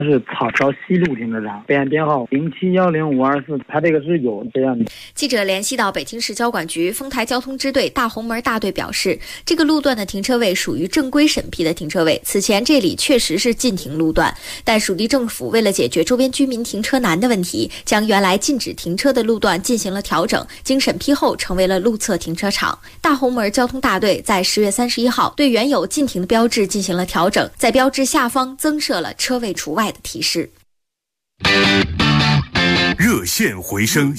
是草桥西路停车场，备案编号07105224，它这个是有这样的。 记者联系到北京市交管局丰台交通支队大红门大队表示，这个路段的停车位属于正规审批的停车位，此前这里确实是禁停路段，但属地政府为了解决周边居民停车难的问题，将原来禁止停车的路段进行了调整，经审批后成为了路侧停车场。大红门交通大队在10月31号对原有禁停的标志进行了调整，在标志下方增设了车位除外的提示。 热线回声。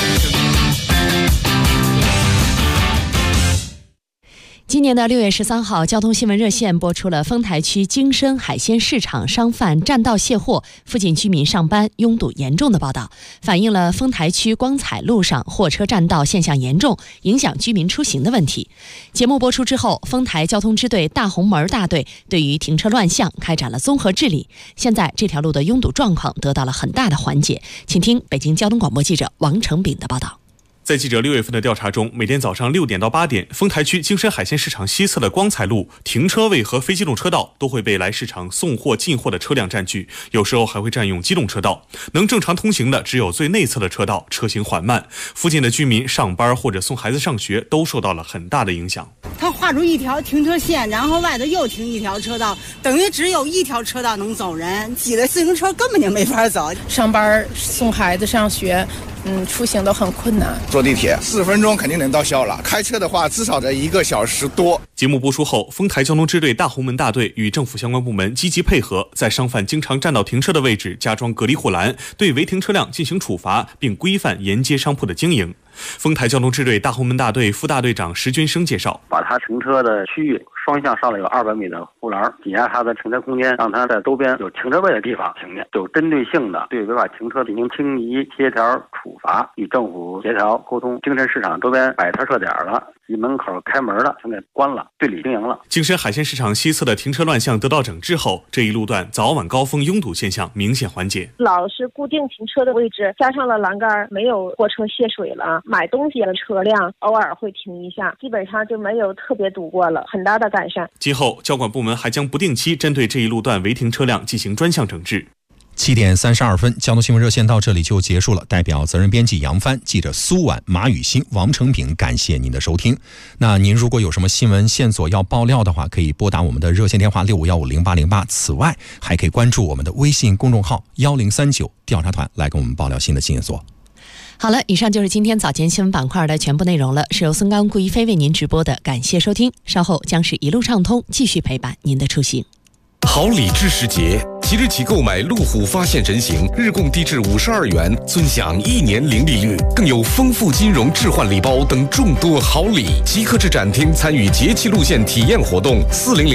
今年的6月13号，交通新闻热线播出了丰台区京深海鲜市场商贩占道卸货，附近居民上班拥堵严重的报道，反映了丰台区光彩路上货车占道现象严重，影响居民出行的问题。节目播出之后，丰台交通支队大红门大队对于停车乱象开展了综合治理，现在这条路的拥堵状况得到了很大的缓解。请听北京交通广播记者王成炳的报道。 在记者6月份的调查中，每天早上6点到8点，丰台区京深海鲜市场西侧的光彩路停车位和非机动车道都会被来市场送货进货的车辆占据，有时候还会占用机动车道。能正常通行的只有最内侧的车道，车行缓慢。附近的居民上班或者送孩子上学都受到了很大的影响。 他画出一条停车线，然后外头又停一条车道，等于只有一条车道能走人，挤得自行车根本就没法走。 上班送孩子上学出行都很困难。 坐地铁4分钟肯定能到校了，开车的话至少得1个小时多。 节目播出后，丰台交通支队大红门大队与政府相关部门积极配合，在商贩经常占道停车的位置加装隔离护栏，对违停车辆进行处罚，并规范沿街商铺的经营。丰台交通支队大红门大队副大队长石军生介绍， 把他停车的区域双向上了有200米的护栏，挤压他的停车空间，让他在周边有停车位的地方停下，有针对性的对违法停车进行清理协调处罚，与政府协调沟通。京深市场周边摆摊设点了，及门口开门的全给关了，对里经营了。 京深海鲜市场西侧的停车乱象得到整治后，这一路段早晚高峰拥堵现象明显缓解。 老是固定停车的位置，加上了栏杆，没有货车卸水了，买东西的车辆偶尔会停一下，基本上就没有特别堵过了，很大的改善。 今后交管部门还将不定期针对这一路段违停车辆进行专项整治。 7点32分，交通新闻热线到这里就结束了。代表责任编辑杨帆、记者苏婉、马雨欣、王成炳，感谢您的收听。那您如果有什么新闻线索要爆料的话，可以拨打我们的热线电话65150808。此外，还可以关注我们的微信公众号1039调查团来跟我们爆料新的线索。 好了，以上就是今天早间新闻板块的全部内容了，是由孙刚、顾一飞为您直播的，感谢收听。稍后将是一路畅通，继续陪伴您的出行。 好礼知时节，即日起购买路虎发现神行，日供低至52元，尊享1年零利率，更有丰富金融置换礼包等众多好礼。即刻至展厅参与节气路线体验活动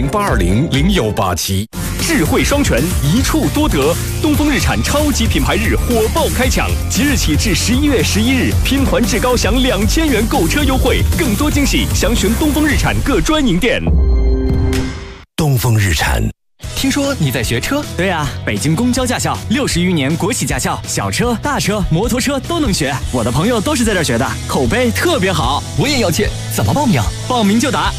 ，40082000187。 智慧双全，一处多得。东风日产超级品牌日火爆开抢，即日起至11月11日，拼团至高享2000元购车优惠，更多惊喜，详询东风日产各专营店。 东风日产。 听说你在学车？对啊，北京公交驾校60余年国企驾校，小车、大车、摩托车都能学。我的朋友都是在这儿学的，口碑特别好。我也要切，怎么报名？报名就打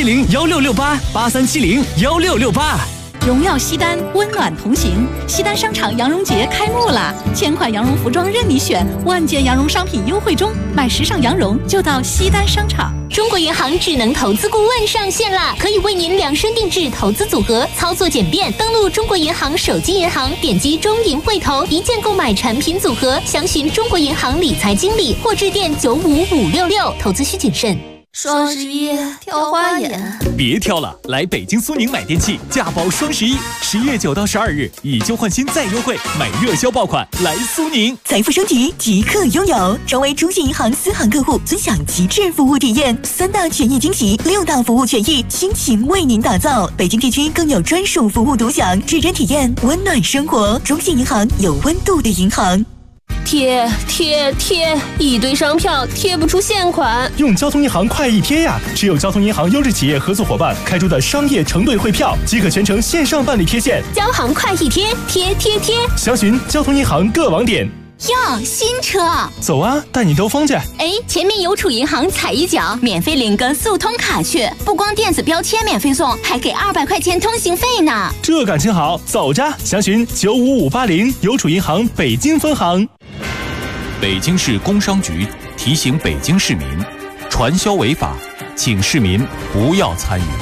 83701668，83701668。 荣耀西单，温暖同行。西单商场羊绒节开幕啦！1000款羊绒服装任你选，万件羊绒商品优惠中，买时尚羊绒就到西单商场。 中国银行智能投资顾问上线啦，可以为您量身定制投资组合，操作简便。登录中国银行手机银行，点击中银汇投，一键购买产品组合，详询中国银行理财经理或致电95566。投资需谨慎。 双11挑花眼， 别挑了，来北京苏宁买电器，价包双11，11月9到12日，以旧换新再优惠，买热销爆款，来苏宁。 财富升级即刻拥有，成为中信银行私行客户，尊享极致服务体验，3大权益惊喜，6大服务权益，倾情为您打造。北京地区更有专属服务独享，指针体验，温暖生活。中信银行，有温度的银行。 贴，一堆商票贴不出现款， 用交通银行快一贴呀！持有交通银行优质企业合作伙伴开出的商业承兑汇票，即可全程线上办理贴现。 交行快一贴，贴， 详询交通银行各网点。 哟，新车！ 走啊，带你兜风去。 哎，前面邮储银行踩一脚，免费领个速通卡去，不光电子标签免费送，还给200块钱通行费呢。 这感情好，走着，详询95580邮储银行北京分行。 北京市工商局提醒北京市民，传销违法，请市民不要参与。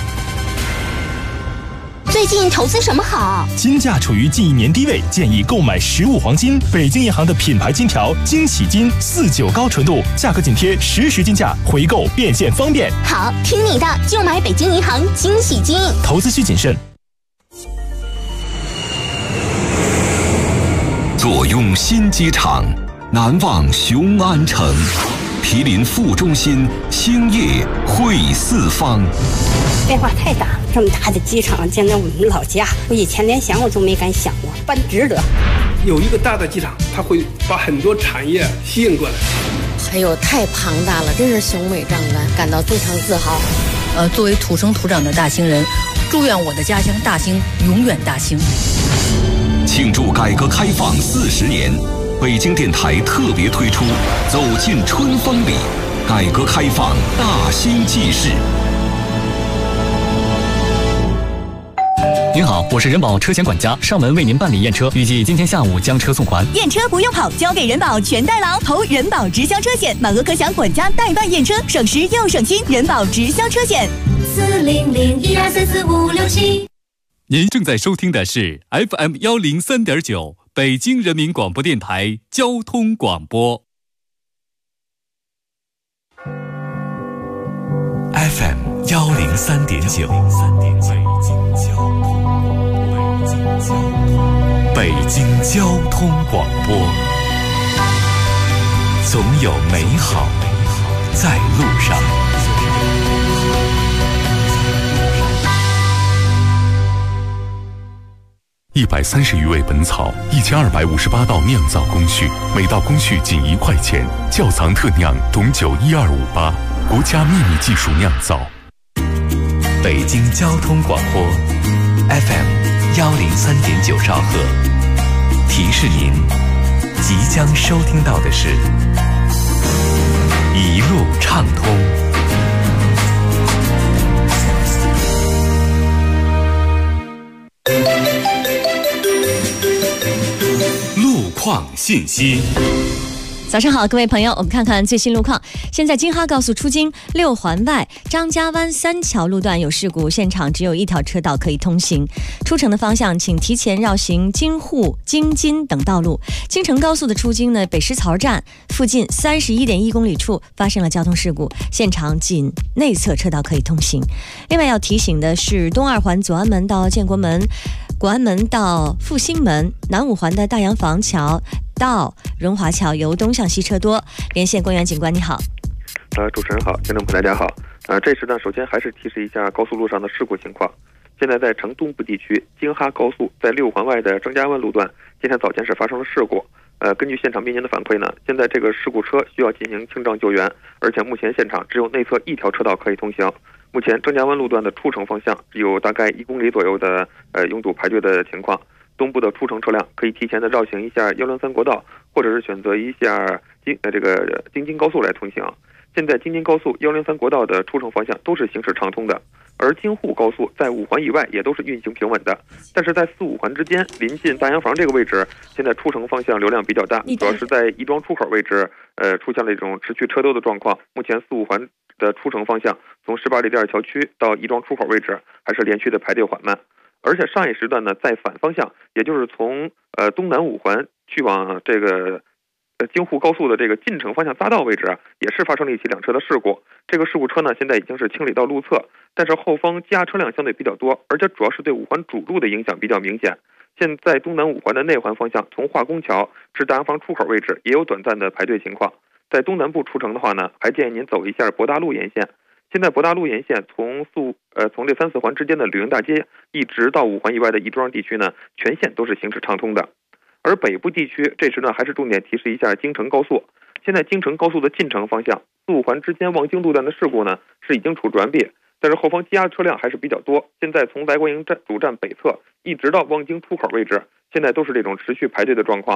最近投资什么好？ 金价处于近1年低位，建议购买实物黄金。北京银行的品牌金条惊喜金49高纯度，价格紧贴实时金价，回购变现方便。 好，听你的，就买北京银行惊喜金。 投资需谨慎。 坐拥新机场，难忘雄安城。毗邻副中心，兴业汇四方。 变化太大，这么大的机场建在我们老家，我以前连想我都没敢想过，办值得。 有一个大的机场，它会把很多产业吸引过来。 还有太庞大了，真是雄伟壮观，感到非常自豪。 作为土生土长的大兴人，祝愿我的家乡大兴永远大兴。 庆祝改革开放40年，北京电台特别推出《走进春风里》，改革开放大兴纪事。 您好，我是人保车险管家，上门为您办理验车，预计今天下午将车送还。 验车不用跑，交给人保全代劳，投人保直销车险，满额可享管家代办验车，省时又省心。人保直销车险 40012344567。您正在收听的是 FM 103.9北京人民广播电台交通广播。 FM 103.9，北京交通广播，总有美好在路上。130余味本草，1258道酿造工序，每道工序仅1块钱。窖藏特酿董酒12588，国家秘密技术酿造。北京交通广播 FM 103.9兆赫，提示您即将收听到的是一路畅通。路况信息。 早上好，各位朋友，我们看看最新路况。现在京哈高速出京6环外张家湾3桥路段有事故，现场只有1条车道可以通行。出城的方向请提前绕行京沪、京津等道路。京承高速的出京呢，北石槽站附近31.1公里处发生了交通事故，现场仅内侧车道可以通行。另外要提醒的是，东2环左安门到建国门、国安门到复兴门、南5环的大洋房桥到荣华桥由东向西车多。连线公园警官，你好。 主持人好，听众朋友大家好。这时呢，首先还是提示一下高速路上的事故情况。现在在城东部地区京哈高速在6环外的张家湾路段，今天早间是发生了事故。根据现场民警的反馈呢，现在这个事故车需要进行清障救援，而且目前现场只有内侧1条车道可以通行。目前张家湾路段的出城方向有大概1公里左右的拥堵排队的情况。东部的出城车辆可以提前的绕行一下103国道，或者是选择一下京津高速来通行。现在京津高速103国道的出城方向都是行驶畅通的，而京沪高速在5环以外也都是运行平稳的，但是在4、5环之间临近大洋房这个位置，现在出城方向流量比较大，主要是在亦庄出口位置出现了一种持续车多的状况。目前4、5环的出城方向从18里店桥区到亦庄出口位置还是连续的排队缓慢。而且上一时段呢，在反方向，也就是从东南5环去往这个京沪高速的这个进城方向匝道位置也是发生了一起2车的事故。这个事故车呢，现在已经是清理到路侧，但是后方积压车辆相对比较多，而且主要是对5环主路的影响比较明显。现在东南5环的内环方向，从化工桥至大洋房出口位置也有短暂的排队情况。在东南部出城的话呢，还建议您走一下博大路沿线。现在博大路沿线从这3、4环之间的旅营大街一直到5环以外的亦庄地区呢，全线都是行驶畅通的。而北部地区这时呢，还是重点提示一下京承高速。现在京承高速的进城方向4、5环之间望京路段的事故呢是已经处置完毕，但是后方积压车辆还是比较多。现在从来国营主站北侧一直到望京出口位置，现在都是这种持续排队的状况。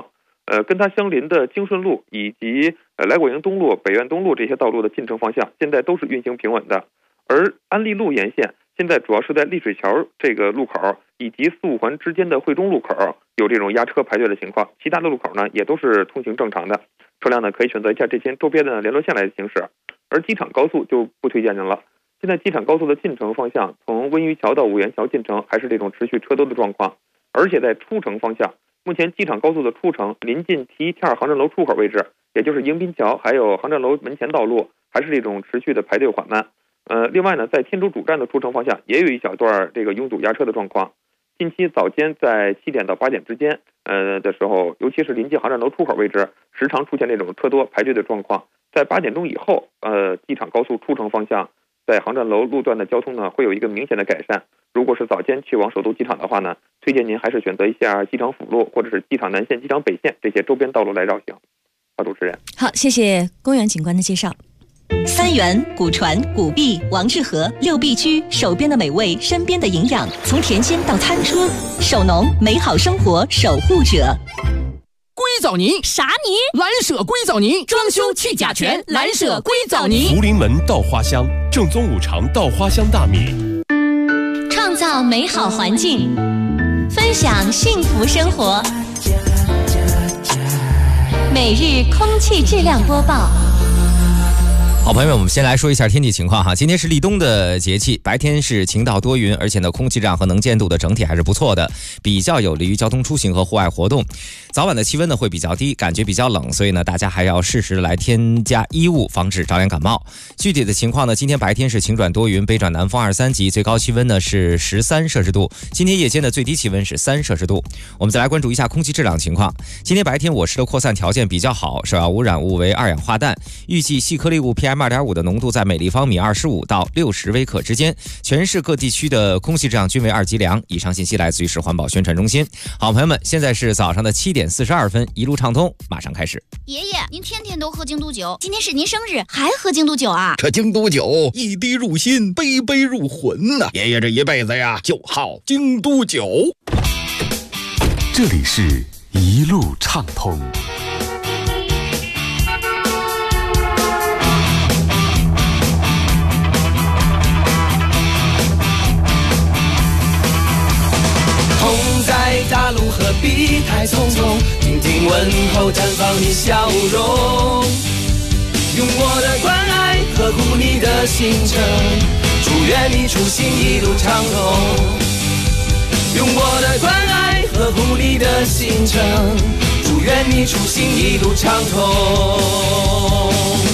跟它相邻的京顺路以及来果营东路、北苑东路这些道路的进城方向，现在都是运行平稳的。而安利路沿线现在主要是在丽水桥这个路口以及四五环之间的汇中路口有这种压车排队的情况，其他的路口呢也都是通行正常的，车辆呢可以选择一下这些周边的联络线来行驶。而机场高速就不推荐您了。现在机场高速的进城方向，从温榆桥到五元桥进城还是这种持续车多的状况，而且在出城方向，目前机场高速的出城临近T12航站楼出口位置，也就是迎宾桥还有航站楼门前道路，还是这种持续的排队缓慢。另外呢，在天竺主站的出城方向也有一小段这个拥堵压车的状况。近期早间在7点到8点之间的时候，尤其是临近航站楼出口位置，时常出现这种车多排队的状况。在8点钟以后，机场高速出城方向在航站楼路段的交通呢会有一个明显的改善。如果是早间去往首都机场的话呢，推荐您还是选择一下机场辅路或者是机场南线、机场北线这些周边道路来绕行。好，主持人。 好，谢谢公园警官的介绍。 三元、古传、古碧、王致和6必居，手边的美味，身边的营养，从甜心到餐桌，手农美好生活守护者。 硅藻泥啥泥？ 蓝舍硅藻泥，装修去甲醛，蓝舍硅藻泥。 福临门稻花香，正宗五常稻花香大米。 创造美好环境，分享幸福生活。每日空气质量播报。 好朋友们，我们先来说一下天气情况哈。今天是立冬的节气，白天是晴到多云，而且呢，空气质量和能见度的整体还是不错的，比较有利于交通出行和户外活动。早晚的气温呢会比较低，感觉比较冷，所以呢，大家还要适时来添加衣物，防止着凉感冒。具体的情况呢，今天白天是晴转多云，北转南风2、3级，最高气温呢是13摄氏度。今天夜间的最低气温是3摄氏度。我们再来关注一下空气质量情况。今天白天我市的扩散条件比较好，首要污染物为二氧化氮，预计细颗粒物 PM2.5 的浓度在每立方米25到60微克之间，全市各地区的空气质量均为2级良。以上信息来自于市环保宣传中心。好，朋友们，现在是早上的7点42分，一路畅通，马上开始。 爷爷，您天天都喝京都酒，今天是您生日，还喝京都酒啊？ 这京都酒一滴入心，杯杯入魂呐！爷爷这一辈子呀，就好京都酒。 这里是一路畅通。 风在大路何必太匆匆，听听问候绽放你笑容，用我的关爱呵护你的行程，祝愿你出行一路畅通。用我的关爱呵护你的行程，祝愿你出行一路畅通。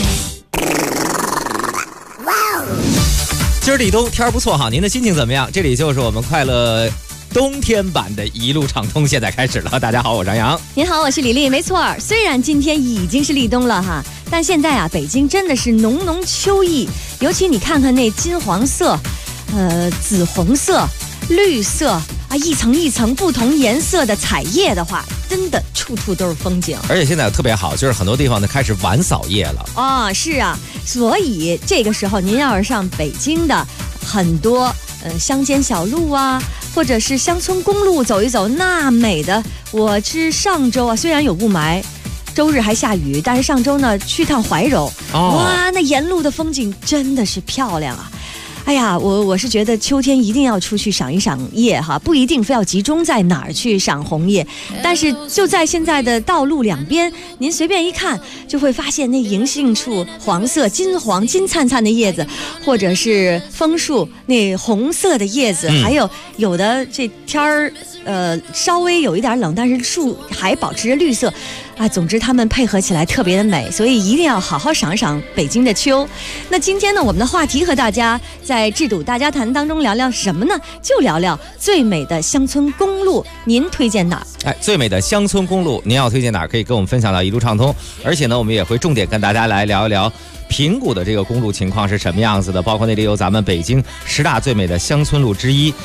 今儿立冬天不错哈，您的心情怎么样？这里就是我们快乐冬天版的一路畅通，现在开始了。大家好，我是张扬。 您好，我是李丽。没错，虽然今天已经是立冬了哈，但现在啊，北京真的是浓浓秋意。尤其你看看那金黄色、紫红色、绿色啊，一层一层不同颜色的彩叶的话，真的处处都是风景。 而且现在特别好，就是很多地方呢开始晚扫叶了。 哦，是啊，所以这个时候您要是上北京的很多乡间小路啊，或者是乡村公路走一走，那美的。我是上周啊，虽然有雾霾，周日还下雨，但是上周呢去趟怀柔，哇，那沿路的风景真的是漂亮啊。哎呀，我是觉得秋天一定要出去赏一赏叶哈，不一定非要集中在哪儿去赏红叶，但是就在现在的道路两边，您随便一看就会发现那银杏树黄色、金黄、金灿灿的叶子，或者是枫树那红色的叶子，还有的这天儿稍微有一点冷，但是树还保持着绿色。啊，总之它们配合起来特别的美，所以一定要好好赏赏北京的秋。那今天呢，我们的话题和大家在智堵大家谈当中聊聊什么呢？就聊聊最美的乡村公路，您推荐哪儿？ 哎，最美的乡村公路，您要推荐哪儿？可以跟我们分享到一路畅通。而且呢，我们也会重点跟大家来聊一聊平谷的这个公路情况是什么样子的，包括那里有咱们北京10大最美的乡村路之一。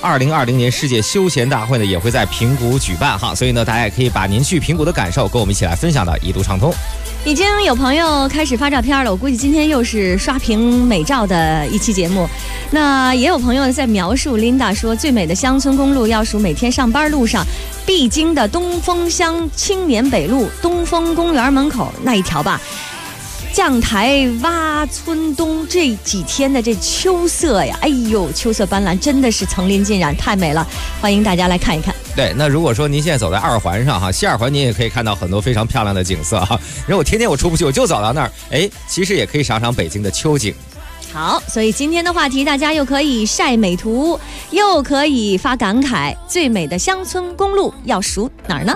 2020年世界休闲大会呢也会在平谷举办哈，所以呢大家也可以把您去平谷的感受跟我们一起来分享到一路畅通。 已经有朋友开始发照片了，我估计今天又是刷屏美照的一期节目。那也有朋友在描述 Linda 说，最美的乡村公路要数每天上班路上必经的东风乡青年北路东风公园门口那一条吧。将台洼村东这几天的这秋色呀，哎呦，秋色斑斓，真的是层林尽染，太美了，欢迎大家来看一看。 对，那如果说您现在走在2环上哈，西2环您也可以看到很多非常漂亮的景色哈。如果天天我出不去，我就走到那儿，哎，其实也可以赏赏北京的秋景。 好，所以今天的话题，大家又可以晒美图，又可以发感慨，最美的乡村公路要数哪儿呢？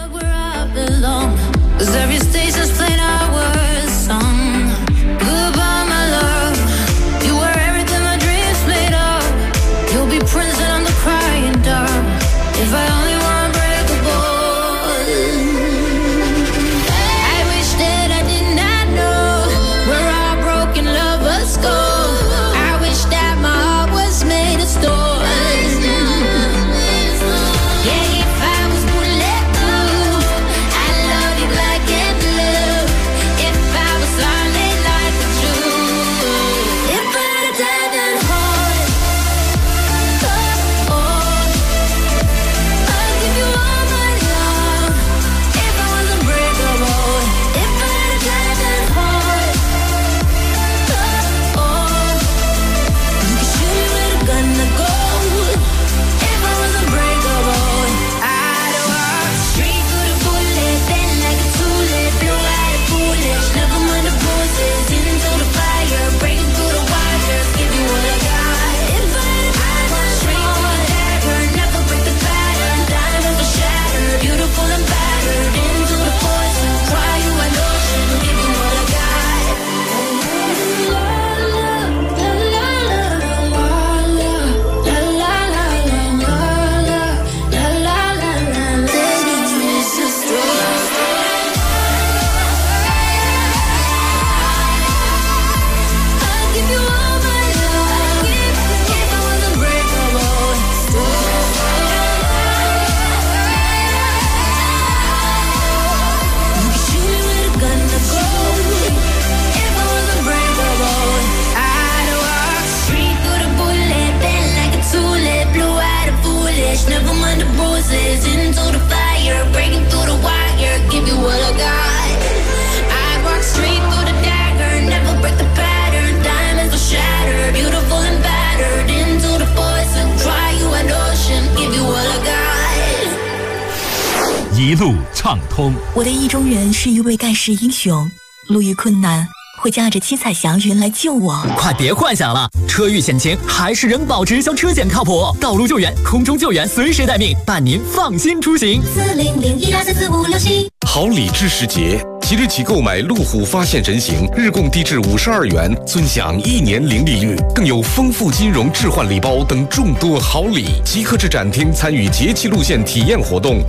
一路畅通。 我的意中人是一位盖世英雄，路遇困难会驾着七彩祥云来救我。 快别幻想了，车遇险情还是人保直销车险靠谱，道路救援、空中救援随时待命，伴您放心出行。 400124456 好礼智时节，即日起购买路虎发现人形，日供低至52元，尊享1年零利率，更有丰富金融置换礼包等众多好礼。即刻至展厅参与节气路线体验活动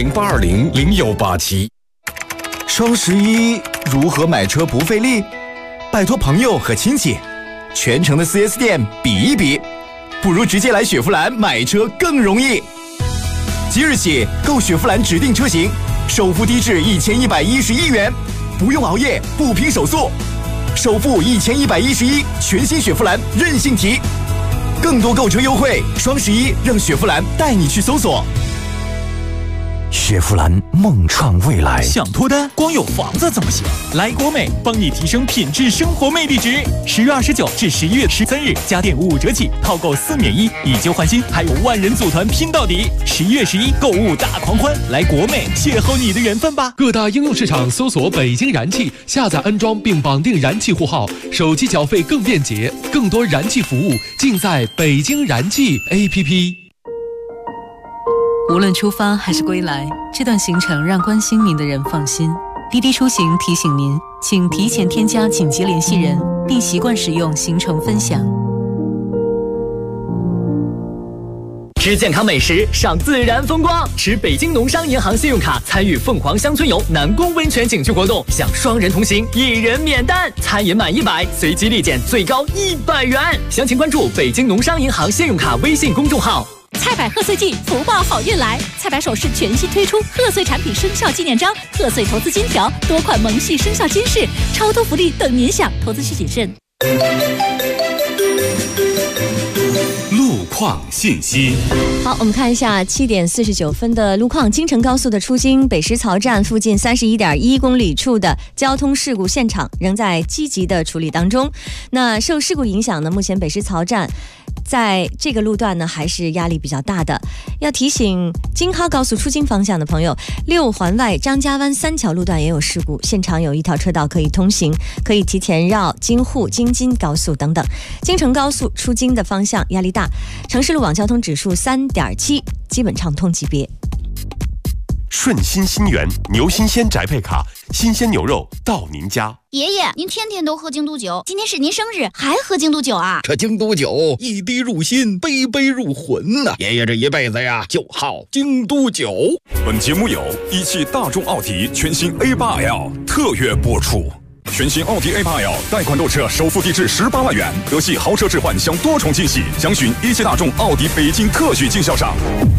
，40082000187。 双11如何买车不费力？拜托朋友和亲戚，全城的 4S 店比一比，不如直接来雪佛兰买车更容易。即日起购雪佛兰指定车型，首付低至1111元，不用熬夜，不拼手速，首付1111，全新雪佛兰任性提。更多购车优惠，双11让雪佛兰带你去搜索。 雪佛兰梦创未来。 想脱单，光有房子怎么行？来国美帮你提升品质生活魅力值。10月29至11月13日，家电5折起，套购4免1，以旧换新，还有万人组团拼到底。11月11购物大狂欢，来国美邂逅你的缘分吧！ 各大应用市场搜索北京燃气，下载安装并绑定燃气户号，手机缴费更便捷，更多燃气服务尽在北京燃气 APP。 无论出发还是归来，这段行程让关心您的人放心。滴滴出行提醒您，请提前添加紧急联系人，并习惯使用行程分享。 吃健康美食，赏自然风光，持北京农商银行信用卡参与凤凰乡村游南宫温泉景区活动，享双人同行，1人免单，餐饮满100随机立减最高100元。详情关注北京农商银行信用卡微信公众号。 菜百贺岁季，福报好运来！菜百首饰全新推出贺岁产品生肖纪念章、贺岁投资金条、多款萌系生肖金饰，超多福利等您享，投资需谨慎。 路况信息。 好，我们看一下7点49分的路况。京承高速的出京北石槽站附近31.1公里处的交通事故现场仍在积极的处理当中。那受事故影响呢，目前北石槽站在这个路段呢还是压力比较大的。要提醒京哈高速出京方向的朋友，6环外张家湾3桥路段也有事故，现场有一条车道可以通行，可以提前绕京沪、京津高速等等。京承高速出京的方向压力大，城市路网交通指数3.7，基本畅通级别。 顺心新源牛新鲜宅配卡，新鲜牛肉到您家。 爷爷，您天天都喝京都酒，今天是您生日，还喝京都酒啊？ 这京都酒一滴入心，杯杯入魂呐！爷爷这一辈子呀，就好京都酒。 本节目有一汽大众奥迪全新 A8L 特约播出。全新奥迪 A8L 贷款购车首付低至18万元，德系豪车置换享多重惊喜，详询一汽大众奥迪北京特许经销商。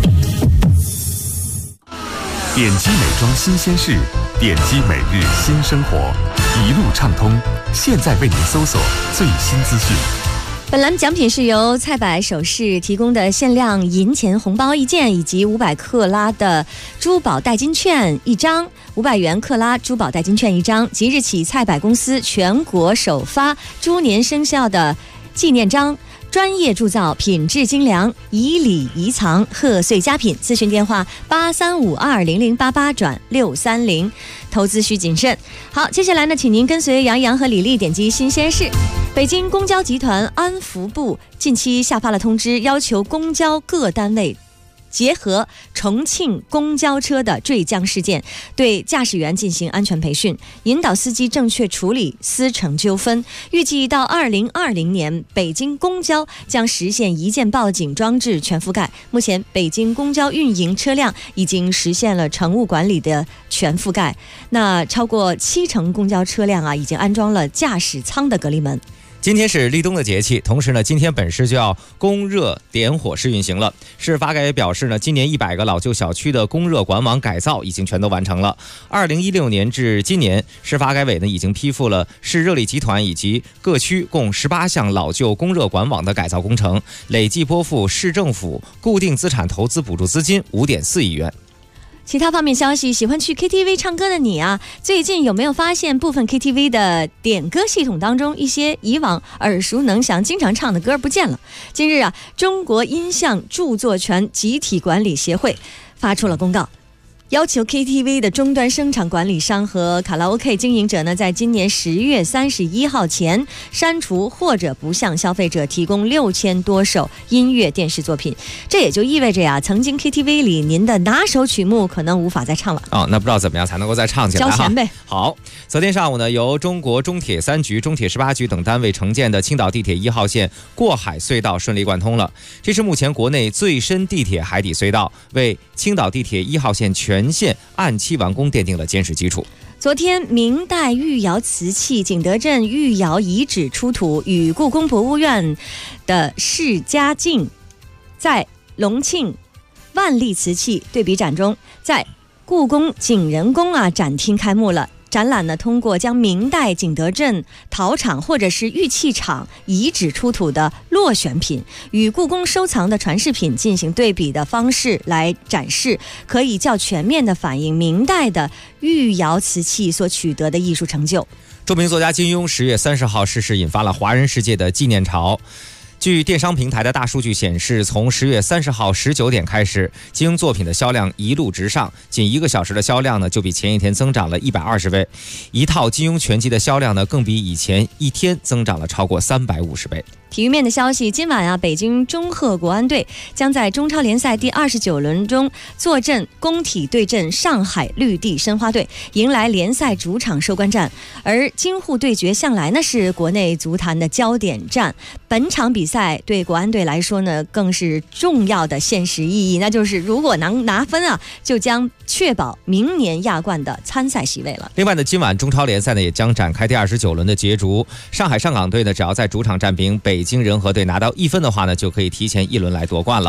点击美妆新鲜事，点击每日新生活，一路畅通。现在为您搜索最新资讯。 本栏奖品是由菜百首饰提供的限量银钱红包1件，以及500克拉的珠宝代金券1张，500元克拉珠宝代金券1张。即日起，菜百公司全国首发猪年生肖的纪念章。专业铸造，品质精良，以礼仪藏，贺岁佳品。咨询电话83520088转630，投资需谨慎。好，接下来呢，请您跟随杨洋和李丽点击新鲜事。北京公交集团安福部近期下发了通知，要求公交各单位结合重庆公交车的坠江事件，对驾驶员进行安全培训，引导司机正确处理司乘纠纷。预计到2020年，北京公交将实现一键报警装置全覆盖。目前，北京公交运营车辆已经实现了乘务管理的全覆盖。那超过70%公交车辆已经安装了驾驶舱的隔离门。 今天是立冬的节气，同时呢，今天本市就要供热点火试运行了。市发改委表示呢，今年100个老旧小区的供热管网改造已经全都完成了。2016年至今年，市发改委呢已经批复了市热力集团以及各区共18项老旧供热管网的改造工程，累计拨付市政府固定资产投资补助资金5.4亿元。 其他方面消息，喜欢去 KTV 唱歌的你最近有没有发现部分 KTV 的点歌系统当中，一些以往耳熟能详、经常唱的歌不见了？近日中国音像著作权集体管理协会发出了公告，要求 KTV 的终端声场管理商和卡拉 OK 经营者呢，在今年10月31号前删除或者不向消费者提供6000多首音乐电视作品。这也就意味着曾经 KTV 里您的拿手曲目可能无法再唱了。 那不知道怎么样才能够再唱起来？ 交钱呗。 好，昨天上午呢，由中国中铁3局、中铁18局等单位承建的青岛地铁1号线过海隧道顺利贯通了。这是目前国内最深地铁海底隧道，为青岛地铁1号线全线按期完工奠定了坚实基础。 昨天，明代御窑瓷器景德镇御窑遗址出土，与故宫博物院的释迦镜在隆庆万历瓷器对比展中，在故宫景仁宫展厅开幕了。展览呢，通过将明代景德镇陶厂或者是玉器厂遗址出土的落选品与故宫收藏的传世品进行对比的方式来展示，可以较全面地反映明代的御窑瓷器所取得的艺术成就。 著名作家金庸10月30号逝世，引发了华人世界的纪念潮。据电商平台的大数据显示，从10月30号19点开始，金庸作品的销量一路直上，仅1个小时的销量呢，就比前一天增长了120倍。一套金庸全集的销量呢，更比以前一天增长了超过350倍。 体育面的消息，今晚北京中赫国安队将在中超联赛第29轮中坐镇工体对阵上海绿地申花队，迎来联赛主场收官战。而京沪对决向来呢是国内足坛的焦点战，本场比赛对国安队来说呢更是重要的现实意义，那就是如果能拿分就将确保明年亚冠的参赛席位了。 另外呢，今晚中超联赛呢也将展开第29轮的角逐，上海上港队呢只要在主场战平北京人和队拿到1分的话呢，就可以提前1轮来夺冠了。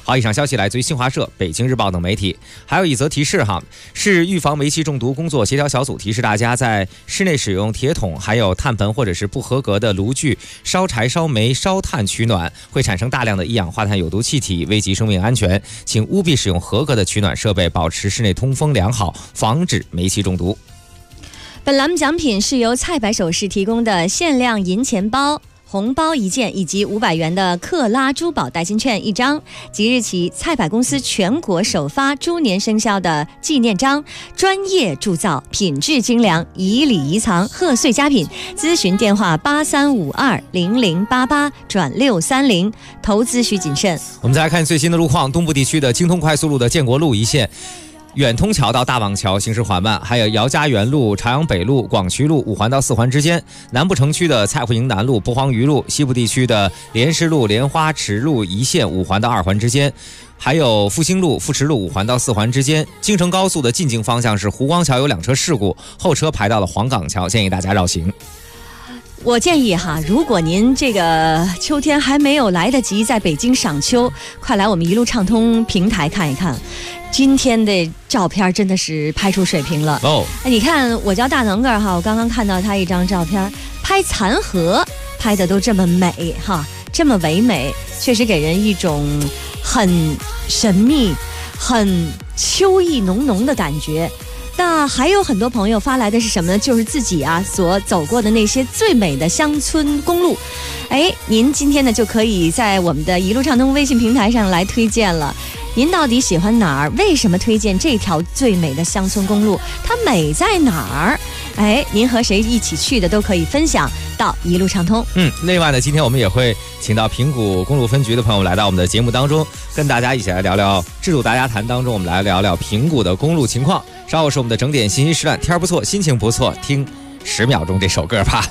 好，以上消息来自于新华社、北京日报等媒体。还有一则提示哈，市预防煤气中毒工作协调小组提示大家，在室内使用铁桶、还有炭盆或者是不合格的炉具烧柴、烧煤、烧炭取暖，会产生大量的一氧化碳有毒气体，危及生命安全。请务必使用合格的取暖设备，保持室内通风良好，防止煤气中毒。 本栏目奖品是由菜百首饰提供的限量银钱包、红包1件以及500元的克拉珠宝代金券1张。即日起，菜百公司全国首发猪年生肖的纪念章，专业铸造，品质精良，以礼仪藏，贺岁佳品。咨询电话83520088转630，投资需谨慎。 我们再来看最新的路况，东部地区的京通快速路的建国路一线。远通桥到大网桥行驶缓慢，还有姚家园路、朝阳北路、广渠路5环到4环之间；南部城区的蔡户营南路、不黄鱼路；西部地区的莲石路、莲花池路一线5环到2环之间，还有复兴路、富池路5环到4环之间。京承高速的进京方向是湖光桥有2车事故，后车排到了黄岗桥，建议大家绕行。 我建议哈，如果您这个秋天还没有来得及在北京赏秋，快来我们一路畅通平台看一看。今天的照片真的是拍出水平了哦！你看我叫大能个哈，我刚刚看到他一张照片，拍残荷拍的都这么美哈，这么唯美，确实给人一种很神秘、很秋意浓浓的感觉。那还有很多朋友发来的是什么呢？就是自己所走过的那些最美的乡村公路。您今天呢就可以在我们的一路畅通微信平台上来推荐了。您到底喜欢哪儿？为什么推荐这条最美的乡村公路？它美在哪儿？您和谁一起去的都可以分享到一路畅通。 另外呢，今天我们也会请到平谷公路分局的朋友来到我们的节目当中，跟大家一起来聊聊制度大家谈当中，我们来聊聊平谷的公路情况。稍后是我们的整点信息时段，天儿不错，心情不错，听10秒钟这首歌吧。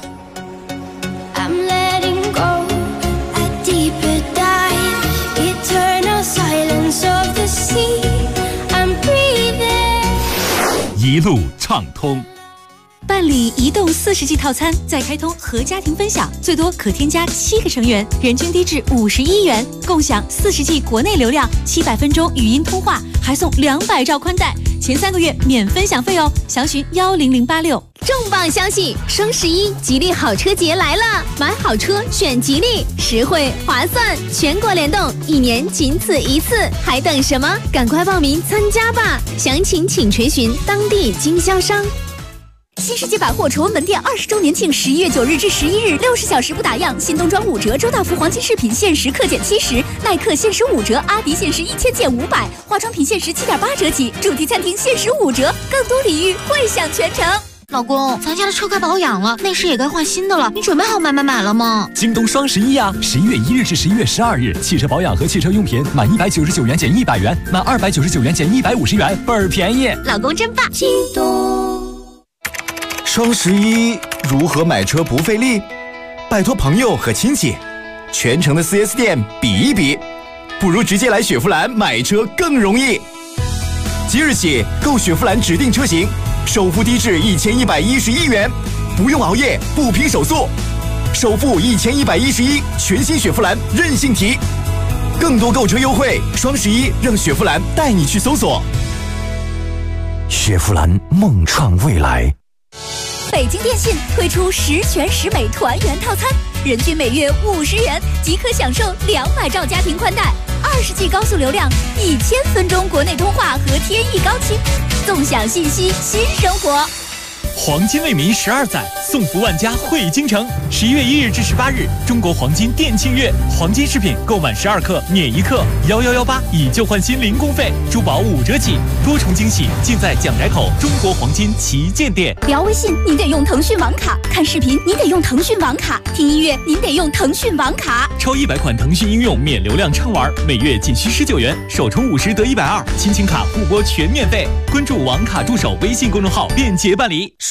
一路畅通。 办理移动40G 套餐，再开通和家庭分享，最多可添加7个成员，人均低至51元，共享40G 国内流量，700分钟语音通话，还送200兆宽带，前3个月免分享费哦。详询10086。 重磅消息！双11吉利好车节来了，买好车选吉利，实惠划算，全国联动，1年仅此一次，还等什么？赶快报名参加吧！详情请垂询当地经销商。 新世界百货崇文门店20周年庆，11月9日至11日，60小时不打烊，新冬装5折，周大福黄金饰品限时克减70%，耐克限时5折，阿迪限时1000减500，化妆品限时7.8折起，主题餐厅限时5折，更多礼遇惠享全程。 老公，咱家的车该保养了，内饰也该换新的了，你准备好买了吗？ 京东双11呀，11月1日至11月12日，汽车保养和汽车用品满199元减100元，满299元减150元，倍儿便宜。 老公真棒！京东。 双11如何买车不费力？拜托朋友和亲戚，全城的 4S 店比一比，不如直接来雪佛兰买车更容易。即日起购雪佛兰指定车型，首付低至1111元，不用熬夜，不拼手速，首付1111，全新雪佛兰任性提。更多购车优惠，双11让雪佛兰带你去搜索。 雪佛兰梦创未来。 北京电信推出10全10美团圆套餐，人均每月50元即可享受200兆家庭宽带，20G 高速流量，1000分钟国内通话和天翼高清，纵享信息新生活。 黄金为民12载，送福万家汇京城。11月1日至18日，中国黄金店庆月，黄金饰品购满12克免1克，1118以旧换新零工费，珠宝5折起，多重惊喜尽在蒋宅口中国黄金旗舰店。 聊微信您得用腾讯网卡，看视频您得用腾讯网卡，听音乐您得用腾讯网卡。 超100款腾讯应用免流量畅玩，每月仅需19元，首充50得120，亲情卡互拨全免费。关注网卡助手微信公众号，便捷办理。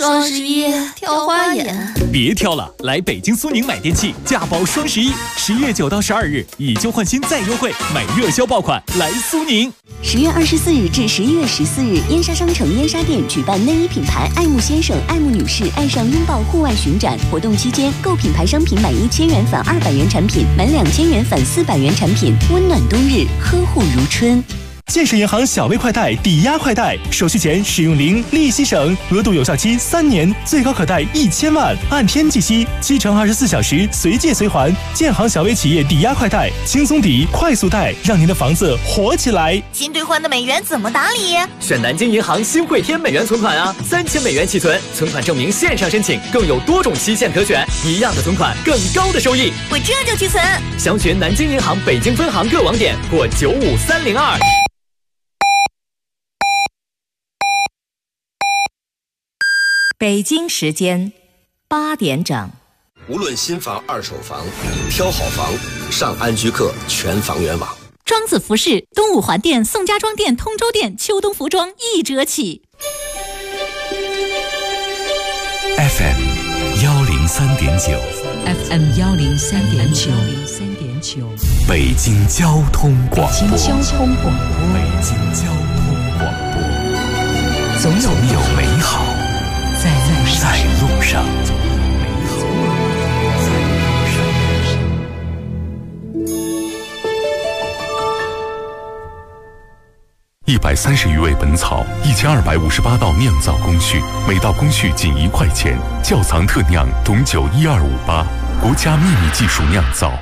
双11挑花眼。 别挑了，来北京苏宁买电器，价包双11，11月9到12日，以旧换新再优惠，买热销爆款，来苏宁。 10月24日至11月14日，燕莎商城燕莎店举办内衣品牌爱慕先生、爱慕女士爱上拥抱户外巡展活动期间，购品牌商品满1000元返200元产品，满2000元返400元产品，温暖冬日，呵护如春。 建设银行小微快贷抵押快贷，手续钱使用零，利息省，额度有效期3年，最高可贷1000万，按天计息，7乘24小时随借随还。建行小微企业抵押快贷，轻松抵，快速贷，让您的房子活起来。 新兑换的美元怎么打理？ 选南京银行新汇添美元存款啊，3000美元起存，存款证明线上申请，更有多种期限可选，一样的存款，更高的收益。 我这就去存。 详询南京银行北京分行各网点或95302。 北京时间8点整。 无论新房、二手房，挑好房，上安居客全房源网。 庄子服饰东五环店、宋家庄店、通州店秋冬服装1折起。 FM 103.9 FM 103.9 北京交通广播。 北京交通广播。 北京交通广播。 总有美好在路上。130余味本草，1258道酿造工序，每道工序仅1块钱。窖藏特酿董酒12588，国家秘密技术酿造。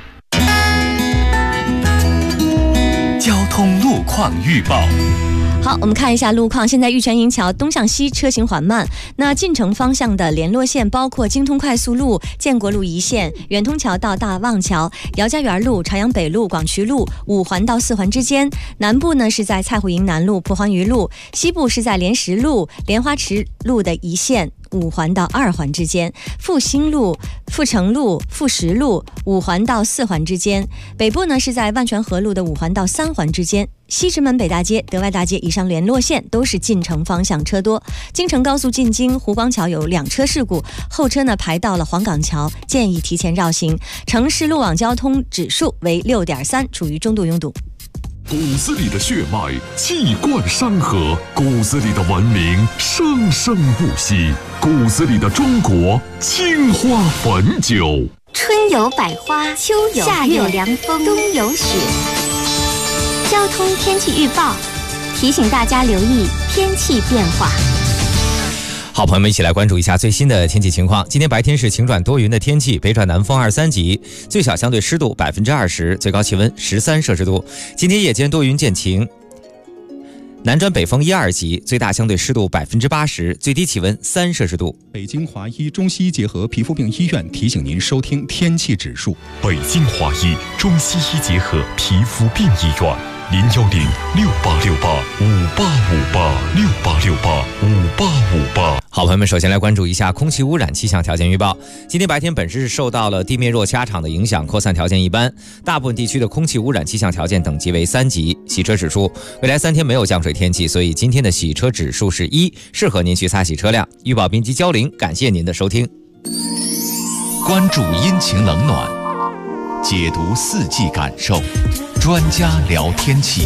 交通路况预报。 好，我们看一下路况。现在玉泉营桥东向西车行缓慢，那进城方向的联络线包括京通快速路、建国路一线、远通桥到大望桥、姚家园路、朝阳北路、广渠路、5环到4环之间。南部呢是在蔡湖营南路、蒲黄榆路，西部是在莲石路、莲花池路的一线。5环到2环之间，复兴路、富城路、富石路5环到4环之间。北部呢是在万泉河路的5环到3环之间。西直门北大街、德外大街以上联络线都是进城方向车多。京承高速进京湖广桥有2车事故，后车呢排到了黄岗桥，建议提前绕行。城市路网交通指数为6.3，处于中度拥堵。 骨子里的血脉气贯山河，骨子里的文明生生不息，骨子里的中国青花汾酒。 春有百花，秋有夏有凉风，冬有雪。交通天气预报提醒大家留意天气变化。 好，朋友们一起来关注一下最新的天气情况。今天白天是晴转多云的天气，北转南风2、3级，最小相对湿度20%，最高气温13摄氏度。今天夜间多云见晴，南转北风1、2级，最大相对湿度80%，最低气温3摄氏度。 北京华医中西医结合皮肤病医院提醒您收听天气指数。 北京华医中西医结合皮肤病医院。010686858586868 好，朋友们，首先来关注一下空气污染气象条件预报。今天白天本市受到了地面弱气压场的影响，扩散条件一般，大部分地区的空气污染气象条件等级为3级。洗车指数，未来3天没有降水天气，所以今天的洗车指数是1，适合您去擦洗车辆。预报编辑焦玲，感谢您的收听。 关注阴晴冷暖，解读四季感受，专家聊天气。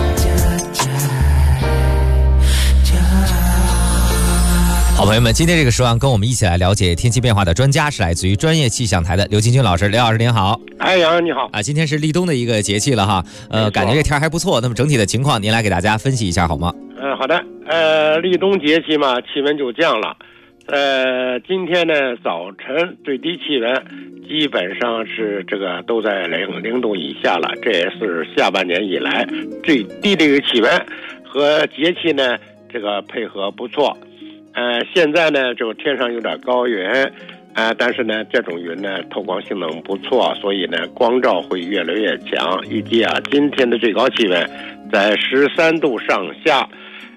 好，朋友们，今天这个时段跟我们一起来了解天气变化的专家是来自于专业气象台的刘金军老师。刘老师您好。 哎，杨你好。 今天是立冬的一个节气了哈，感觉这天还不错。那么整体的情况您来给大家分析一下好吗？ 好的。立冬节气嘛，气温就降了。今天呢早晨最低气温基本上是这个都在0度以下了，这也是下半年以来最低的一个气温，和节气呢这个配合不错。现在呢就天上有点高云，但是呢这种云呢透光性能不错，所以呢光照会越来越强。预计今天的最高气温在13度上下。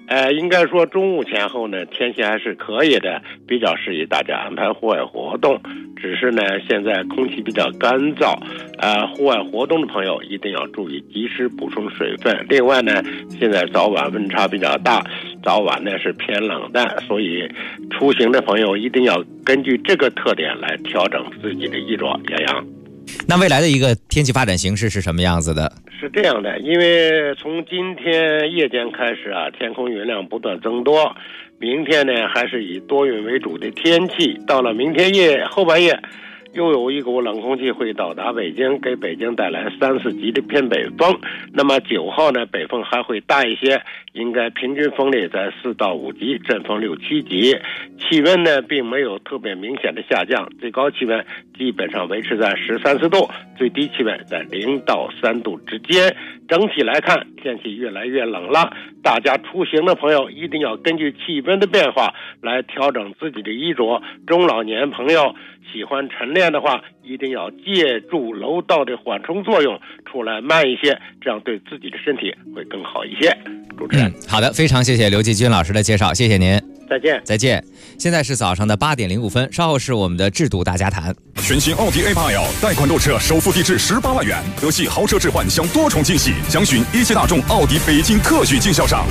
应该说中午前后呢，天气还是可以的，比较适宜大家安排户外活动。只是呢，现在空气比较干燥，户外活动的朋友一定要注意及时补充水分。另外呢，现在早晚温差比较大，早晚呢是偏冷淡，所以出行的朋友一定要根据这个特点来调整自己的衣着。杨洋， 那未来的一个天气发展形势是什么样子的？ 是这样的，因为从今天夜间开始啊，天空云量不断增多，明天呢还是以多云为主的天气，到了明天后半夜又有一股冷空气会到达北京，给北京带来3、4级的偏北风。那么9号呢，北风还会大一些，应该平均风力在4到5级，阵风6、7级。气温呢并没有特别明显的下降，最高气温基本上维持在13、14度，最低气温在0到3度之间。整体来看，天气越来越冷了，大家出行的朋友一定要根据气温的变化来调整自己的衣着。中老年朋友喜欢晨练的话，一定要借助楼道的缓冲作用，出来慢一些，这样对自己的身体会更好一些。主持人， 好的，非常谢谢刘继军老师的介绍，谢谢您。 再见， 再见。现在是早上的8点05分，稍后是我们的制度大家谈。 全新奥迪 A8L 贷款购车，首付低至18万元，德系豪车置换享多重惊喜，详询一汽大众奥迪北京特许经销商。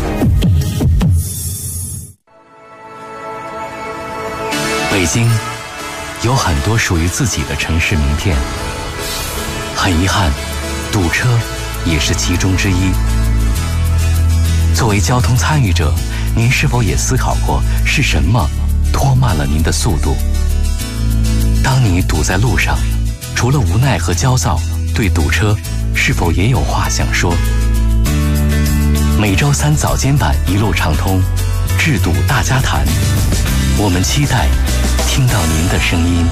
北京有很多属于自己的城市名片，很遗憾，堵车也是其中之一。作为交通参与者，您是否也思考过是什么拖慢了您的速度？当你堵在路上，除了无奈和焦躁，对堵车是否也有话想说？每周3早间版一路畅通，制度大家谈，我们期待听到您的声音。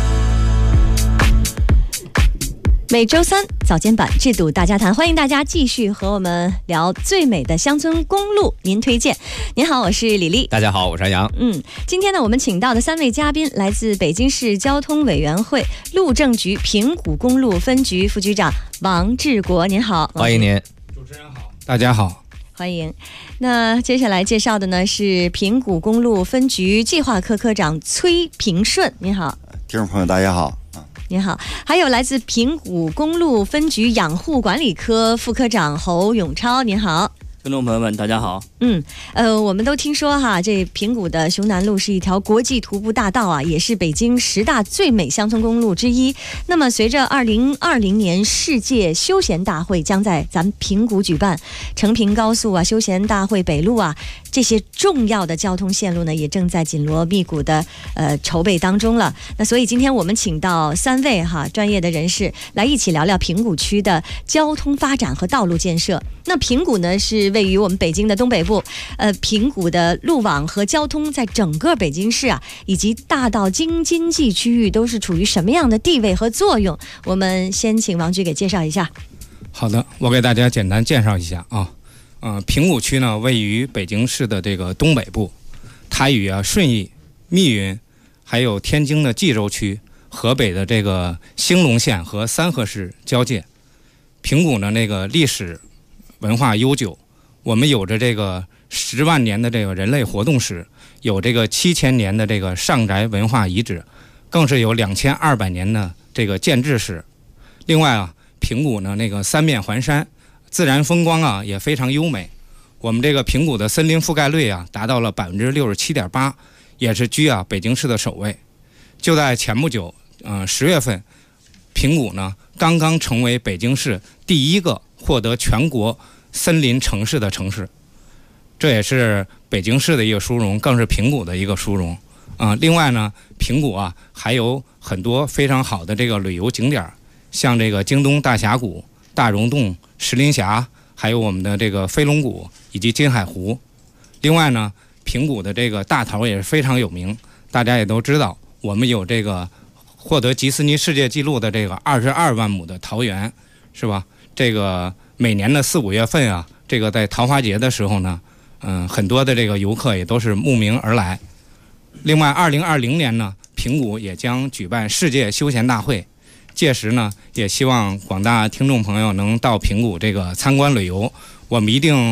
每周3早间版制度大家谈，欢迎大家继续和我们聊最美的乡村公路，您推荐。您好，我是李丽。 大家好，我是杨。 今天呢，我们请到的3位嘉宾来自北京市交通委员会路政局平谷公路分局副局长王志国，您好。 欢迎您。 主持人好，大家好。 欢迎。那接下来介绍的呢是平谷公路分局计划科科长崔平顺，您好。 听众朋友大家好。 您好，还有来自平谷公路分局养护管理科副科长侯永超，您好。 听众朋友们大家好。 我们都听说哈，这平谷的雄南路是一条国际徒步大道啊，也是北京10大最美乡村公路之一。那么随着2020年世界休闲大会将在咱们平谷举办，成平高速啊、休闲大会北路啊，这些重要的交通线路呢，也正在紧锣密鼓的筹备当中了。那所以今天我们请到3位专业的人士来一起聊聊平谷区的交通发展和道路建设。那平谷呢是位于我们北京的东北部，平谷的路网和交通在整个北京市啊，以及大道京津冀区域都是处于什么样的地位和作用？我们先请王局给介绍一下。 好的，我给大家简单介绍一下啊。平谷区呢位于北京市的这个东北部，它与顺义、密云，还有天津的冀州区、河北的这个兴隆县和三河市交界。平谷呢那个历史文化悠久，我们有着这个10万年的这个人类活动史，有这个7000年的这个上宅文化遗址，更是有2200年的这个建制史。另外啊，平谷呢那个3面环山，自然风光啊也非常优美。我们这个平谷的森林覆盖率啊达到了67.8%，也是居北京市的首位。就在前不久，10月份，平谷呢刚刚成为北京市第一个获得全国森林城市的城市，这也是北京市的一个殊荣，更是平谷的一个殊荣另外呢，平谷还有很多非常好的这个旅游景点，像这个京东大峡谷、大溶洞、石林峡，还有我们的这个飞龙谷以及金海湖。另外呢，平谷的这个大桃也是非常有名，大家也都知道，我们有这个获得吉尼斯世界纪录的这个22万亩的桃园，是吧？这个每年的4、5月份这个在桃花节的时候呢，很多的这个游客也都是慕名而来。另外2020年呢，平谷也将举办世界休闲大会，届时呢也希望广大听众朋友能到平谷这个参观旅游，我们一定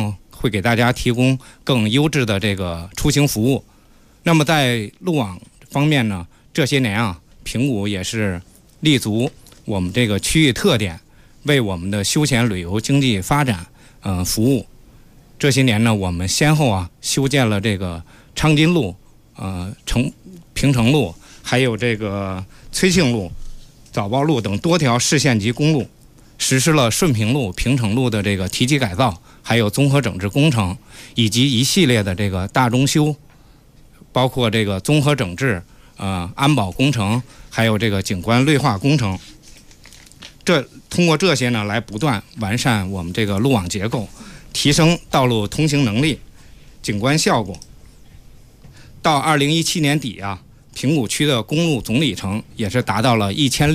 会给大家提供更优质的这个出行服务。那么在路网方面呢，这些年啊，平谷也是立足我们这个区域特点，为我们的休闲旅游经济发展服务。这些年呢，我们先后啊修建了这个昌金路、平城路，还有这个崔庆路、早报路等多条市县级公路，实施了顺平路、平城路的这个提级改造，还有综合整治工程，以及一系列的这个大中修，包括这个综合整治、安保工程，还有这个景观绿化工程。通过这些呢，来不断完善我们这个路网结构，提升道路通行能力、景观效果。到2017年底啊，平谷区的公路总里程也是达到了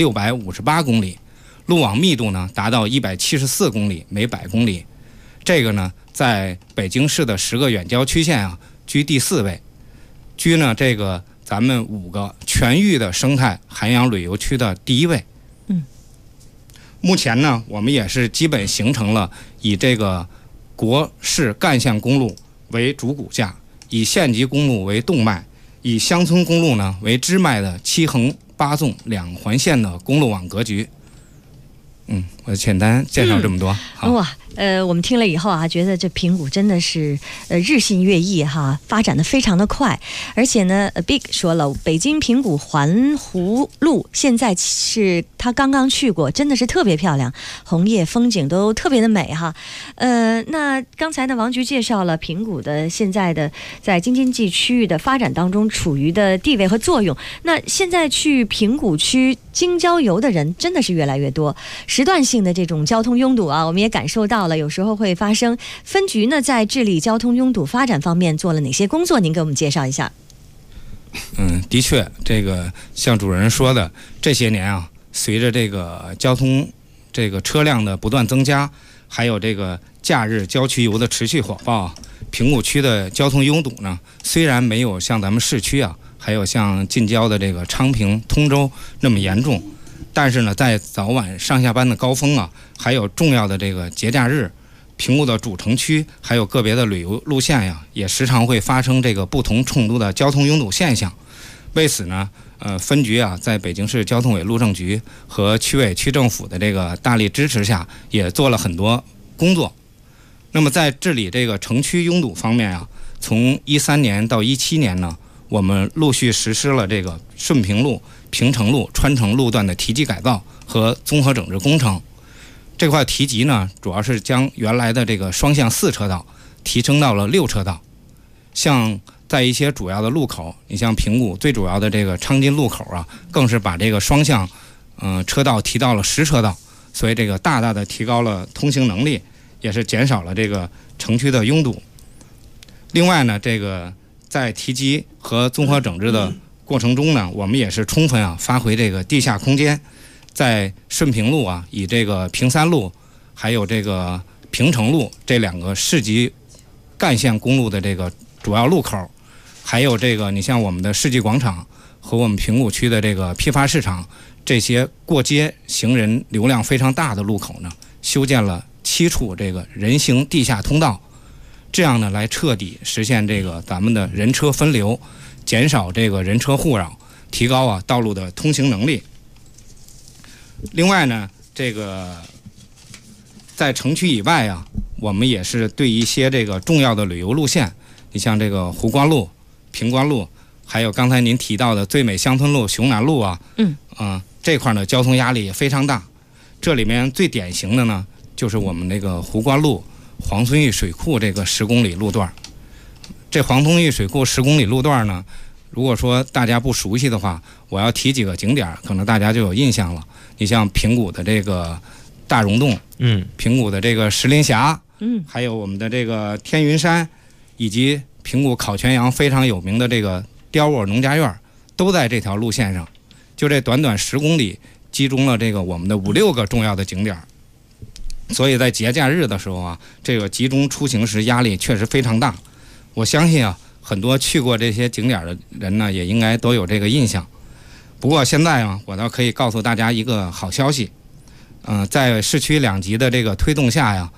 1658公里，路网密度呢达到174公里每100公里。这个呢，在北京市的10个远郊区县啊，居第4位，居呢这个咱们5个全域的生态涵养旅游区的第1位。目前呢，我们也是基本形成了以这个国市干线公路为主骨架，以县级公路为动脉，以乡村公路呢为支脉的7横8纵2环线的公路网格局。我简单介绍这么多。 哇，我们听了以后啊，觉得这平谷真的是日新月异哈，发展的非常的快。而且呢，Big 说了，北京平谷环湖路现在是他刚刚去过，真的是特别漂亮，红叶风景都特别的美哈。那刚才呢，王局介绍了平谷的现在的在京津冀区域的发展当中处于的地位和作用。那现在去平谷区京郊游的人真的是越来越多，时段性的这种交通拥堵啊，我们也感受到了，有时候会发生。分局呢，在治理交通拥堵发展方面做了哪些工作？您给我们介绍一下。 的确，这个像主任说的，这些年啊，随着这个交通这个车辆的不断增加，还有这个假日郊区游的持续火爆，平谷区的交通拥堵呢，虽然没有像咱们市区啊，还有像近郊的这个昌平、通州那么严重，但是呢，在早晚上下班的高峰啊，还有重要的这个节假日，平谷的主城区还有个别的旅游路线呀，也时常会发生这个不同程度的交通拥堵现象。为此呢，分局啊，在北京市交通委路政局和区委区政府的这个大力支持下，也做了很多工作。那么在治理这个城区拥堵方面啊，从13年到17年呢，我们陆续实施了这个顺平路、平城路、川城路段的提级改造和综合整治工程。这块提级呢，主要是将原来的这个双向4车道提升到了6车道。像在一些主要的路口，你像平谷最主要的这个昌金路口啊，更是把这个双向车道提到了10车道，所以这个大大的提高了通行能力，也是减少了这个城区的拥堵。另外呢，这个在提级和综合整治的过程中呢，我们也是充分发挥这个地下空间，在顺平路啊，以这个平三路还有这个平城路这2个市级干线公路的这个主要路口，还有这个你像我们的世纪广场和我们平谷区的这个批发市场，这些过街行人流量非常大的路口呢，修建了7处这个人行地下通道，这样呢来彻底实现这个咱们的人车分流，减少这个人车互扰，提高道路的通行能力。另外呢，这个在城区以外啊，我们也是对一些这个重要的旅游路线，你像这个湖关路、平关路，还有刚才您提到的最美乡村路、雄南路啊，这块呢交通压力也非常大。这里面最典型的呢，就是我们这个湖关路黄村峪水库这个10公里路段。这黄村峪水库10公里路段呢，如果说大家不熟悉的话，我要提几个景点，可能大家就有印象了。你像平谷的这个大溶洞，平谷的这个石林峡，还有我们的这个天云山，以及平谷烤全羊非常有名的这个雕窝农家院，都在这条路线上。就这短短10公里，集中了这个我们的5、6个重要的景点。所以在节假日的时候啊，这个集中出行时压力确实非常大。我相信啊，很多去过这些景点的人呢，也应该都有这个印象。不过现在啊，我倒可以告诉大家一个好消息，在市区2级的这个推动下呀，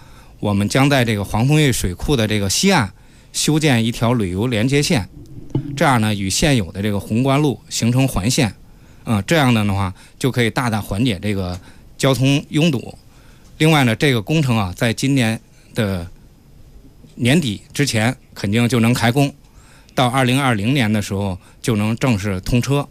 我们将在这个黄蜂峪水库的这个西岸修建一条旅游连接线，这样呢与现有的这个宏观路形成环线，这样的话就可以大大缓解这个交通拥堵。另外呢，这个工程啊，在今年的年底之前肯定就能开工，到2020年的时候就能正式通车。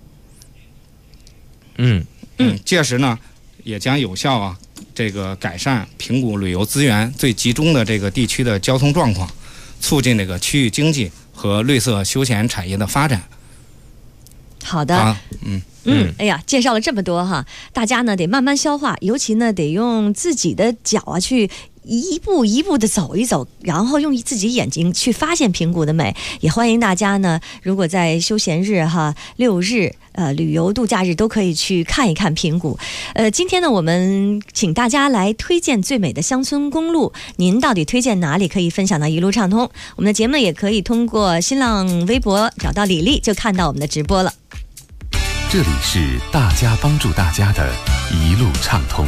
届时呢，也将有效这个改善平谷旅游资源最集中的这个地区的交通状况，促进这个区域经济和绿色休闲产业的发展。 好的，哎呀，介绍了这么多哈，大家呢得慢慢消化，尤其呢得用自己的脚去一步一步的走一走，然后用自己眼睛去发现平谷的美。也欢迎大家呢，如果在休闲日6日旅游度假日都可以去看一看平谷。今天呢，我们请大家来推荐最美的乡村公路，您到底推荐哪里？可以分享到一路畅通。我们的节目也可以通过新浪微博找到李丽，就看到我们的直播了。 这里是大家帮助大家的一路畅通。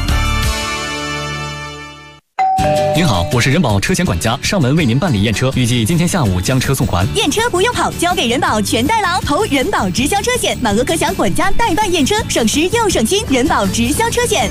您好，我是人保车险管家，上门为您办理验车，预计今天下午将车送还。 验车不用跑，交给人保全代劳，投人保直销车险，满额可享管家代办验车，省时又省心。人保直销车险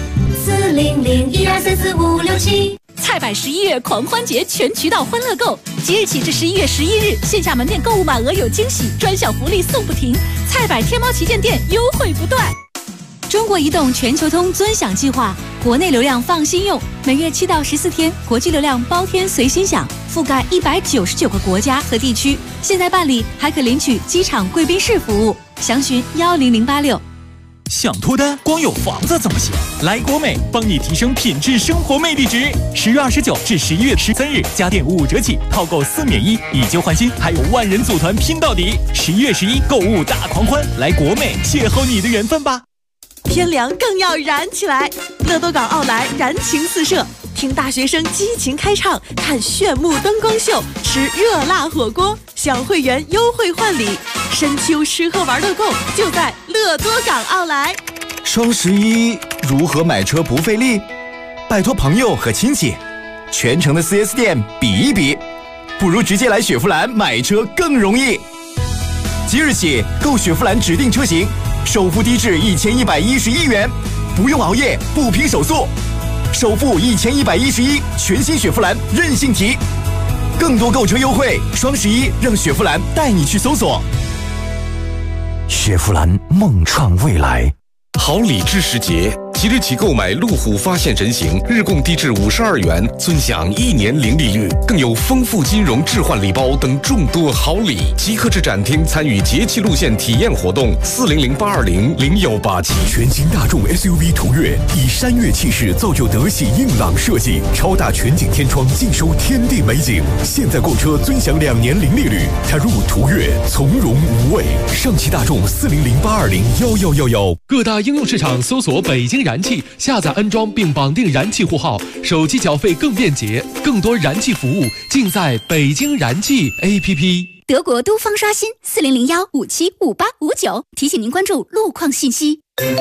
，40012344567。 菜百11月狂欢节全渠道欢乐购，即日起至11月11日，线下门店购物满额有惊喜，专享福利送不停。菜百天猫旗舰店优惠不断。中国移动全球通尊享计划，国内流量放心用，每月7到14天，国际流量包天随心享，覆盖199个国家和地区。现在办理还可领取机场贵宾室服务，详询10086。 想脱单，光有房子怎么行？来国美帮你提升品质生活魅力值。10月29至11月13日，家电5折起，套购4免1，以旧换新，还有万人组团拼到底。11月11购物大狂欢，来国美邂逅你的缘分吧！ 天凉更要燃起来，乐多港奥莱燃情四射，听大学生激情开唱，看炫目灯光秀，吃热辣火锅，享会员优惠换礼，深秋吃喝玩乐购就在乐多港奥莱。 双11如何买车不费力？拜托朋友和亲戚，全城的 4S 店比一比，不如直接来雪佛兰买车更容易。即日起购雪佛兰指定车型，首付低至1111元，不用熬夜，不拼手速，首付1111，全新雪佛兰任性提。更多购车优惠，双11让雪佛兰带你去搜索。 雪佛兰梦创未来。 好礼智时节，即日起购买路虎发现人形，日供低至52元，尊享1年零利率，更有丰富金融置换礼包等众多好礼。即刻至展厅参与节气路线体验活动，40082000187。 全新大众 SUV 途岳，以山岳气势造就德系硬朗设计，超大全景天窗尽收天地美景。现在购车尊享2年零利率，踏入途岳从容无畏。上汽大众40082001111。 各大应用市场搜索北京燃气，下载安装并绑定燃气户号，手机缴费更便捷，更多燃气服务尽在北京燃气 APP。 德国都方刷新40015755859，提醒您关注路况信息。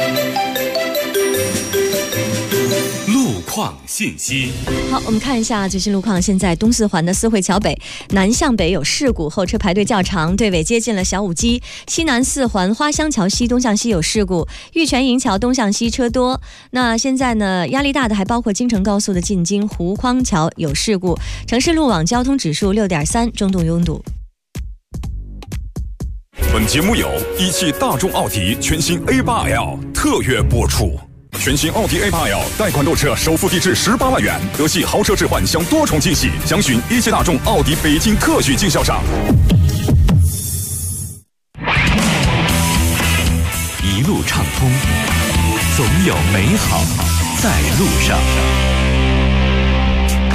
路况信息。 好，我们看一下最新路况。现在东四环的四惠桥北南向北有事故，后车排队较长，队尾接近了小五基。西南四环花乡桥西东向西有事故，玉泉营桥东向西车多。那现在呢，压力大的还包括京承高速的进京湖框桥有事故。城市路网交通指数6.3，中度拥堵。 本节目由一汽大众奥迪全新 A8L 特约播出。全新奥迪 A8L 贷款购车首付低至18万元，德系豪车置换享多重惊喜，详询一汽大众奥迪北京特许经销商。 一路畅通，总有美好在路上。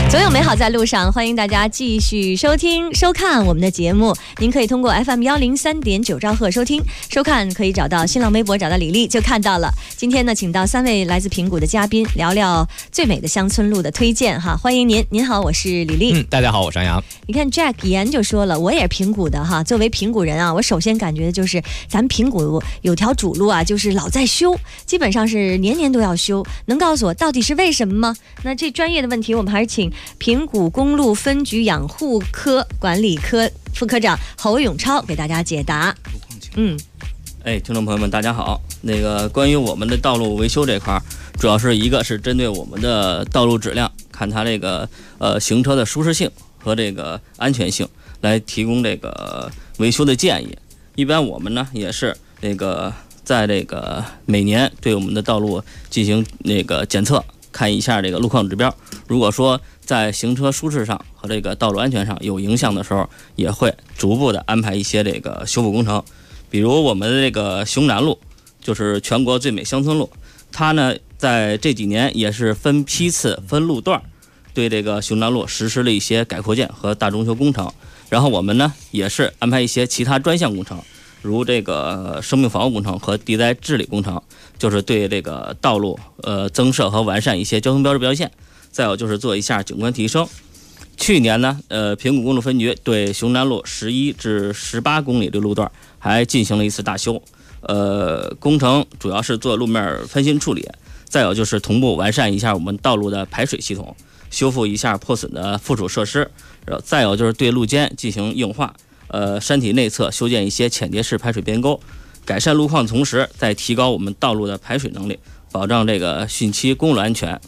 总有美好在路上，欢迎大家继续收听收看我们的节目。您可以通过 FM103.9兆赫收听收看，可以找到新浪微博找到李丽就看到了。今天呢，请到3位来自平谷的嘉宾聊聊最美的乡村路的推荐哈。欢迎您，您好，我是李丽。 大家好，我是杨洋。 你看 Jack 言就说了，我也是平谷的哈。作为平谷人啊，我首先感觉的就是咱们平谷有条主路啊，就是老在修，基本上是年年都要修。能告诉我到底是为什么吗？那这专业的问题，我们还是请平谷公路分局养护科管理科副科长侯永超给大家解答。 听众朋友们，大家好。关于我们的道路维修这块，主要是一个是针对我们的道路质量，看它行车的舒适性和安全性，来提供维修的建议。一般我们呢也是在每年对我们的道路进行检测，看一下路况指标。如果说在行车舒适上和道路安全上有影响的时候，也会逐步的安排一些修复工程。比如我们的熊南路，就是全国最美乡村路，它呢在这几年也是分批次分路段对熊南路实施了一些改扩建和大中修工程。然后我们呢也是安排一些其他专项工程，如生命防护工程和地灾治理工程，就是对道路增设和完善一些交通标志标线。再有就是做一下景观提升。去年呢，平谷公路分局对熊南路11至18公里的路段还进行了一次大修。工程主要是做路面翻新处理，再有就是同步完善一下我们道路的排水系统，修复一下破损的附属设施，再有就是对路肩进行硬化，山体内侧修建一些浅叠式排水边沟，改善路况的同时再提高我们道路的排水能力，保障汛期公路安全。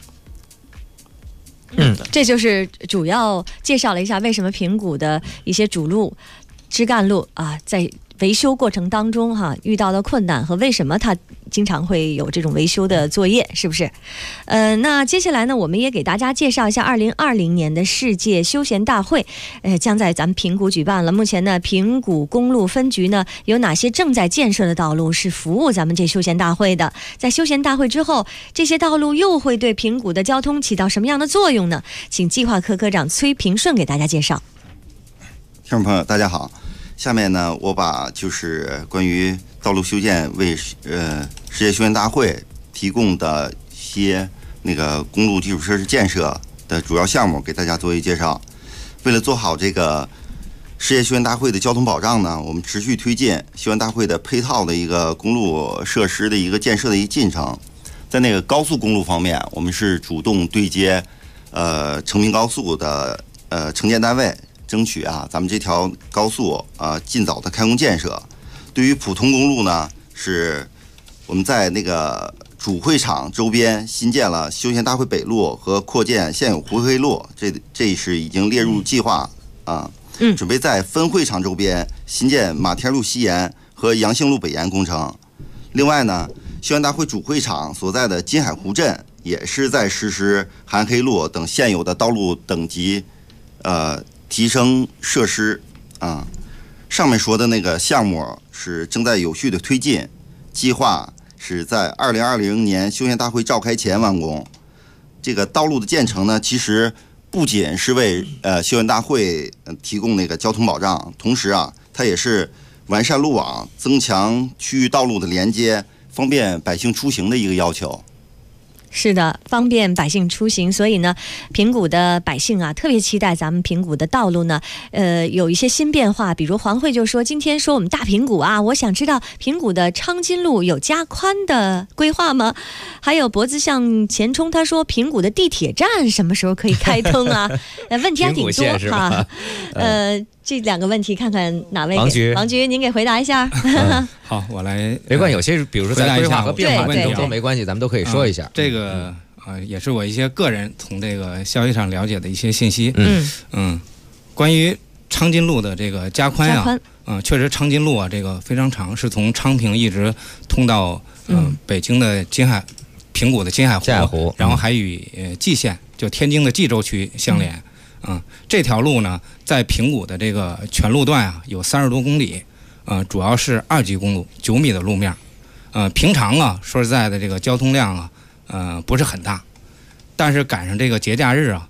这就是主要介绍了一下为什么平谷的一些主路、枝干路啊，在维修过程当中遇到的困难和为什么它经常会有这种维修的作业，是不是？那接下来呢，我们也给大家介绍一下2020年的世界休闲大会，将在咱们平谷举办了。目前呢，平谷公路分局呢有哪些正在建设的道路是服务咱们这休闲大会的？在休闲大会之后，这些道路又会对平谷的交通起到什么样的作用呢？请计划科科长崔平顺给大家介绍。 听众朋友，大家好。下面呢，我把就是关于道路修建为世界休闲大会提供的一些公路基础设施建设的主要项目给大家做一介绍。为了做好世界休闲大会的交通保障呢，我们持续推进休闲大会的配套的一个公路设施的一个建设的一个进程。在高速公路方面，我们是主动对接成平高速的承建单位，争取咱们这条高速尽早的开工建设。对于普通公路呢，是我们在主会场周边新建了休闲大会北路和扩建现有湖黑路，这是已经列入计划准备在分会场周边新建马天路西延和阳兴路北延工程。另外呢，休闲大会主会场所在的金海湖镇也是在实施韩黑路等现有的道路等级提升设施上面说的项目是正在有序的推进，计划是在2020年休闲大会召开前完工。这个道路的建成呢，其实不仅是为休闲大会提供交通保障，同时它也是完善路网、增强区域道路的连接，方便百姓出行的一个要求。 是的，方便百姓出行，所以呢，平谷的百姓特别期待咱们平谷的道路呢，有一些新变化。比如黄慧就说，今天说我们大平谷我想知道平谷的昌金路有加宽的规划吗？还有脖子向前冲，他说平谷的地铁站什么时候可以开通问题还挺多这两个问题看看哪位王局您给回答一下。 好，我来。 没关系，有些比如说在规划和变化都没关系，咱们都可以说一下。 这个也是我一些个人从消息上了解的一些信息。关于昌金路的加宽确实昌金路这个非常长，是从昌平一直通到北京的平谷的金海湖，然后还与蓟县就天津的蓟州区相连。这条路呢，在平谷的全路段有30多公里，主要是2级公路，9米的路面。平常说实在的，交通量不是很大，但是赶上节假日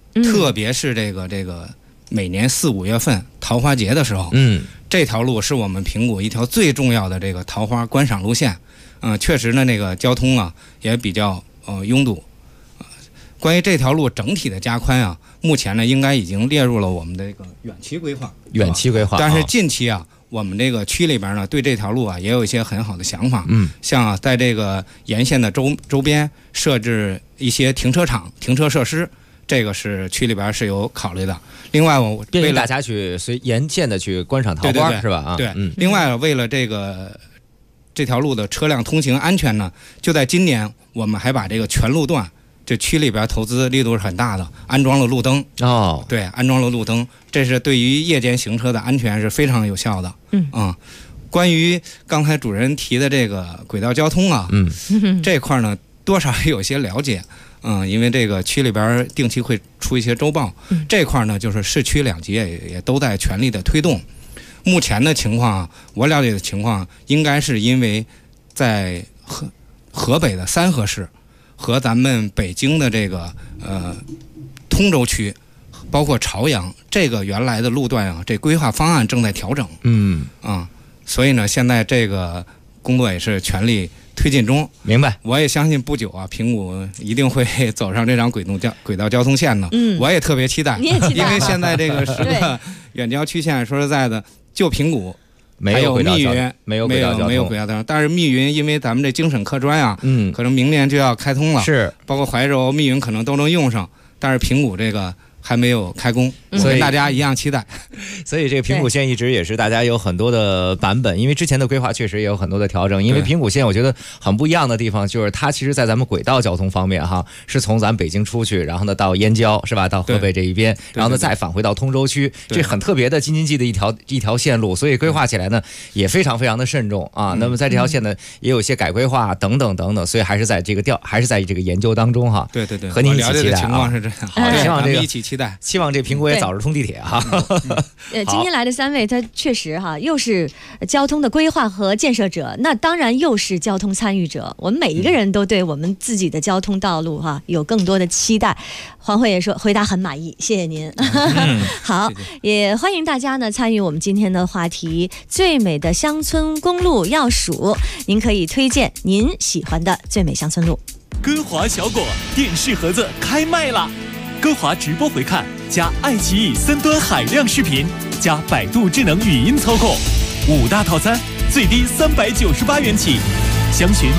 特别是这个每年4、5月份桃花节的时候，这条路是我们平谷一条最重要的这个桃花观赏路线。确实呢，那个交通啊也比较拥堵。关于这条路整体的加宽啊，目前呢应该已经列入了我们的这个远期规划。 远期规划。 但是近期啊，我们这个区里边呢对这条路啊也有一些很好的想法。像在这个沿线的周边设置一些停车场、停车设施。这个是区里边是有考虑的。另外，我便于大家去沿线的去观赏桃花，是吧？ 对。另外，为了这条路的车辆通行安全呢，就在今年，我们还把这个全路段，这区里边投资力度是很大的，安装了路灯。对，安装了路灯，这是对于夜间行车的安全是非常有效的。关于刚才主任提的这个轨道交通啊，这块呢多少有些了解。因为这个区里边定期会出一些周报，这块呢就是市区2级也都在全力的推动。目前的情况，我了解的情况，应该是因为在河北的三河市和咱们北京的这个通州区，包括朝阳这个原来的路段啊，这规划方案正在调整。所以呢，现在这个工作也是全力推进中。 明白。 我也相信不久啊，平谷一定会走上这条轨道交通线的。我也特别期待。 你也期待。 因为现在这个10个远郊区县，说实在的，就平谷没有密云没有轨道交通。但是密云因为咱们这精省客专啊，可能明年就要开通了。 是。 包括怀柔、密云可能都能用上，但是平谷这个还没有开工，所以大家一样期待。 所以这个平谷线一直也是大家有很多的版本，因为之前的规划确实也有很多的调整。因为平谷线我觉得很不一样的地方就是它其实在咱们轨道交通方面哈，是从咱们北京出去，然后呢到燕郊是吧，到河北这一边，然后呢再返回到通州区，这很特别的京津冀的一条线路，所以规划起来呢也非常非常的慎重啊。那么在这条线呢也有一些改规划等等等等，所以还是在这个研究当中哈。 对， 和您一起期待啊。 了解的情况是这样。好， 希望这个一起期待， 希望这平谷也早日通地铁哈。 今天来的3位，他确实哈，又是交通的规划和建设者，那当然又是交通参与者。我们每一个人都对我们自己的交通道路哈有更多的期待。黄慧也说回答很满意，谢谢您。好，也欢迎大家呢参与我们今天的话题，最美的乡村公路要数，您可以推荐您喜欢的最美乡村路。 歌华小果电视盒子开卖了，歌华直播回看加爱奇艺3端海量视频加百度智能语音操控，5大套餐最低398元起，详询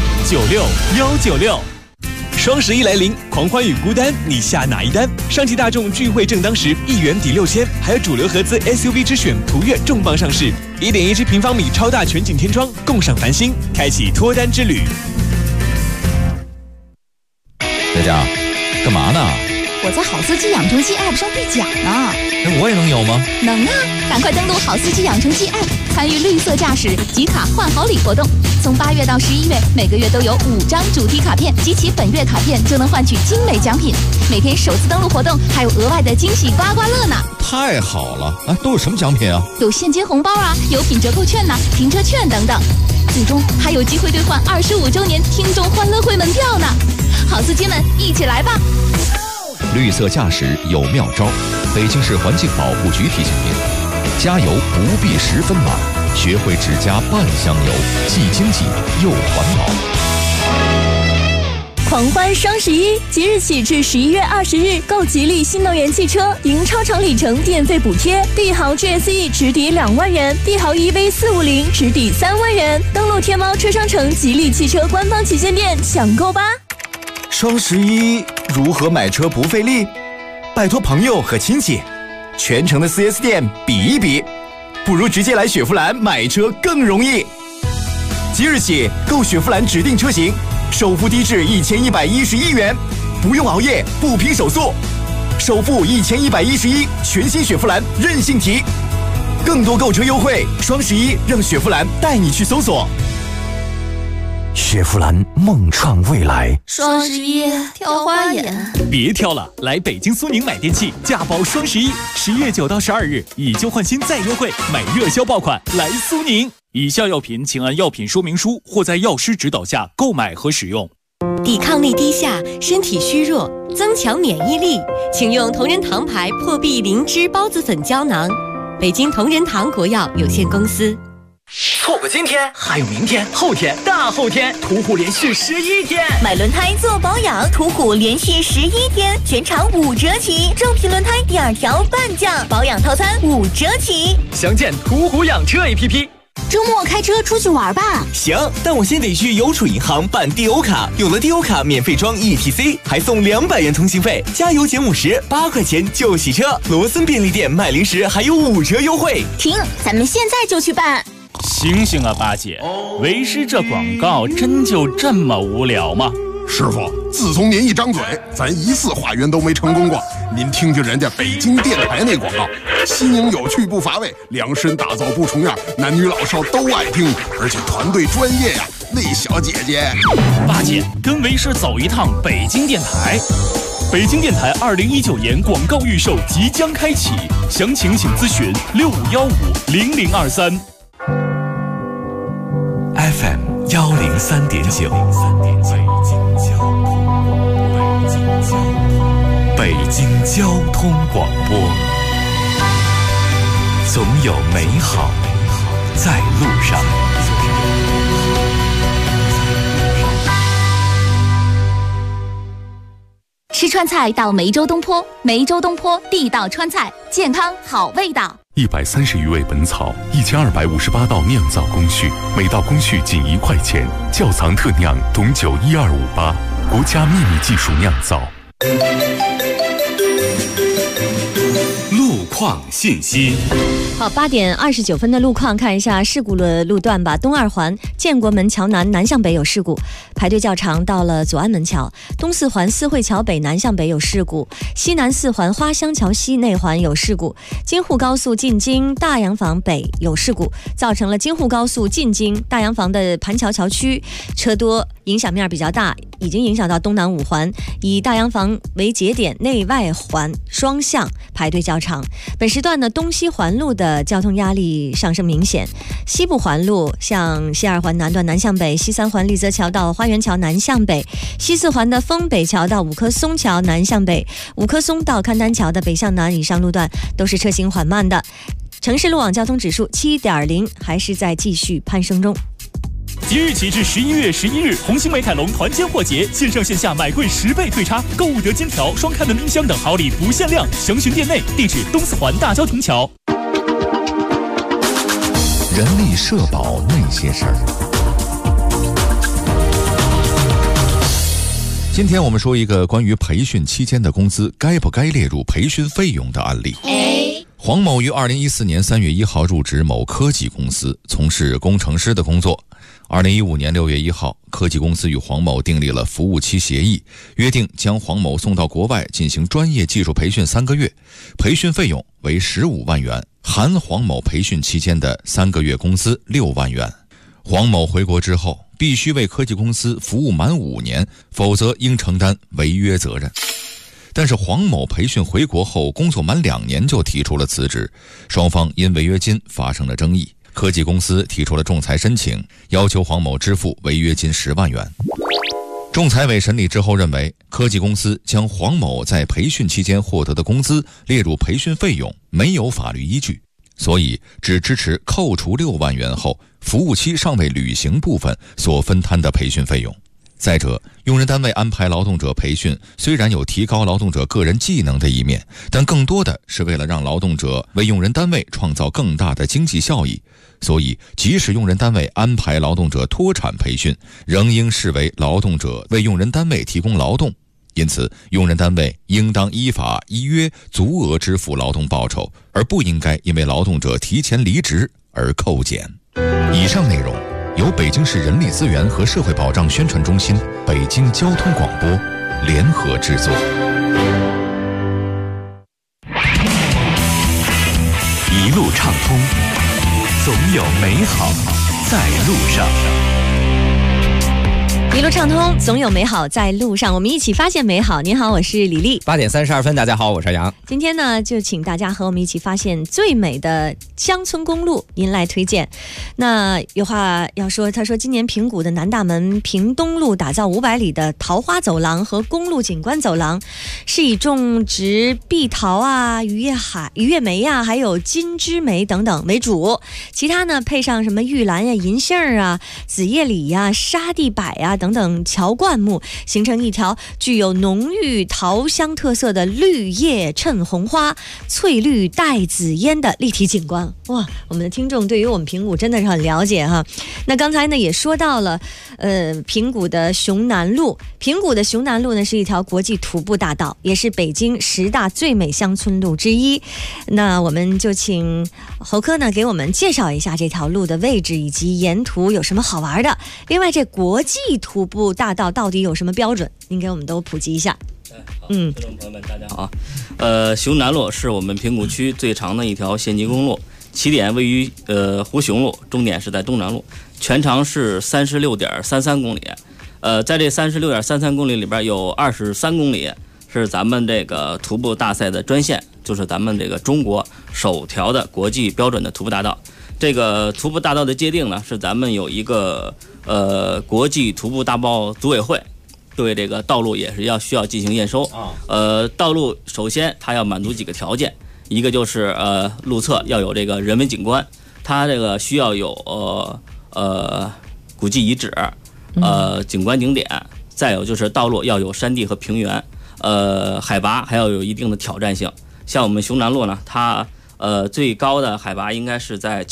96196。双11来临，狂欢与孤单，你下哪一单？上汽大众聚会正当时，1元抵6000，还有主流合资 SUV 之选途岳重磅上市，1.17平方米超大全景天窗，共赏繁星，开启脱单之旅。 大家干嘛呢？ 我在好司机养成记 App 上兑奖呢。 我也能有吗？ 能啊！赶快登录好司机养成记 App， 参与绿色驾驶集卡换好礼活动。从8月到11月，每个月都有5张主题卡片，集齐本月卡片就能换取精美奖品。每天首次登录活动还有额外的惊喜刮刮乐呢！ 太好了！都有什么奖品啊？ 有现金红包啊，有品折扣券呐，停车券等等。最终还有机会兑换25周年听众欢乐会门票呢！好司机们，一起来吧！ 绿色驾驶有妙招，北京市环境保护局提醒您：加油不必10分满，学会只加半箱油，既经济又环保。 狂欢双11，即日起至11月20日，购吉利新能源汽车，赢超长里程电费补贴，帝豪 GSE 直抵2万元，帝豪 EV450 直抵3万元。登录天猫车商城吉利汽车官方旗舰店抢购吧！ 双11如何买车不费力？拜托朋友和亲戚，全城的 4S 店比一比，不如直接来雪佛兰买车更容易。即日起购雪佛兰指定车型，首付低至1111元，不用熬夜，不拼手速，首付1111，全新雪佛兰任性提。更多购车优惠，双11让雪佛兰带你去搜索。 雪佛兰梦创未来， 双11挑花眼， 别挑了，来北京苏宁买电器，价保双11，11月9到12日以旧换新再优惠，买热销爆款来苏宁。以下药品请按药品说明书或在药师指导下购买和使用。 抵抗力低下，身体虚弱，增强免疫力，请用同仁堂牌破壁灵芝孢子粉胶囊。北京同仁堂国药有限公司。 错过今天，还有明天、后天、大后天，途虎连续11天。 买轮胎做保养，途虎连续11天，全场5折起，正品轮胎第2条半价，保养套餐5折起。 详见途虎养车 APP。 周末开车出去玩吧。 行，但我先得去邮储银行办 DO 卡，有了 DO 卡免费装 ETC， 还送200元通信费，加油减50，8块钱就洗车。罗森便利店卖零食还有5折优惠。 停，咱们现在就去办。 醒醒啊，八姐，为师这广告真就这么无聊吗？ 师傅，自从您一张嘴，咱1次化缘都没成功过。您听听人家北京电台那广告，新颖有趣不乏味，量身打造不重样，男女老少都爱听，而且团队专业呀。那小姐姐， 八姐跟为师走一趟北京电台。北京电台2019年广告预售即将开启，详情请咨询65150023。 FM 103.9，北京交通广播，总有美好在路上。 吃川菜到梅州东坡，梅州东坡地道川菜，健康好味道。 130余味本草，1258道酿造工序，每道工序仅1块钱。窖藏特酿董酒12588，国家秘密技术酿造。 路况信息。 好，8点29分的路况，看一下事故的路段吧。东2环建国门桥南南向北有事故，排队较长，到了左安门桥。东4环四惠桥北南向北有事故，西南4环花乡桥西内环有事故。京沪高速进京大洋房北有事故，造成了京沪高速进京大洋房的盘桥桥区车多，影响面比较大，已经影响到东南5环，以大洋房为节点，内外环双向排队较长。本时段呢，东西环路的交通压力上升明显。西部环路像西2环南段南向北，西3环丽泽桥到花园桥南向北，西4环的丰北桥到五棵松桥南向北，五棵松到勘丹桥的北向南以上路段都是车行缓慢的。城市路网交通指数7.0，还是在继续攀升中。 即日起至11月11日，红星美凯龙团坚货节，线上线下买贵10倍退差，购物得金条、双开门冰箱等好礼不限量，详询店内。地址东4环大交亭桥。 人力社保那些事儿。今天我们说一个关于培训期间的工资该不该列入培训费用的案例。黄某于2014年3月1号入职某科技公司，从事工程师的工作。2015年6月1号，科技公司与黄某订立了服务期协议，约定将黄某送到国外进行专业技术培训3个月，培训费用为15万元，含黄某培训期间的3个月工资6万元。黄某回国之后，必须为科技公司服务满5年，否则应承担违约责任。但是黄某培训回国后工作满2年就提出了辞职，双方因违约金发生了争议，科技公司提出了仲裁申请，要求黄某支付违约金10万元。仲裁委审理之后认为，科技公司将黄某在培训期间获得的工资列入培训费用没有法律依据，所以只支持扣除6万元后服务期尚未履行部分所分摊的培训费用。再者，用人单位安排劳动者培训虽然有提高劳动者个人技能的一面，但更多的是为了让劳动者为用人单位创造更大的经济效益，所以即使用人单位安排劳动者脱产培训，仍应视为劳动者为用人单位提供劳动，因此用人单位应当依法依约足额支付劳动报酬，而不应该因为劳动者提前离职而扣减。以上内容由北京市人力资源和社会保障宣传中心、北京交通广播联合制作。 一路畅通，总有美好在路上。 一路畅通，总有美好在路上，我们一起发现美好。您好，我是李丽。 8点32分，大家好，我是杨。 今天呢，就请大家和我们一起发现最美的乡村公路，您来推荐。那有话要说，他说今年平谷的南大门平东路打造500里的桃花走廊和公路景观走廊，是以种植碧桃啊、鱼叶梅啊，还有金枝梅等等为主，其他呢配上什么玉兰呀、银杏啊、紫叶李呀、沙地柏呀等等乔灌木，形成一条具有浓郁桃香特色的绿叶衬红花、翠绿带紫烟的立体景观。哇，我们的听众对于我们平谷真的是很了解哈。那刚才呢也说到了，平谷的雄南路，平谷的雄南路呢是一条国际徒步大道，也是北京10大最美乡村路之一。那我们就请侯科呢给我们介绍一下这条路的位置以及沿途有什么好玩的。另外，这国际徒步大道到底有什么标准？您给我们都普及一下。 听众朋友们，大家好。雄南路是我们平谷区最长的一条县级公路，起点位于胡雄路，终点是在东南路，全长是36.33公里。在这36.33公里里边，有23公里是咱们这个徒步大赛的专线，就是咱们这个中国首条的国际标准的徒步大道。这个徒步大道的界定呢，是咱们有一个国际徒步大道组委会。对这个道路也是需要进行验收。道路首先它要满足几个条件，一个就是路侧要有这个人文景观，它这个需要有古迹遗址，景观景点，再有就是道路要有山地和平原，海拔还要有一定的挑战性。像我们雄南路呢，它最高的海拔应该是在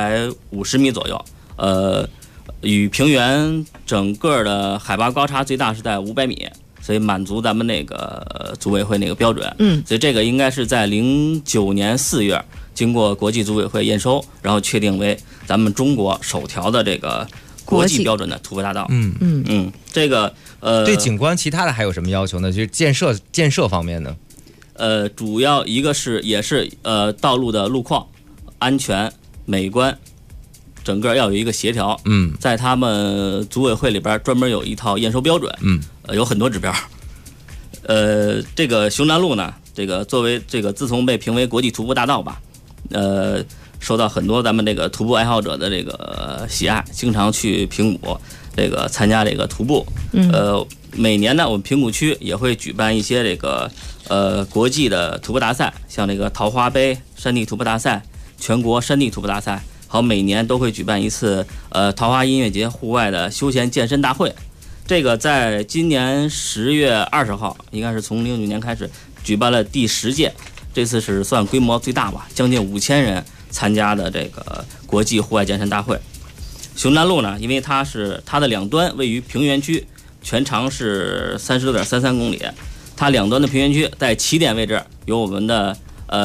750米左右，与平原整个的海拔高差最大是在500米，所以满足咱们那个组委会那个标准。所以这个应该是在09年4月经过国际组委会验收，然后确定为咱们中国首条的这个国际标准的徒步大道。这个对景观其他的还有什么要求呢？就是建设方面呢？ 主要一个是也是道路的路况、安全、美观。整个要有一个协调，在他们组委会里边专门有一套验收标准，有很多指标。这个雄南路呢，这个作为这个自从被评为国际徒步大道吧，受到很多咱们这个徒步爱好者的这个喜爱，经常去平谷这个参加这个徒步。每年呢，我们平谷区也会举办一些这个国际的徒步大赛，像这个桃花杯山地徒步大赛、全国山地徒步大赛。好，每年都会举办一次桃花音乐节户外的休闲健身大会。这个在今年10月20号，应该是从09年开始举办了第10届，这次是算规模最大吧，将近5000人参加的这个国际户外健身大会。雄南路呢，因为它的两端位于平原区，全长是36.33公里，它两端的平原区在起点位置有我们的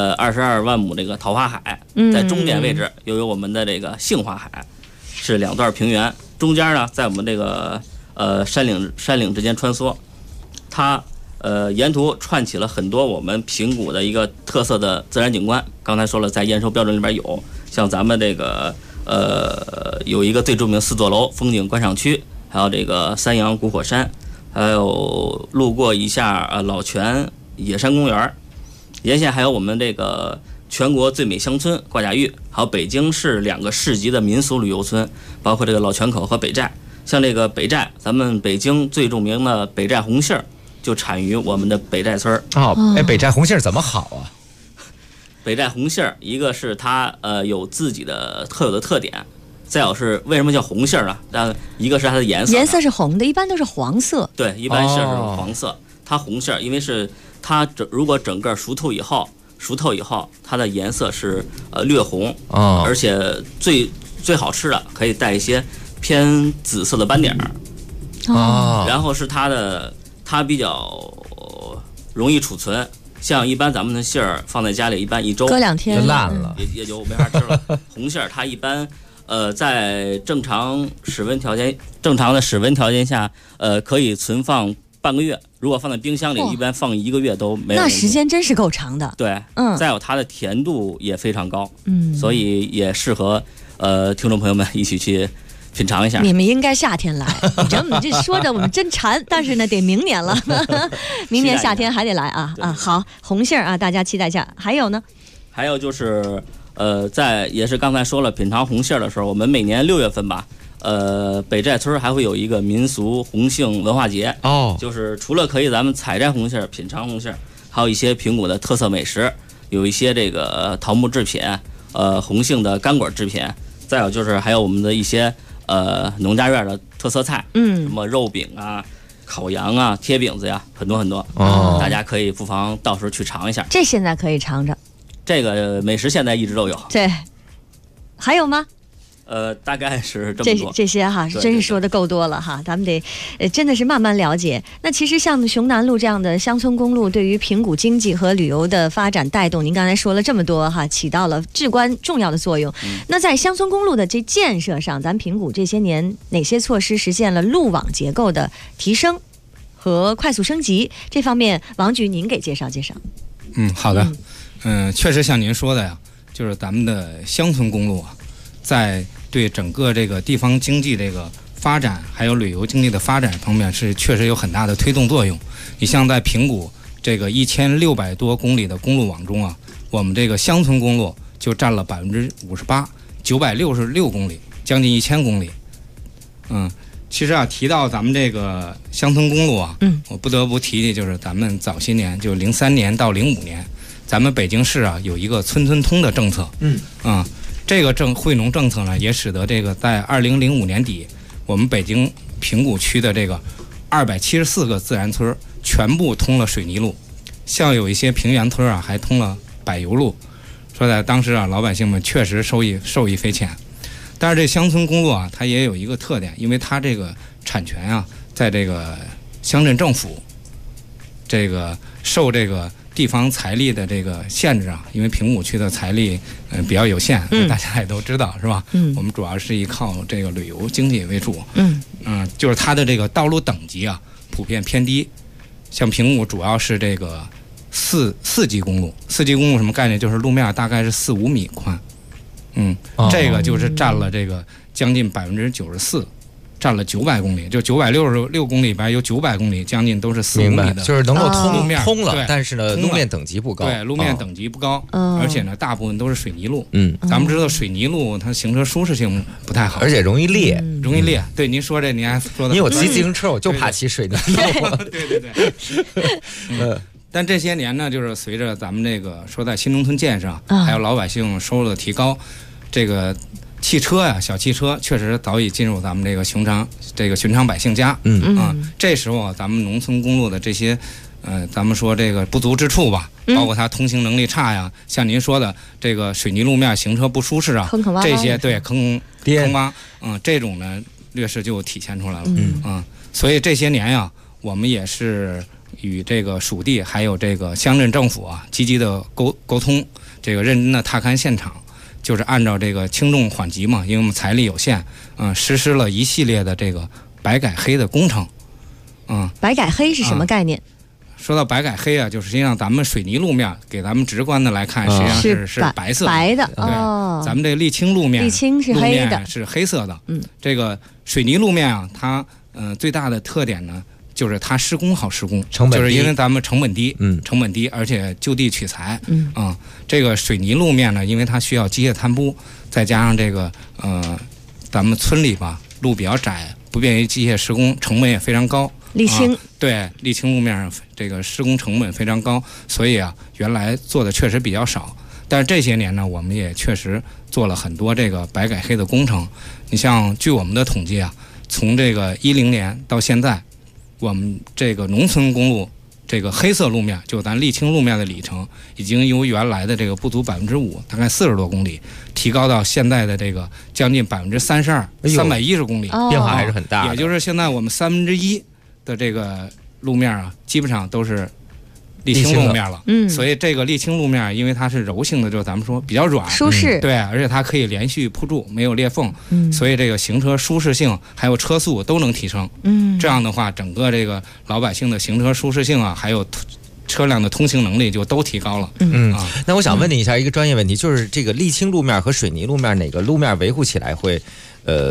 22万亩这个桃花海，在终点位置又有我们的这个杏花海，是两段平原，中间呢在我们这个山岭之间穿梭，它沿途串起了很多我们平谷的一个特色的自然景观。刚才说了，在验收标准里边有，像咱们这个有一个最著名的4座楼风景观赏区，还有这个三阳古火山，还有路过一下老泉野山公园。沿线还有我们这个全国最美乡村挂甲峪，还有北京市2个市级的民俗旅游村，包括这个老泉口和北寨。像这个北寨，咱们北京最著名的北寨红杏就产于我们的北寨村。 北寨红杏怎么好啊？ 北寨红杏，一个是它有自己的特有的特点，再有是为什么叫红杏啊？一个是它的颜色， 颜色是红的，一般都是黄色。 对，一般是黄色。它红杏，因为是它如果整个熟透以后，它的颜色是略红，而且最好吃的可以带一些偏紫色的斑点儿。然后是它比较容易储存，像一般咱们的杏儿放在家里，一般1周搁2天就烂了， 也就没法吃了。红杏儿它一般在正常的室温条件下，可以存放半个月。如果放在冰箱里，一般放1个月都没有。 那时间真是够长的。 对，再有它的甜度也非常高，所以也适合听众朋友们一起去品尝一下。 你们应该夏天来，你这说的我们真馋，但是呢得明年了，明年夏天还得来啊啊！好，红杏啊，大家期待一下。还有呢？ 还有就是也是刚才说了，品尝红杏的时候，我们每年6月份吧。北寨村还会有一个民俗红杏文化节哦， 就是除了可以咱们采摘红杏、品尝红杏，还有一些平谷的特色美食，有一些这个桃木制品，红杏的干果制品，再有就是还有我们的一些农家院的特色菜，什么肉饼啊、烤羊啊、贴饼子呀，很多很多大家可以不妨到时候去尝一下。 这现在可以尝着， 这个美食现在一直都有。 对，还有吗？ 大概是这么多。 这些哈，真是说的够多了哈，咱们得真的是慢慢了解。那其实像雄南路这样的乡村公路，对于平谷经济和旅游的发展带动，您刚才说了这么多哈，起到了至关重要的作用。那在乡村公路的这建设上，咱平谷这些年哪些措施实现了路网结构的提升和快速升级？这方面，王局您给介绍介绍。 好的。确实像您说的呀，就是咱们的乡村公路啊，在对整个这个地方经济这个发展，还有旅游经济的发展方面，是确实有很大的推动作用。你像在平谷这个1600多公里的公路网中啊，我们这个乡村公路就占了58%，966公里，将近1000公里。其实啊，提到咱们这个乡村公路啊，我不得不提就是咱们早些年，就03年到05年，咱们北京市啊有一个村村通的政策。这个惠农政策呢，也使得这个在2005年底，我们北京平谷区的这个274个自然村全部通了水泥路，像有一些平原村啊还通了柏油路。说在当时啊，老百姓们确实受益匪浅。但是这乡村公路啊，它也有一个特点，因为它这个产权啊，在这个乡镇政府这个受这个地方财力的这个限制啊，因为平谷区的财力比较有限，大家也都知道是吧？我们主要是依靠这个旅游经济为主。就是它的这个道路等级啊，普遍偏低。像平谷主要是这个四级公路，4级公路什么概念？就是路面大概是4-5米宽。这个就是占了这个将近94%。占了900公里，就966公里里边有900公里，将近都是4-5米的， 就是能够通了， 对， 但是呢，路面等级不高。 对，路面等级不高，而且呢，大部分都是水泥路。咱们知道水泥路它行车舒适性不太好， 而且容易裂， 对，您说这，您还说的， 因为我骑自行车，我就怕骑水泥路。 对。但这些年呢，就是随着咱们这个说在新农村建设，还有老百姓收入的提高，这个汽车呀，小汽车确实早已进入咱们这个寻常百姓家。这时候咱们农村公路的这些咱们说这个不足之处吧，包括它通行能力差呀，像您说的这个水泥路面行车不舒适啊，这些对坑洼，这种呢劣势就体现出来了。所以这些年呀，我们也是与这个属地还有这个乡镇政府啊积极的沟通，这个认真的踏勘现场。就是按照这个轻重缓急嘛，因为我们财力有限，实施了一系列的这个白改黑的工程。 白改黑是什么概念？ 说到白改黑啊，就是实际上咱们水泥路面给咱们直观的来看，实际上是白色的。 白的， 对，咱们这沥青路面， 沥青是黑的， 是黑色的。这个水泥路面啊，它最大的特点呢，就是它施工好施工，就是因为咱们成本低，而且就地取材。这个水泥路面呢，因为它需要机械摊铺，再加上这个咱们村里吧路比较窄，不便于机械施工，成本也非常高。 沥青， 对，沥青路面这个施工成本非常高，所以啊，原来做的确实比较少。但是这些年呢，我们也确实做了很多这个白改黑的工程。你像据我们的统计啊，从这个10年到现在，我们这个农村公路这个黑色路面，就咱沥青路面的里程，已经由原来的这个不足5%，大概40多公里，提高到现在的这个将近32%，310公里， 变化还是很大。 也就是现在我们1/3的这个路面啊，基本上都是沥青路面了。所以这个沥青路面，因为它是柔性的，就是咱们说比较软、 舒适， 对，而且它可以连续铺筑，没有裂缝，所以这个行车舒适性还有车速都能提升。这样的话，整个这个老百姓的行车舒适性啊，还有车辆的通行能力就都提高了。 那我想问你一下一个专业问题，就是这个沥青路面和水泥路面哪个路面维护起来会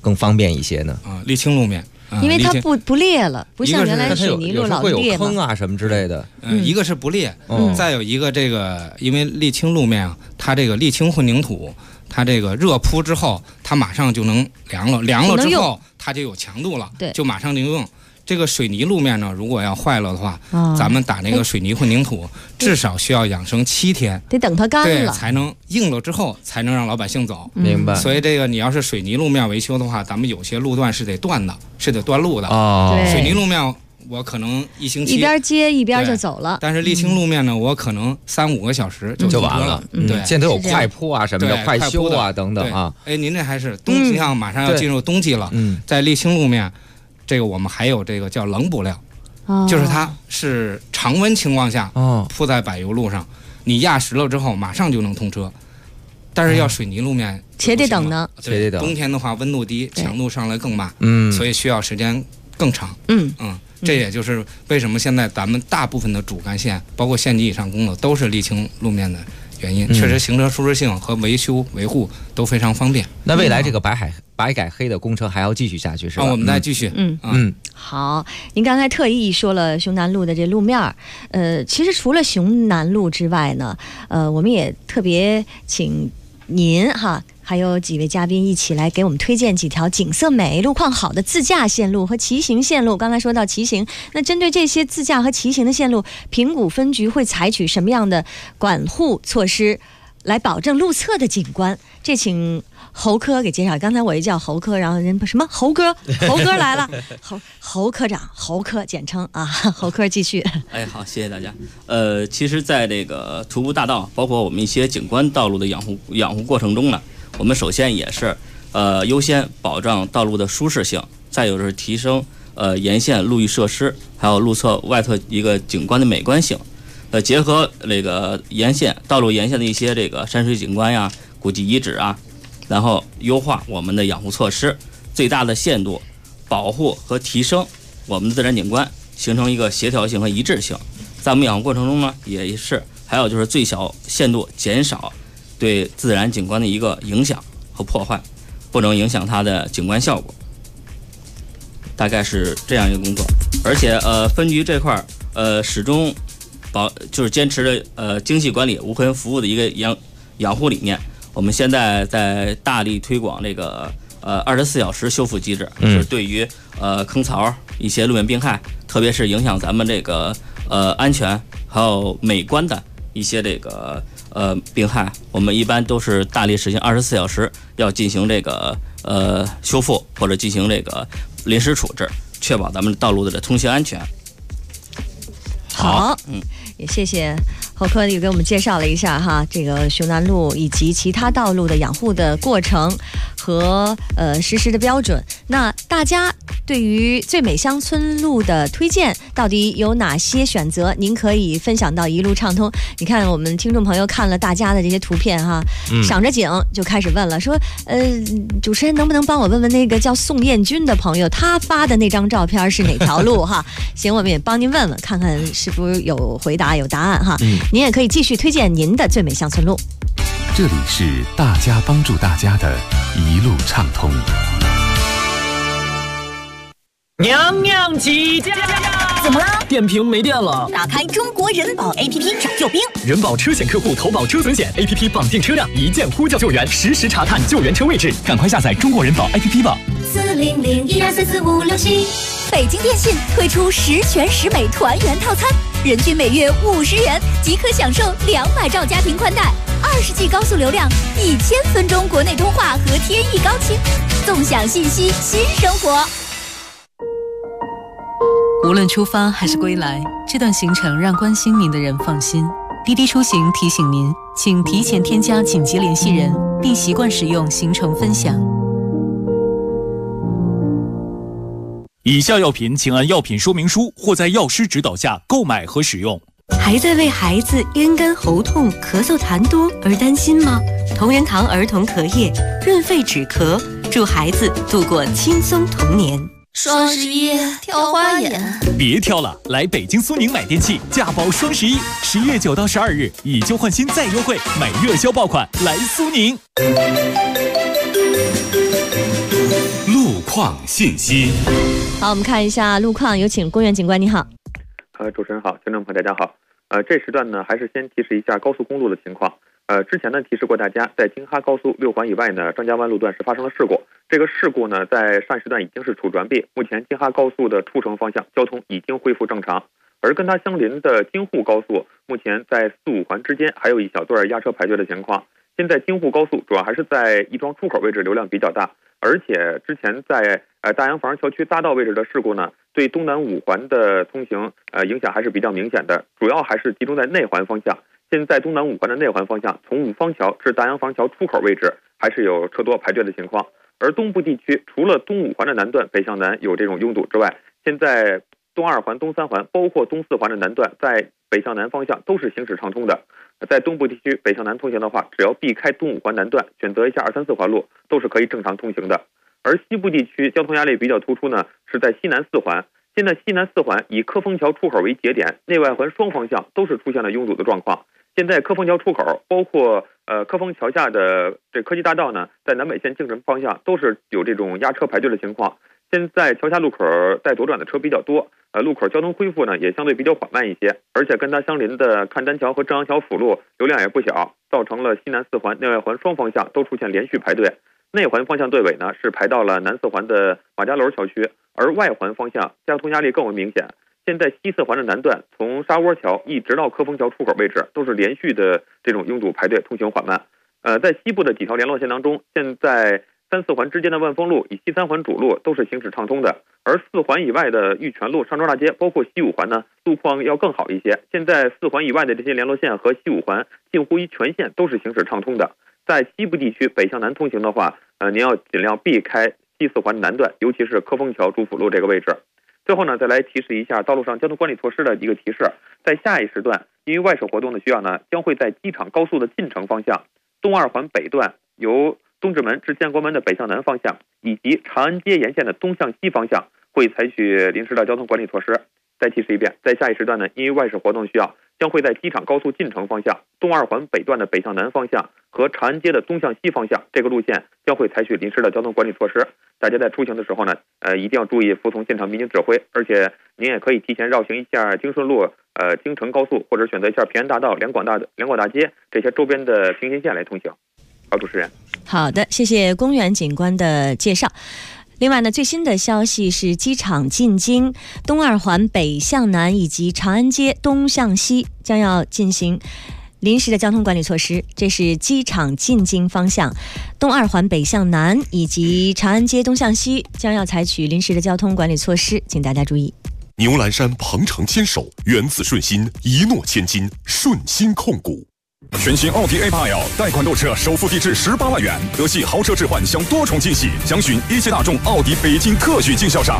更方便一些呢？ 沥青路面。 因为它不裂了，不像原来水泥路老裂嘛。 坑啊什么之类的。 一个是不裂，再有一个这个，因为沥青路面啊，它这个沥青混凝土，它这个热铺之后，它马上就能凉了，凉了之后它就有强度了，就马上能用。这个水泥路面呢，如果要坏了的话，咱们打那个水泥混凝土，至少需要养生7天， 得等它干了， 对，才能硬了之后才能让老百姓走。 明白。 所以这个你要是水泥路面维修的话，咱们有些路段是得断的，是得断路的。水泥路面我可能1星期一边接一边就走了， 但是沥青路面呢，我可能3-5个小时就完了。对，现在都有快铺啊什么的，快修啊等等啊。 哎，您这还是你像马上要进入冬季了，在沥青路面。这个我们还有这个叫冷补料，就是它是常温情况下铺在柏油路上，你压实了之后马上就能通车。但是要水泥路面且得等呢， 对，冬天的话温度低，强度上来更慢，所以需要时间更长。这也就是为什么现在咱们大部分的主干线，包括县级以上公路都是沥青路面的原因，确实行车舒适性和维修维护都非常方便。 那未来这个白改黑的工程还要继续下去是吧？ 我们再继续。 好，您刚才特意说了雄南路的这路面其实除了雄南路之外呢，我们也特别请您还有几位嘉宾一起来给我们推荐几条景色美、路况好的自驾线路和骑行线路。刚才说到骑行，那针对这些自驾和骑行的线路，平谷分局会采取什么样的管护措施来保证路侧的景观？这请侯科给介绍。刚才我一叫侯科，然后人什么侯哥来了，侯科长，侯科简称啊，侯科继续。 哎，好，谢谢大家。其实，在这个徒步大道，包括我们一些景观道路的养护过程中呢，我们首先也是优先保障道路的舒适性，再有就是提升沿线路域设施还有路侧外侧一个景观的美观性。结合这个道路沿线的一些这个山水景观呀、古迹遗址啊，然后优化我们的养护措施，最大的限度保护和提升我们的自然景观，形成一个协调性和一致性。在我们养护过程中呢，也是还有就是最小限度减少对自然景观的一个影响和破坏，不能影响它的景观效果。大概是这样一个工作。而且分局这块始终就是坚持着精细管理、无痕服务的一个养护理念。我们现在在大力推广这个24小时修复机制，就是对于坑槽、一些路面病害，特别是影响咱们这个安全还有美观的一些这个病害，我们一般都是大力实行24小时要进行这个修复或者进行这个临时处置，确保咱们道路的通行安全。 好，也谢谢侯科也给我们介绍了一下这个雄南路以及其他道路的养护的过程和实施的标准。那大家对于最美乡村路的推荐到底有哪些选择？您可以分享到一路畅通。你看我们听众朋友看了大家的这些图片赏着景就开始问了，说主持人能不能帮我问问那个叫宋彦军的朋友，他发的那张照片是哪条路行，我们也帮您问问看看是不是有回答有答案您也可以继续推荐您的最美乡村路。 这里是大家帮助大家的一路畅通。 娘娘起驾！ 怎么了？ 电瓶没电了。 打开中国人保 APP 找救兵。 人保车险客户投保车损险 APP 绑定车辆，一键呼叫救援，实时查看救援车位置。赶快下载中国人保 APP 吧。 40012445567。北京电信推出10全10美团圆套餐，人均每月50元即可享受200兆家庭宽带，20G 高速流量，1000分钟国内通话和天翼高清，纵享信息新生活。 无论出发还是归来，这段行程让关心您的人放心。滴滴出行提醒您，请提前添加紧急联系人，并习惯使用行程分享。 以下药品请按药品说明书或在药师指导下购买和使用。 还在为孩子咽干喉痛、咳嗽痰多而担心吗？同仁堂儿童咳液润肺止咳，助孩子度过轻松童年。 双11挑花眼， 别挑了，来北京苏宁买电器，价保双11，11月9到12日以旧换新再优惠，买热销爆款来苏宁。 况信息。 好，我们看一下路况，有请公园警官，你好。 主持人好，听众朋友大家好。这时段呢，还是先提示一下高速公路的情况。之前呢提示过大家，在京哈高速6环以外呢，张家湾路段是发生了事故。这个事故呢，在上时段已经是处置完毕，目前京哈高速的出城方向交通已经恢复正常。而跟它相邻的京沪高速，目前在4、5环之间还有一小段压车排队的情况。现在京沪高速主要还是在亦庄出口位置流量比较大，而且之前在大洋房桥区匝道位置的事故呢，对东南5环的通行影响还是比较明显的，主要还是集中在内环方向。现在东南5环的内环方向，从五方桥至大洋房桥出口位置还是有车多排队的情况。而东部地区除了东5环的南段北向南有这种拥堵之外，现在东2环、东3环，包括东4环的南段，在北向南方向都是行驶畅通的。在东部地区北向南通行的话，只要避开东5环南段，选择一下2、3、4环路，都是可以正常通行的。而西部地区交通压力比较突出呢，是在西南4环。现在西南4环以科丰桥出口为节点，内外环双方向都是出现了拥堵的状况。现在科丰桥出口，包括科丰桥下的这科技大道呢，在南北线进城方向都是有这种压车排队的情况。现在桥下路口带左转的车比较多，路口交通恢复呢也相对比较缓慢一些，而且跟它相邻的看丹桥和正阳桥辅路流量也不小，造成了西南4环内外环双方向都出现连续排队。内环方向队尾呢是排到了南4环的马家楼桥区，而外环方向交通压力更为明显。现在西4环的南段，从沙窝桥一直到科丰桥出口位置，都是连续的这种拥堵排队，通行缓慢。在西部的几条联络线当中，现在3、4环之间的万丰路以西3环主路都是行驶畅通的，而4环以外的玉泉路、上庄大街，包括西5环呢，路况要更好一些。现在4环以外的这些联络线和西5环近乎于全线都是行驶畅通的。在西部地区北向南通行的话，您要尽量避开西4环南段，尤其是科丰桥主辅路这个位置。最后呢，再来提示一下道路上交通管理措施的一个提示。在下一时段，因为外省活动的需要呢，将会在机场高速的进城方向、东2环北段由东直门至建国门的北向南方向，以及长安街沿线的东向西方向，会采取临时的交通管理措施。再提示一遍，在下一时段呢，因为外省活动需要，将会在机场高速进城方向、东2环北段的北向南方向和长安街的东向西方向这个路线将会采取临时的交通管理措施。大家在出行的时候呢，一定要注意服从现场民警指挥，而且您也可以提前绕行一下京顺路、京承高速，或者选择一下平安大道、两广大街这些周边的平行线来通行。好，主持人。 好的，谢谢公园警官的介绍。另外呢，最新的消息是机场进京、东2环北向南以及长安街东向西将要进行临时的交通管理措施。这是机场进京方向，东2环北向南以及长安街东向西将要采取临时的交通管理措施，请大家注意。 牛栏山鹏程牵手，原子顺心，一诺千金，顺心控股。全新奥迪 A8L 贷款购车首付低至18万元，德系豪车置换享多重惊喜，详询一汽大众奥迪北京特许经销商。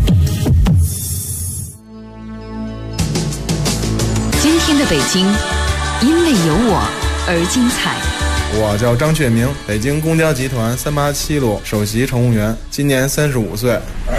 今天的北京，因为有我而精彩。 我叫张确明，北京公交集团387路首席乘务员，今年35岁。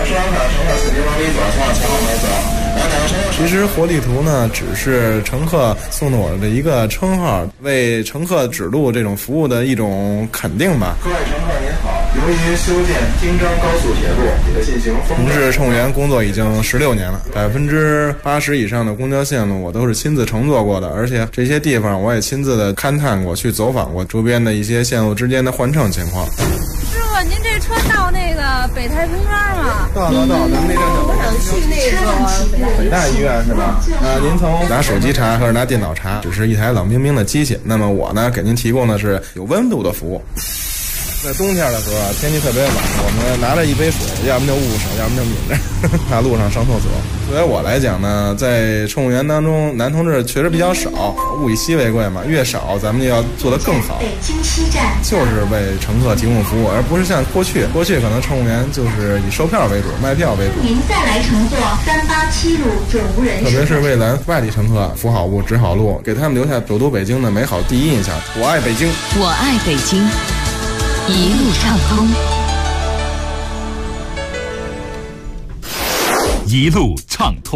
其实活地图呢，只是乘客送的我的一个称号，为乘客指路这种服务的一种肯定吧。各位乘客您好，由于修建京张高速铁路的进行，从事乘务员工作已经16年了，80%以上的公交线路我都是亲自乘坐过的，而且这些地方我也亲自的勘探过，去走访过周边的一些线路之间的换乘情况。 师傅，您这车到那个北太平庄吗？ 到，咱们那站我想去那个北大医院是吧？您从拿手机查或者拿电脑查，只是一台冷冰冰的机器。那么我呢，给您提供的是有温度的服务。在冬天的时候啊，天气特别冷，我们拿着一杯水，要么就捂手，要么就抿着，大路上上厕所。作为我来讲呢，在乘务员当中，男同志确实比较少，物以稀为贵嘛，越少咱们就要做得更好。 北京西站就是为乘客提供服务，而不是像过去可能乘务员就是以售票为主，卖票为主。 您再来乘坐387路准无人士。 特别是为咱外地乘客服好务、指好路，给他们留下首都北京的美好第一印象。我爱北京， 我爱北京，一路畅通。 一路畅通。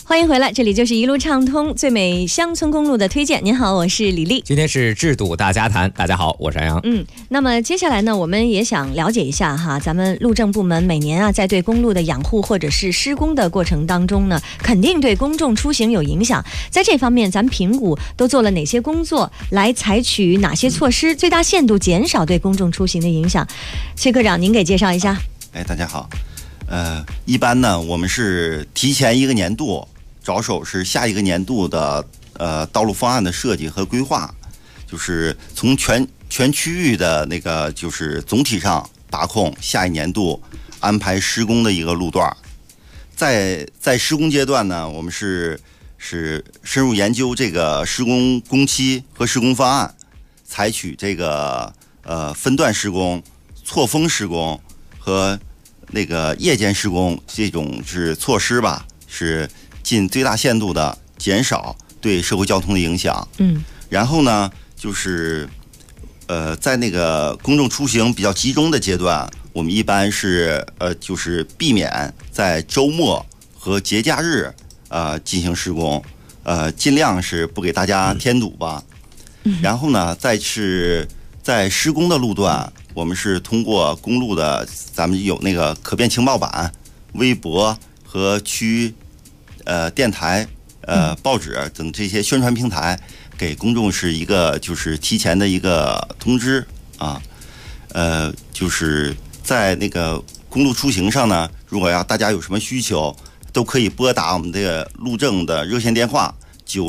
欢迎回来，这里就是一路畅通最美乡村公路的推荐。您好，我是李丽。 今天是制度大家谈，大家好，我是安阳。 那么接下来呢，我们也想了解一下哈，咱们路政部门每年啊，在对公路的养护或者是施工的过程当中呢，肯定对公众出行有影响。在这方面，咱们评估都做了哪些工作，来采取哪些措施，最大限度减少对公众出行的影响？崔科长，您给介绍一下。 大家好。一般呢，我们是提前一个年度。着手是下一个年度的道路方案的设计和规划，就是从全区域的那个就是总体上把控下一年度安排施工的一个路段。在施工阶段呢，我们是深入研究这个施工工期和施工方案，采取这个分段施工、错峰施工和那个夜间施工这种是措施吧，是尽最大限度的减少对社会交通的影响。然后呢，就是在那个公众出行比较集中的阶段，我们一般是就是避免在周末和节假日进行施工，尽量是不给大家添堵吧。然后呢，再是在施工的路段，我们是通过公路的，咱们有那个可变情报板、微博和区电台、报纸等这些宣传平台，给公众是一个就是提前的一个通知啊。就是在那个公路出行上呢，如果要大家有什么需求，都可以拨打我们这个路政的热线电话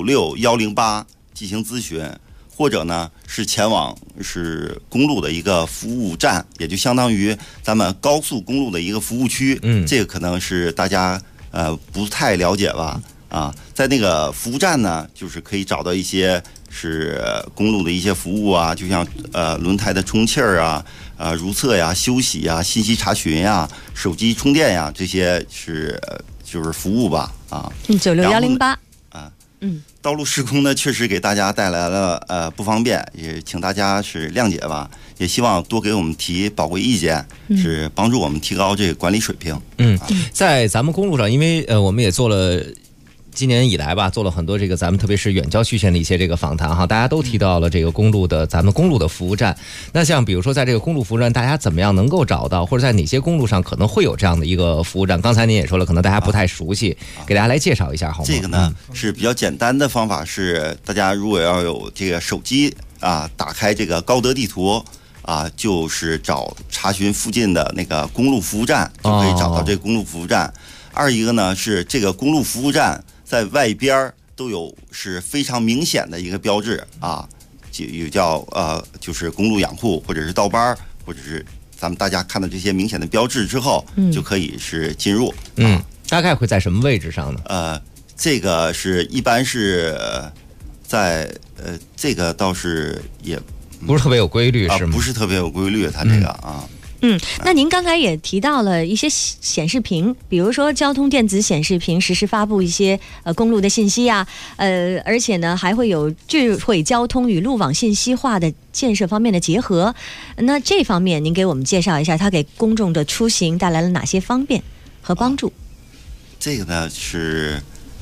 96108进行咨询，或者呢是前往是公路的一个服务站，也就相当于咱们高速公路的一个服务区。这个可能是大家不太了解吧？在那个服务站呢，就是可以找到一些是公路的一些服务啊，就像轮胎的充气儿啊、如厕呀、休息呀、信息查询呀、手机充电呀，这些是就是服务吧。 96108。 道路施工呢，确实给大家带来了不方便，也请大家是谅解吧。也希望多给我们提宝贵意见，是帮助我们提高这个管理水平。 在咱们公路上，因为我们也做了。今年以来吧，做了很多这个咱们特别是远郊区县的一些这个访谈哈，大家都提到了这个咱们公路的服务站。那像比如说在这个公路服务站，大家怎么样能够找到，或者在哪些公路上可能会有这样的一个服务站？刚才您也说了，可能大家不太熟悉，给大家来介绍一下好吗？ 这个呢是比较简单的方法，是大家如果要有这个手机打开这个高德地图就是查询附近的那个公路服务站，就可以找到这个公路服务站。二一个呢是这个公路服务站在外边都有是非常明显的一个标志有叫就是公路养护或者是道班，或者是咱们大家看到这些明显的标志之后，就可以是进入。 大概会在什么位置上呢？ 这个是一般是在这个倒是也不是特别有规律，是吗？ 不是特别有规律，它这个那您刚才也提到了一些显示屏，比如说交通电子显示屏实时发布一些公路的信息啊，而且呢还会有智慧交通与路网信息化的建设方面的结合。那这方面您给我们介绍一下，它给公众的出行带来了哪些方便和帮助？ 这个呢是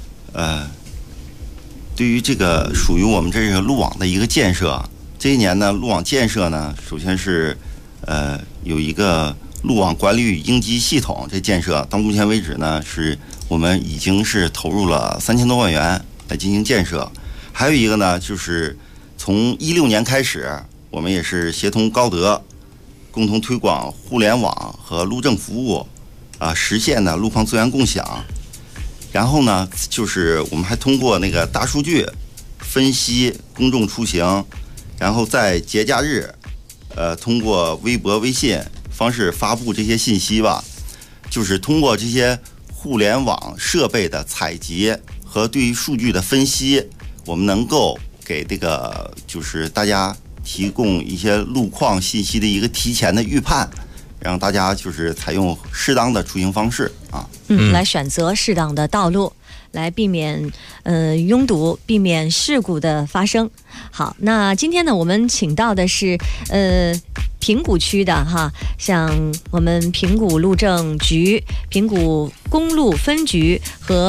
对于这个属于我们这个路网的一个建设。这一年呢，路网建设呢，首先是有一个路网管理与应急系统，这建设到目前为止呢，是我们已经是投入了3000多万元来进行建设。还有一个呢，就是从16年开始，我们也是协同高德，共同推广互联网和路政服务，实现呢路况资源共享。然后呢，就是我们还通过那个大数据分析公众出行，然后在节假日。通过微博、微信方式发布这些信息吧，就是通过这些互联网设备的采集和对于数据的分析，我们能够给这个就是大家提供一些路况信息的一个提前的预判，让大家就是采用适当的出行方式来选择适当的道路，来避免拥堵，避免事故的发生。好，那今天呢，我们请到的是平谷区的像我们平谷路政局、平谷公路分局和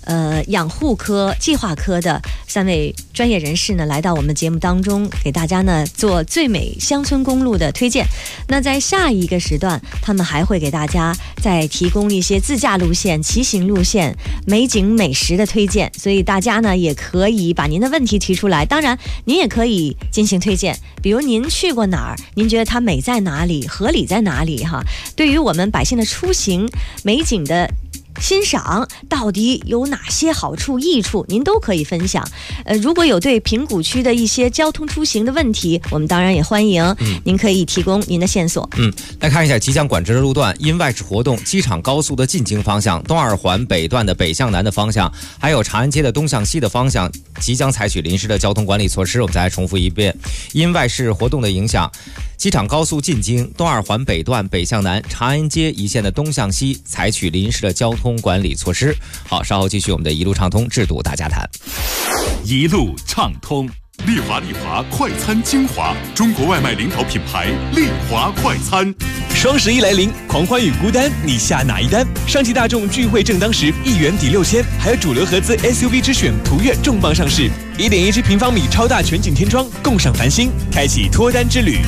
养护科、计划科的3位专业人士呢，来到我们节目当中，给大家呢做最美乡村公路的推荐。那在下一个时段，他们还会给大家再提供一些自驾路线、骑行路线、美景美食的推荐。所以大家呢也可以把您的问题提出来，当然您也可以进行推荐，比如您去过哪儿，您觉得它美在哪里，合理在哪里哈？对于我们百姓的出行、美景的欣赏到底有哪些好处益处，您都可以分享。如果有对平谷区的一些交通出行的问题，我们当然也欢迎您可以提供您的线索。 来看一下即将管制的路段，因外事活动，机场高速的进京方向、东二环北段的北向南的方向，还有长安街的东向西的方向，即将采取临时的交通管理措施。我们再来重复一遍，因外事活动的影响，机场高速进京、东二环北段北向南、长安街一线的东向西采取临时的交通管理措施。好，稍后继续我们的一路畅通制度大家谈。 一路畅通，丽华快餐精华，中国外卖领导品牌丽华快餐。 双11来临，狂欢与孤单，你下哪一单？上汽大众聚会正当时，1元抵6000，还有主流合资 SUV 之选途岳重磅上市，1.1平方米超大全景天窗，共赏繁星，开启脱单之旅。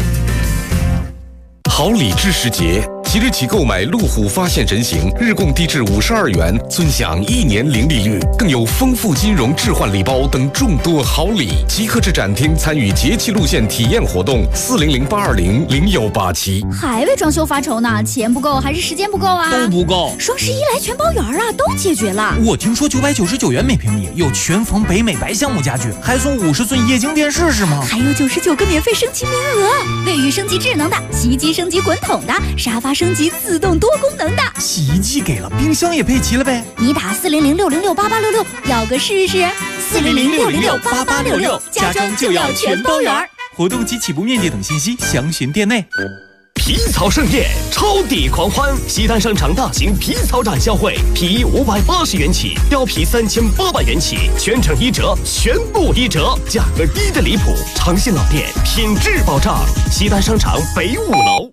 好礼智时节，即日起购买路虎发现人形，日供低至52元，尊享1年零利率，更有丰富金融置换礼包等众多好礼。即刻至展厅参与节气路线体验活动，400-820-0187。 还为装修发愁呢？钱不够还是时间不够啊？ 都不够。 双11来全包圆啊，都解决了。 我听说999元每平米有全缝北美白橡木家具，还送50寸液晶电视是吗？ 还有99个免费升级名额，卫浴升级智能的，洗衣机升级滚筒的，沙发升级自动多功能的。 洗衣机给了，冰箱也配齐了呗。 你打400-606-8866，要个试试。400-606-8866，家装就要全包圆。 活动及起步面积等信息详询店内。 皮草盛宴，超抵狂欢！西单商场大型皮草展销会，皮衣580元起，貂皮3800元起，全程1折，全部1折，价格低的离谱。诚信老店，品质保障。西单商场北5楼。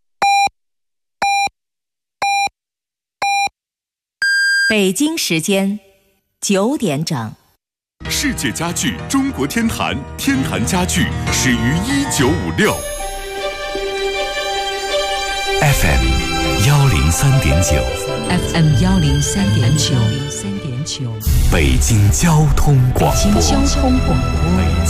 北京时间9点整。 世界家具中国天坛，天坛家具始于1956。FM 103.9 FM 103.9， 北京交通广播。 北京交通广播。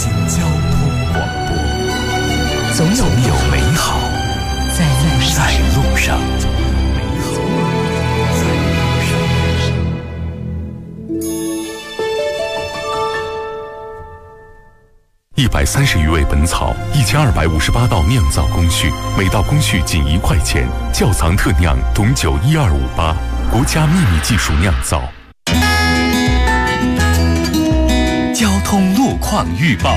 总有美好在路上。130余味本草，1258道酿造工序，每道工序仅1块钱。窖藏特酿董酒1258，国家秘密技术酿造。 交通路况预报。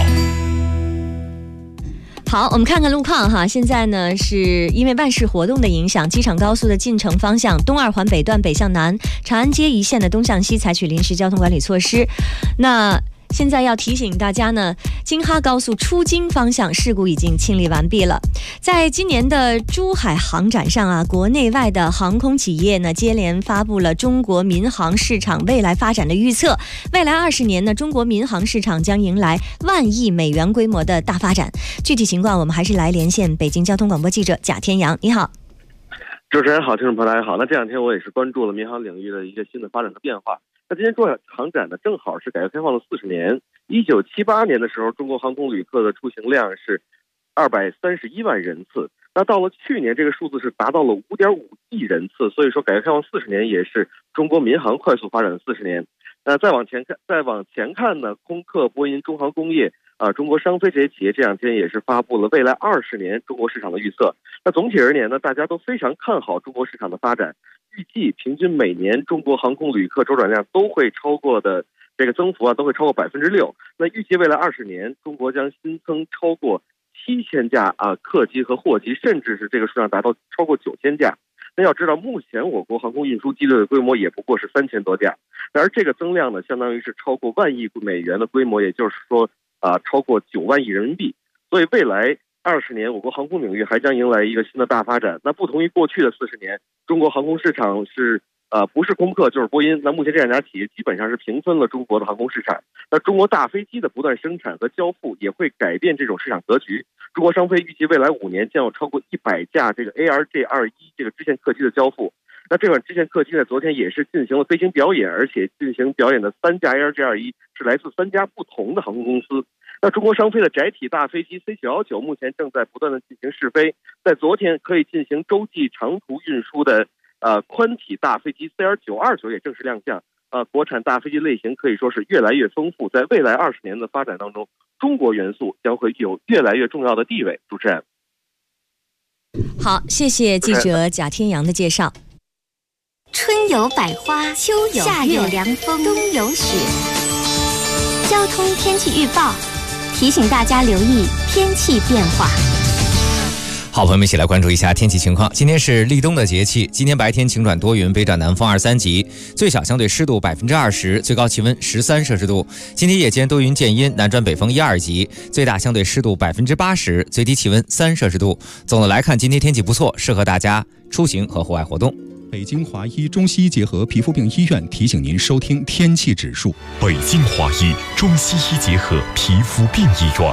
好，我们看看路况哈。现在呢，是因为万事活动的影响，机场高速的进城方向、东二环北段北向南、长安街一线的东向西采取临时交通管理措施。那现在要提醒大家呢，京哈高速出京方向事故已经清理完毕了。在今年的珠海航展上啊，国内外的航空企业呢接连发布了中国民航市场未来发展的预测。未来20年呢，中国民航市场将迎来10000亿美元规模的大发展。具体情况，我们还是来连线北京交通广播记者贾天阳。你好。 主持人好，听众朋友大家好。那这两天我也是关注了民航领域的一些新的发展和变化。那今年珠海航展呢，正好是改革开放的40年。1978年的时候，中国航空旅客的出行量是231万人次。那到了去年，这个数字是达到了5.5亿人次。所以说，改革开放40年也是中国民航快速发展的40年。那再往前看呢，空客、波音、中航工业中国商飞这些企业这两天也是发布了未来20年中国市场的预测。那总体而言呢，大家都非常看好中国市场的发展。预计平均每年中国航空旅客周转量都会超过的这个增幅都会超过6%。那预计未来20年，中国将新增超过7000架客机和货机，甚至是这个数量达到超过9000架。那要知道，目前我国航空运输机队的规模也不过是3000多架，而这个增量呢，相当于是超过10000亿美元的规模，也就是说超过9万亿人民币。所以未来20年，我国航空领域还将迎来一个新的大发展。那不同于过去的40年，中国航空市场是不是空客就是波音。那目前这两家企业基本上是平分了中国的航空市场。那中国大飞机的不断生产和交付也会改变这种市场格局。中国商飞预计未来5年将有超过100架这个 ARJ21这个支线客机的交付。那这款支线客机呢，昨天也是进行了飞行表演，而且进行表演的3架 ARJ21是来自3家不同的航空公司。那中国商飞的载体大飞机 C919目前正在不断的进行试飞，在昨天可以进行洲际长途运输的宽体大飞机 CR929也正式亮相。国产大飞机类型可以说是越来越丰富，在未来20年的发展当中，中国元素将会有越来越重要的地位。主持人， 好，谢谢记者贾天阳的介绍。 春有百花，秋有月，夏有凉风，冬有雪。交通天气预报提醒大家留意天气变化。 好，朋友们一起来关注一下天气情况。今天是立冬的节气，今天白天晴转多云，北转南风2、3级，最小相对湿度20%，最高气温13摄氏度。今天夜间多云见阴，南转北风1、2级，最大相对湿度80%，最低气温3摄氏度。总的来看，今天天气不错，适合大家出行和户外活动。 北京华医中西医结合皮肤病医院提醒您收听天气指数。 北京华医中西医结合皮肤病医院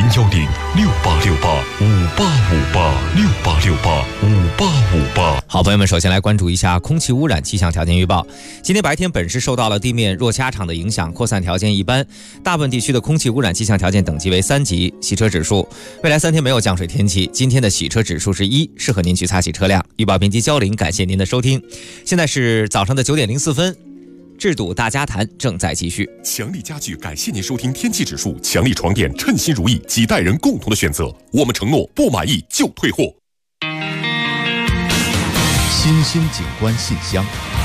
，010-6868-5858，6868-5858。 好，朋友们，首先来关注一下空气污染气象条件预报。今天白天本市受到了地面弱掐场的影响，扩散条件一般，大部分地区的空气污染气象条件等级为3级。洗车指数，未来3天没有降水天气，今天的洗车指数是1，适合您去擦洗车辆。预报编辑焦林，感谢您的收听。现在是早上的9点04分。制度大家谈正在继续。 强力家具感谢您收听天气指数，强力床垫称心如意，几代人共同的选择。我们承诺不满意就退货。 新兴景观信箱。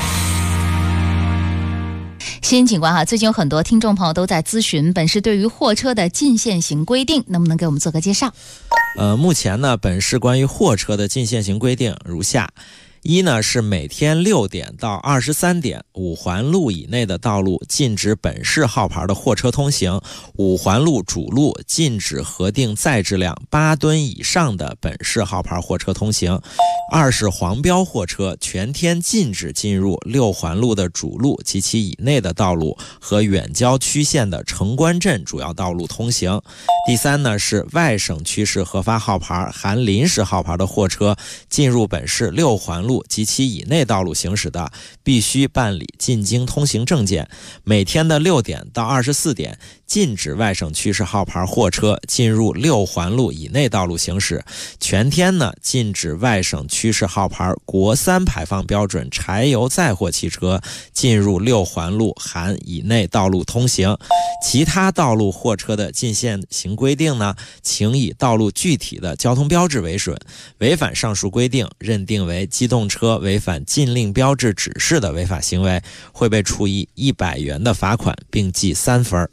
新景观哈，最近有很多听众朋友都在咨询本市对于货车的禁限行规定，能不能给我们做个介绍？ 目前呢，本市关于货车的禁限行规定如下。一呢是每天6点到23点，5环路以内的道路禁止本市号牌的货车通行；5环路主路禁止核定载质量8吨以上的本市号牌货车通行。2是黄标货车全天禁止进入6环路的主路及其以内的道路和远郊区县的城关镇主要道路通行。第3呢是外省区市核发号牌含临时号牌的货车进入本市6环路及其以内道路行驶的，必须办理进京通行证件。每天的6点到24点禁止外省区市号牌货车进入6环路以内道路行驶，全天呢禁止外省区市号牌国3排放标准柴油载货汽车进入6环路含以内道路通行。其他道路货车的禁限行规定呢，请以道路具体的交通标志为准，违反上述规定，认定为机动车违反禁令标志指示的违法行为，会被处以100元的罚款，并记3分。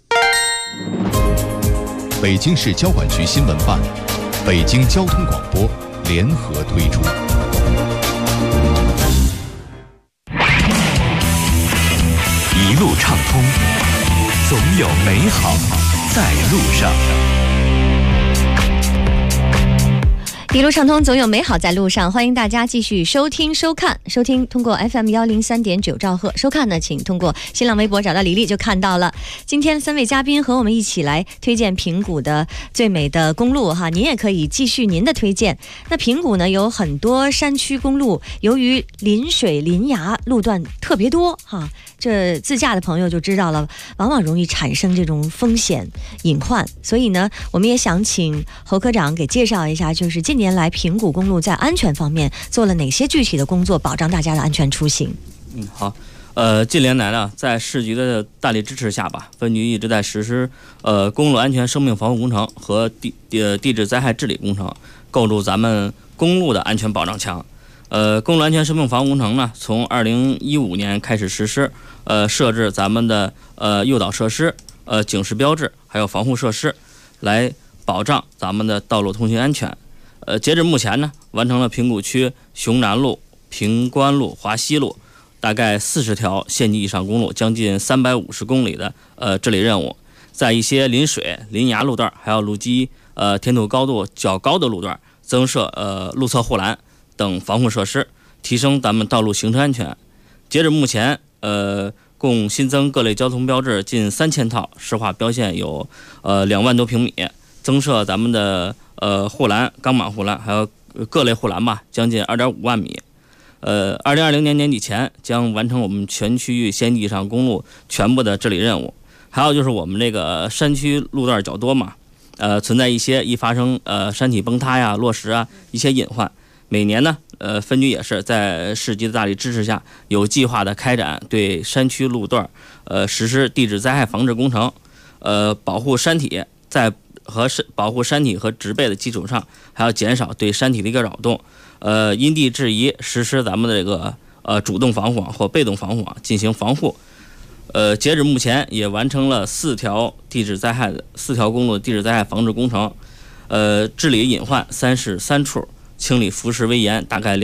北京市交管局新闻办、北京交通广播联合推出。 一路畅通，总有美好在路上。 一路畅通，总有美好在路上。欢迎大家继续收听收看。收听通过 FM103.9兆赫，收看呢请通过新浪微博找到李丽就看到了。今天3位嘉宾和我们一起来推荐平谷的最美的公路哈，您也可以继续您的推荐。那平谷呢有很多山区公路，由于临水临崖路段特别多哈，这自驾的朋友就知道了，往往容易产生这种风险隐患。所以呢，我们也想请侯科长给介绍一下，就是近年来平谷公路在安全方面做了哪些具体的工作，保障大家的安全出行。 好，近年来呢，在市局的大力支持下吧，分局一直在实施公路安全生命防护工程和地质灾害治理工程，构筑咱们公路的安全保障墙。公路安全生命防护工程呢，从2015年开始实施，设置咱们的诱导设施、警示标志，还有防护设施，来保障咱们的道路通行安全。截至目前呢，完成了平谷区雄南路、平关路、华西路大概40条县级以上公路，将近350公里的治理任务。在一些临水、临崖路段，还有路基填土高度较高的路段，增设路侧护栏等防护设施，提升咱们道路行车安全。 截止目前，共新增各类交通标志近3000套，实化标线有2万多平米，增设咱们的护栏、钢板护栏，还有各类护栏吧，将近2.5万米。2020年年底前将完成我们全区域县地上公路全部的治理任务。还有就是我们这个山区路段较多嘛，存在一些易发生山体崩塌呀、落石啊一些隐患。每年呢，分局也是在市级的大力支持下，有计划的开展对山区路段实施地质灾害防治工程，保护山体，在保护山体和植被的基础上，还要减少对山体的一个扰动。因地制宜实施咱们的这个主动防护网或被动防护网进行防护。截止目前也完成了4条公路的地质灾害防治工程，治理隐患33处，清理浮石危岩大概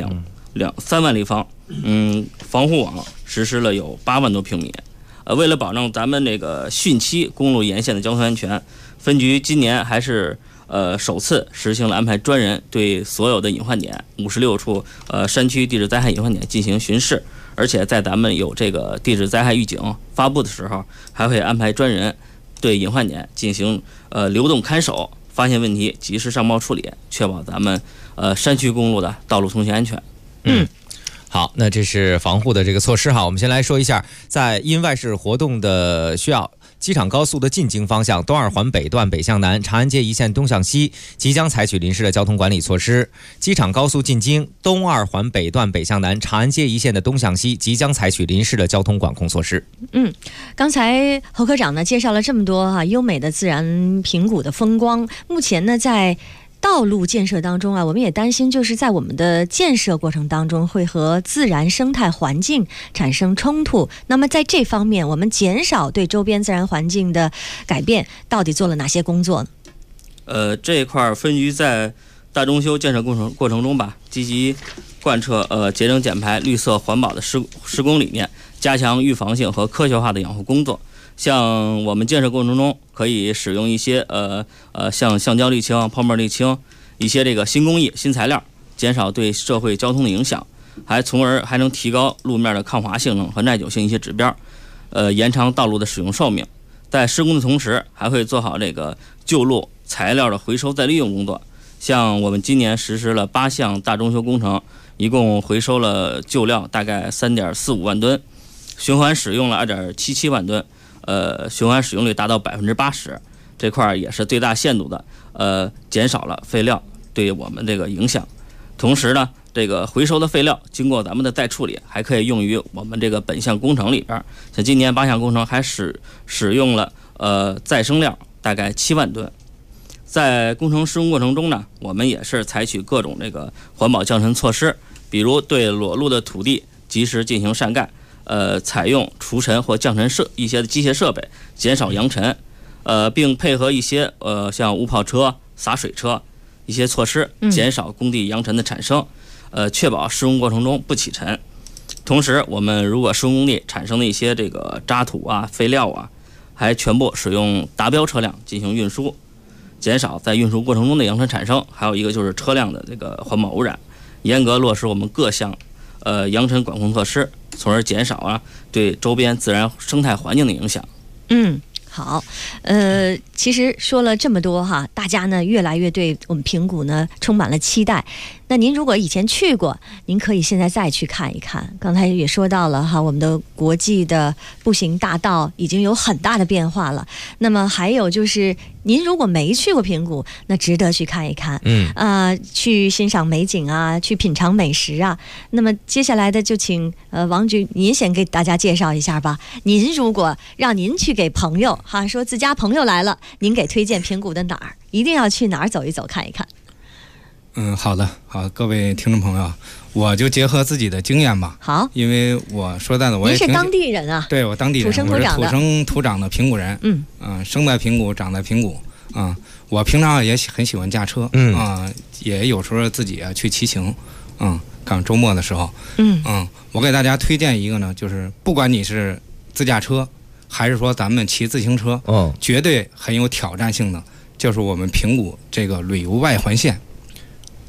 3万立方，防护网实施了有8万多平米。为了保证咱们这个汛期公路沿线的交通安全，分局今年还是首次实行了安排专人对所有的隐患点56处山区地质灾害隐患点进行巡视，而且在咱们有这个地质灾害预警发布的时候，还会安排专人对隐患点进行流动看守，发现问题及时上报处理，确保咱们山区公路的道路通行安全。 好，那这是防护的这个措施哈。我们先来说一下，在因外事活动的需要，机场高速的进京方向东二环北段北向南、长安街一线东向西即将采取临时的交通管理措施。机场高速进京东二环北段北向南、长安街一线的东向西即将采取临时的交通管控措施。 刚才侯科长呢介绍了这么多优美的自然平谷的风光，目前呢在道路建设当中我们也担心就是在我们的建设过程当中会和自然生态环境产生冲突。那么在这方面，我们减少对周边自然环境的改变，到底做了哪些工作呢？ 这一块分局在大中修建设过程中吧，积极贯彻节能减排、绿色环保的施工理念，加强预防性和科学化的养护工作。像我们建设过程中可以使用一些像橡胶沥青、泡沫沥青一些这个新工艺、新材料，减少对社会交通的影响，从而还能提高路面的抗滑性能和耐久性一些指标，延长道路的使用寿命。在施工的同时，还会做好这个旧路材料的回收再利用工作。像我们今年实施了8项大中修工程，一共回收了旧料大概3.45万吨，循环使用了2.77万吨。循环使用率达到80%，这块也是最大限度的减少了废料对我们这个影响。同时呢，这个回收的废料经过咱们的再处理，还可以用于我们这个本项工程里边。像今年8项工程还使用了再生料大概7万吨。在工程施工过程中呢，我们也是采取各种这个环保降尘措施，比如对裸露的土地及时进行上盖。采用除尘或降尘一些的机械设备，减少扬尘，并配合一些像无泡车、洒水车一些措施，减少工地扬尘的产生，确保施工过程中不起尘。同时，我们如果施工工地产生的一些这个渣土啊、废料啊，还全部使用达标车辆进行运输，减少在运输过程中的扬尘产生。还有一个就是车辆的这个环保污染，严格落实我们各项扬尘管控措施，从而减少对周边自然生态环境的影响。 好，其实说了这么多大家呢越来越对我们平谷呢充满了期待。那您如果以前去过，您可以现在再去看一看。刚才也说到了我们的国际的步行大道已经有很大的变化了。那么还有就是您如果没去过平谷，那值得去看一看。去欣赏美景去品尝美食那么接下来的就请王局您先给大家介绍一下吧。您如果让您去给朋友说自家朋友来了，您给推荐平谷的哪儿？一定要去哪儿走一走看一看？ 好的，各位听众朋友，我就结合自己的经验吧。 好， 因为我说在的，我也您是当地人对， 我当地人，我是土生土长的平谷人。生在平谷，长在平谷。我平常也很喜欢驾车。也有时候自己去骑行。赶周末的时候。我给大家推荐一个呢，就是不管你是自驾车，还是说咱们骑自行车，绝对很有挑战性的，就是我们平谷这个旅游外环线。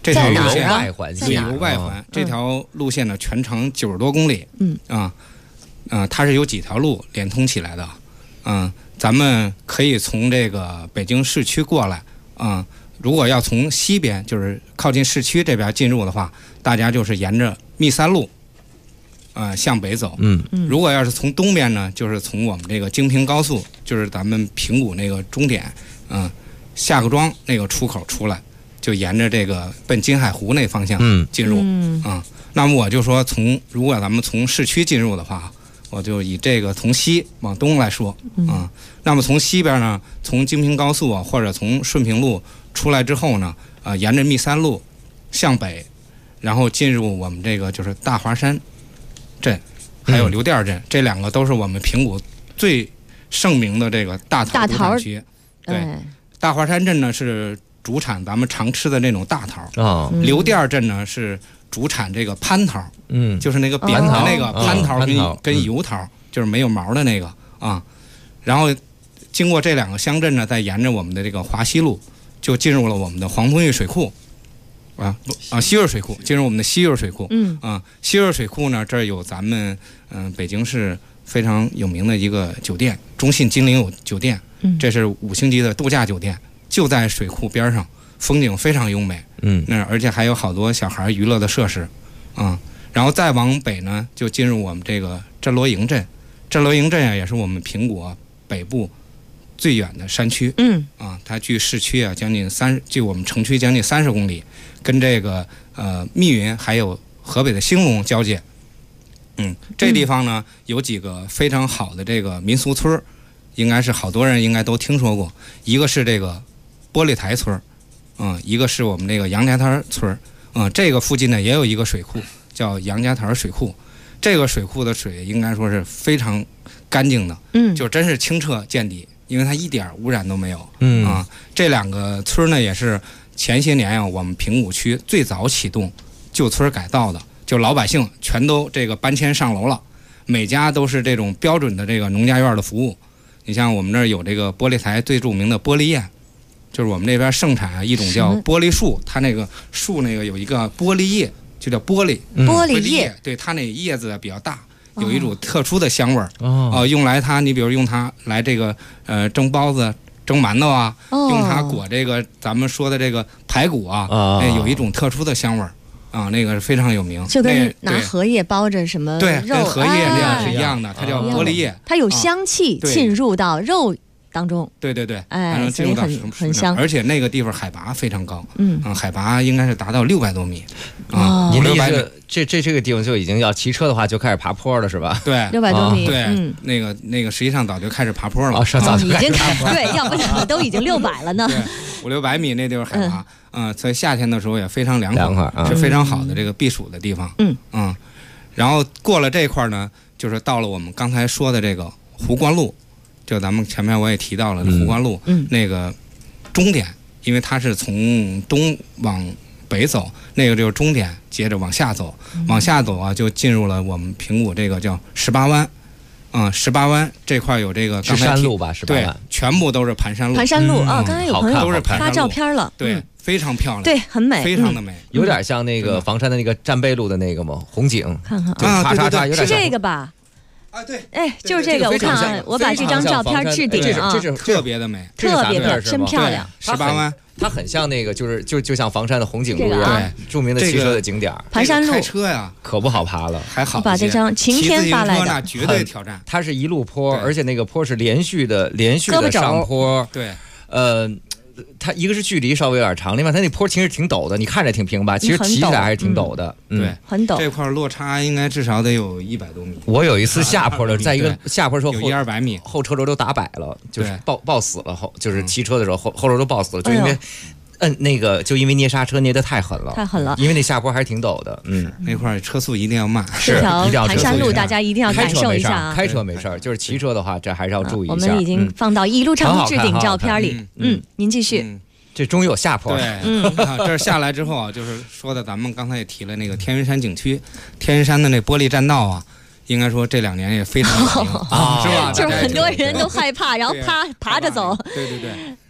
这条路线外环线， 旅游外环这条路线呢，全长90多公里。它是有几条路连通起来的。咱们可以从这个北京市区过来。如果要从西边，就是靠近市区这边进入的话，大家就是沿着密三路，向北走。如果要是从东边呢，就是从我们这个京平高速，就是咱们平谷那个终点，夏各庄那个出口出来，就沿着这个奔金海湖那方向进入。那么我就说如果咱们从市区进入的话，我就以这个从西往东来说。那么从西边呢，从京平高速或者从顺平路出来之后呢，沿着密三路向北，然后进入我们这个就是大华山镇还有刘店镇，这两个都是我们平谷最盛名的这个大桃主产区。对，大华山镇呢是主产咱们常吃的那种大桃。刘店镇呢是主产这个蟠桃。就是那个扁的那个蟠桃跟油桃，就是没有毛的那个。然后经过这两个乡镇呢，再沿着我们的这个华西路，就进入了我们的黄通峪水库。西润水库，进入我们的西润水库。西润水库呢，这儿有咱们北京市非常有名的一个酒店，中信金陵酒店。这是5星级的度假酒店，就在水库边上，风景非常优美。而且还有好多小孩娱乐的设施。然后再往北呢，就进入我们这个镇罗营镇。镇罗营镇也是我们平谷北部最远的山区。它距市区将近距我们城区将近30公里，跟这个密云还有河北的兴隆交界。这地方呢有几个非常好的这个民俗村，应该是好多人应该都听说过。一个是这个玻璃台村，一个是我们这个杨家滩村。这个附近呢也有一个水库，叫杨家滩水库。这个水库的水应该说是非常干净的，就真是清澈见底，因为它一点污染都没有。这两个村呢也是前些年我们平谷区最早启动旧村改造的，就老百姓全都这个搬迁上楼了，每家都是这种标准的这个农家院的服务。你像我们这儿有这个玻璃台最著名的玻璃砚，就是我们这边盛产一种叫玻璃树，它那个树那个有一个玻璃叶，就叫玻璃叶。对，它那叶子比较大，有一种特殊的香味儿。用来你比如用它来这个蒸包子、蒸馒头啊，用它裹这个咱们说的这个排骨有一种特殊的香味儿。那个是非常有名， 就跟拿荷叶包着什么肉， 对，跟荷叶那样是一样的，它叫玻璃叶， 它有香气浸入到肉当中。 对， 所以很香， 而且那个地方海拔非常高。海拔应该是达到600多米。 您的意思这个地方就已经要骑车的话就开始爬坡了是吧？ 对 ，600多米。 对，那个实际上早就开始爬坡了。 早就已经对，要不怎么都已经600了呢 ？500-600米那地方海拔。在夏天的时候也非常凉快，是非常好的这个避暑的地方。然后过了这块呢，就是到了我们刚才说的这个湖关路，就咱们前面我也提到了湖关路那个终点，因为它是从东往北走，那个就是终点，接着往下走，就进入了我们平谷这个叫18湾。18湾这块有这个是山路吧？18湾对，全部都是盘山路。 盘山路刚才有朋友发照片了， 对，非常漂亮， 对，很美， 非常的美， 有点像那个房山的那个战备路的那个吗？红景， 看看对， 有点是这个吧？ 对， 就是这个，我看我把这张照片置顶这是特别的美， 特别的真漂亮。 18湾。 它很像那个，就像房山的红景路一样，著名的骑车的景点。 盘山路开车呀， 可不好爬了， 还好。 把这张晴天发来的， 那绝对挑战。 它是一路坡，而且那个坡是连续的上坡。 对， 它一个是距离稍微有点长，另外它那坡其实挺陡的，你看着挺平吧，其实骑起来还是挺陡的。 对， 很陡。 这块落差应该至少得有100多米。 我有一次下坡的，在一个下坡时候有100-200米， 后车轴都打摆了，就是抱死了，就是骑车的时候后轴都抱死了，就因为那个就因为捏刹车捏得太狠了，因为那下坡还是挺陡的。 那块车速一定要慢， 是一定要盘山路，大家一定要感受一下。 开车没事儿，就是骑车的话，这还是要注意一下。 我们已经放到一路畅置顶照片里。您继续。 这终于有下坡了。这下来之后就是说的，咱们刚才也提了那个天云山景区，天云山的那玻璃栈道应该说这2年也非常有名是吧？ 就是很多人都害怕，然后爬着走。 对，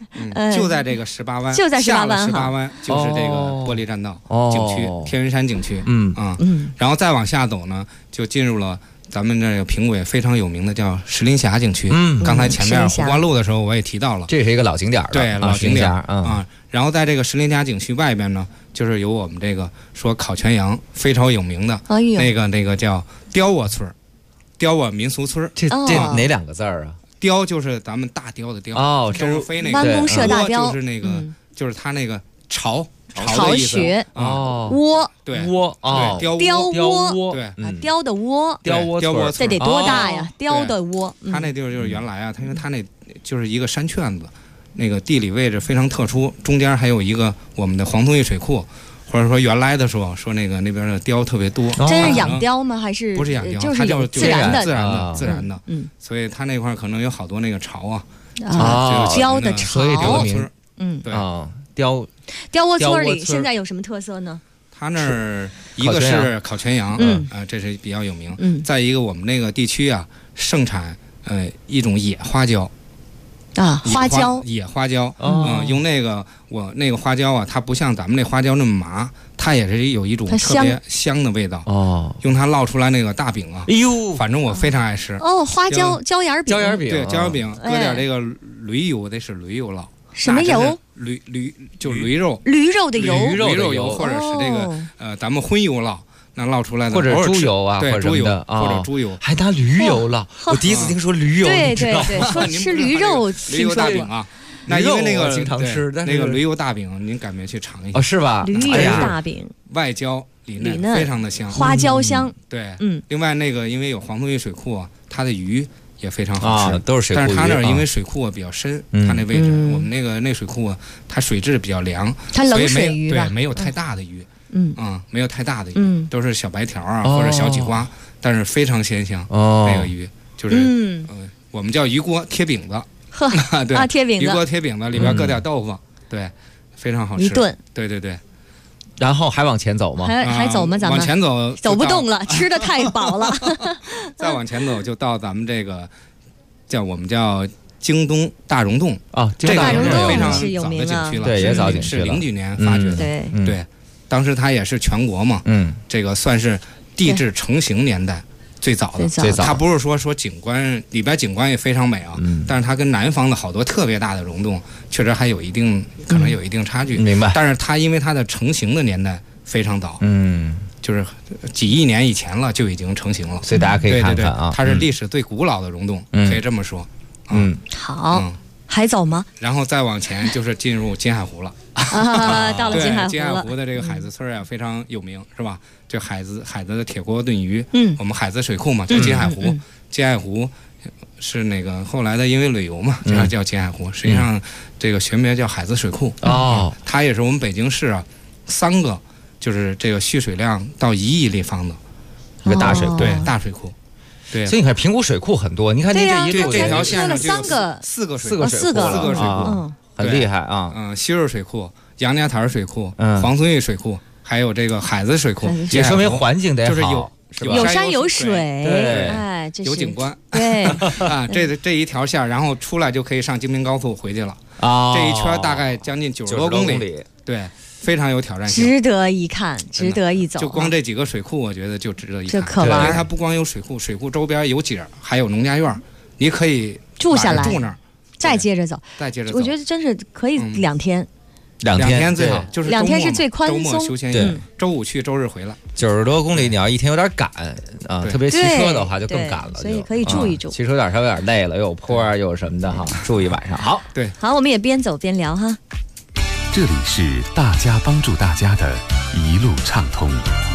就在这个18湾， 就在18湾 18湾就是这个玻璃栈道景区，天云山景区。然后再往下走呢，就进入了咱们这个平谷也非常有名的叫石林峡景区。刚才前面湖关路的时候我也提到了， 这是一个老景点对，老景点啊。然后在这个石林峡景区外边呢，就是有我们这个说烤全羊非常有名的那个叫雕窝村，雕窝民俗村。 这哪2个字啊？ 雕就是咱们大雕的雕周日飞那个弯弓射大雕， 就是那个就是它那个巢穴窝， 对窝雕窝，对雕的窝， 雕窝这得多大呀？雕的窝， 它那地方就是原来啊，因为它那就是一个山圈子，那个地理位置非常特殊，中间还有一个我们的黄宗义水库。或者说原来的时候说那个那边的雕特别多， 真是养雕吗？还是不是养雕？ 就是它就是自然的，所以它那块可能有好多那个巢啊， 雕的巢， 所以这个名， 对雕窝村里现在有什么特色呢？ 它那儿一个是烤全羊，这是比较有名。再一个我们那个地区啊，盛产一种野花椒。野花椒，用那个花椒啊，它不像咱们那花椒那么麻，它也是有一种特别香的味道。用它烙出来那个大饼啊，反正我非常爱吃。 花椒椒盐饼， 对，椒盐饼，搁点这个驴油，得是驴油烙。 什么油？ 就驴肉的油， 驴肉油，或者是这个咱们荤油烙。那烙出来的， 或者猪油啊， 对，猪油或者猪油， 还拿驴油烙。我第一次听说驴油， 对，说吃驴肉， 驴油大饼啊。那因为那个经常吃， 那个驴油大饼，您赶快去尝一下。 是吧？ 驴油大饼， 外焦里嫩，非常的香， 花椒香。 对，另外那个因为有黄宗义水库啊，它的鱼也非常好吃， 都是水库鱼。 但是它那儿因为水库比较深，它那位置，我们那水库啊，它水质比较凉， 它冷水鱼对，没有太大的鱼。没有太大的鱼，都是小白条啊或者小鲫花，但是非常鲜香。那个鱼就是我们叫鱼锅贴饼子，对， 贴饼子， 鱼锅贴饼子里边搁点豆腐，对，非常好吃。 一顿， 对。 然后还往前走吗？ 还走吗？咱们往前走， 走不动了，吃的太饱了。 再往前走就到咱们这个我们叫京东大溶洞啊， 这个大溶洞非常是有名的景区了， 对，也早景区了，是09年发掘的，对。当时它也是全国嘛，这个算是地质成型年代最早的。它不是说景观里边景观也非常美啊，但是它跟南方的好多特别大的溶洞确实还有可能有一定差距。 明白。 但是它因为它的成型的年代非常早，就是几亿年以前了就已经成型了， 所以大家可以看看啊， 它是历史最古老的溶洞，可以这么说。 好，还走吗？ 然后再往前就是进入金海湖了。 到了金海湖了。 金海湖的这个海子村啊，非常有名，是吧？这海子的铁锅炖鱼，我们海子水库嘛，叫金海湖。金海湖是那个后来的，因为旅游嘛，叫金海湖。实际上，这个学名叫海子水库。它也是我们北京市啊3个，就是这个蓄水量到1亿立方的一个大水库， 对，大水库。对， 所以你看平谷水库很多，你看这条线上就有4个水库， 很厉害啊！ 西瑞水库、杨家台水库、黄遵义水库，还有这个海子水库， 也说明环境得好， 就是有山有水， 对，有景观， 对啊，这一条线，然后出来就可以上京滨高速回去了。这一圈大概将近90多公里，对。非常有挑战性， 值得一看，值得一走。 就光这几个水库，我觉得就值得一看。 这可玩， 因为它不光有水库，水库周边有景，还有农家院，你可以住下来， 住那儿， 再接着走。我觉得真是可以2天 ，2天最好，就是 2天是最宽松。 周末休闲日，周5去，周日回来。 90多公里，你要一天有点赶啊，特别骑车的话就更赶了。 所以可以住一住。 骑车稍微有点累了，又有坡啊，又有什么的哈，住一晚上。好， 对， 好，我们也边走边聊哈。 这里是大家帮助大家的一路畅通。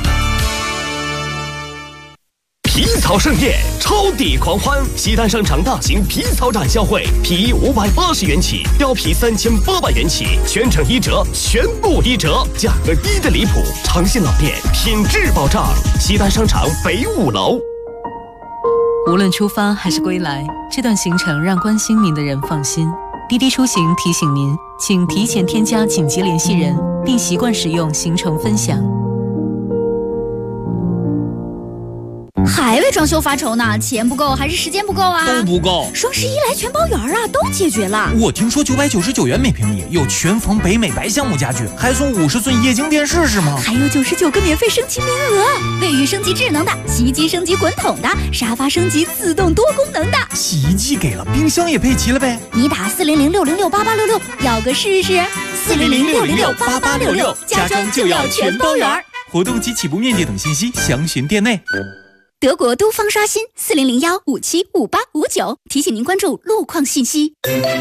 皮草盛宴，超抵狂欢！西单商场大型皮草展销会，皮衣580元起，貂皮3800元起，全程1折，全部1折，价格低的离谱。诚信老店，品质保障。西单商场北5楼。 无论出发还是归来，这段行程让关心您的人放心。滴滴出行提醒您，请提前添加紧急联系人，并习惯使用行程分享。 还未装修发愁呢，钱不够还是时间不够啊？ 都不够。 双11来全包圆啊，都解决了。 我听说999元每平米有全房北美白橡木家具，还送50寸液晶电视是吗？ 还有99个免费升级名额，卫浴升级智能的，洗衣机升级滚筒的，沙发升级自动多功能的。 洗衣机给了，冰箱也配齐了呗？ 你打400-606-8866要个试试。400-606-8866，家装就要全包圆。 活动及起步面积等信息详询店内。 德国都方刷新400-157-5859，提醒您关注路况信息。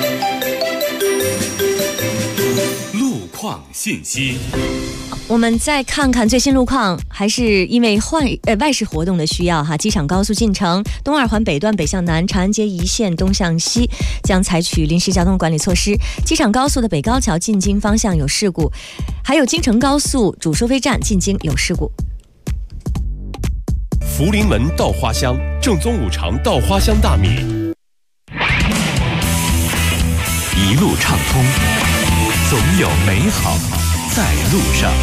路况信息。 我们再看看最新路况，还是因为外事活动的需要哈，机场高速进城东2环北段北向南，长安街一线东向西将采取临时交通管理措施。机场高速的北高桥进京方向有事故，还有京承高速主收费站进京有事故。 福临门稻花香，正宗五常稻花香大米，一路畅通，总有美好在路上。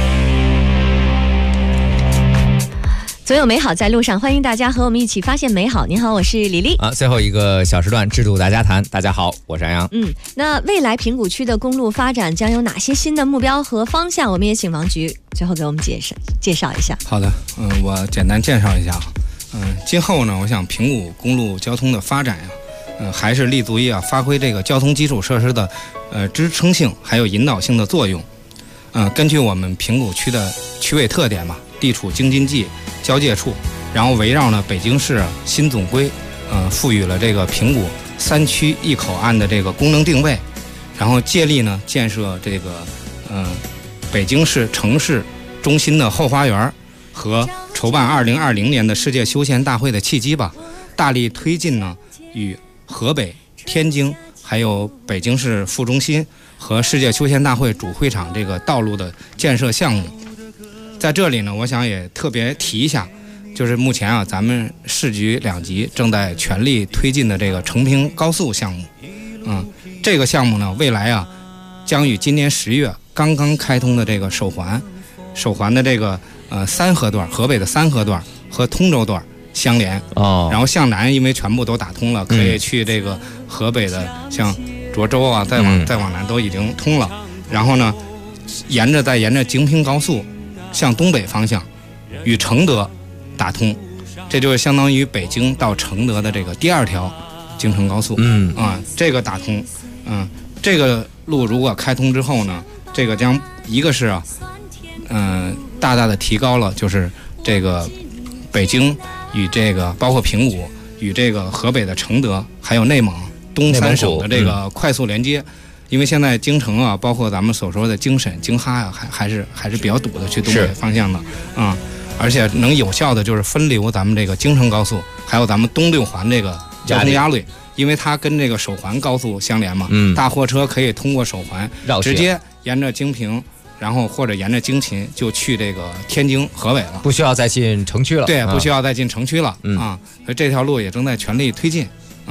总有美好在路上，欢迎大家和我们一起发现美好。您好，我是李丽。 最后一个小时段制度大家谈。大家好，我是安阳。 那未来平谷区的公路发展将有哪些新的目标和方向？我们也请王局最后给我们介绍一下。 好的，我简单介绍一下。今后呢，我想平谷公路交通的发展呀，还是立足于发挥这个交通基础设施的支撑性还有引导性的作用。根据我们平谷区的区位特点嘛，地处京津冀交界处，然后围绕呢北京市新总规，赋予了这个平谷3区1口岸的这个功能定位，然后借力呢建设这个北京市城市中心的后花园和筹办2020年的世界休闲大会的契机吧，大力推进呢与河北、天津还有北京市副中心和世界休闲大会主会场这个道路的建设项目。在这里呢，我想也特别提一下，就是目前咱们市局2级正在全力推进的这个成平高速项目。这个项目呢，未来将与今年10月刚刚开通的这个首环的这个3河段，河北的3河段和通州段相连。然后向南因为全部都打通了，可以去这个河北的像涿州啊，再往南都已经通了。然后呢，沿着京平高速向东北方向与承德打通，这就是相当于北京到承德的这个第2条京承高速。这个打通，这个路如果开通之后呢，这个将一个是大大的提高了就是这个北京与这个包括平谷与这个河北的承德还有内蒙东3省的这个快速连接。因为现在京城包括咱们所说的京沈、京哈还是比较堵的，去东北方向的而且能有效的就是分流咱们这个京承高速，还有咱们东6环这个交通压力，因为它跟这个首环高速相连嘛，大货车可以通过首环直接沿着京平，然后或者沿着京秦就去这个天津、河北了， 不需要再进城区了。 对，不需要再进城区了所以这条路也正在全力推进。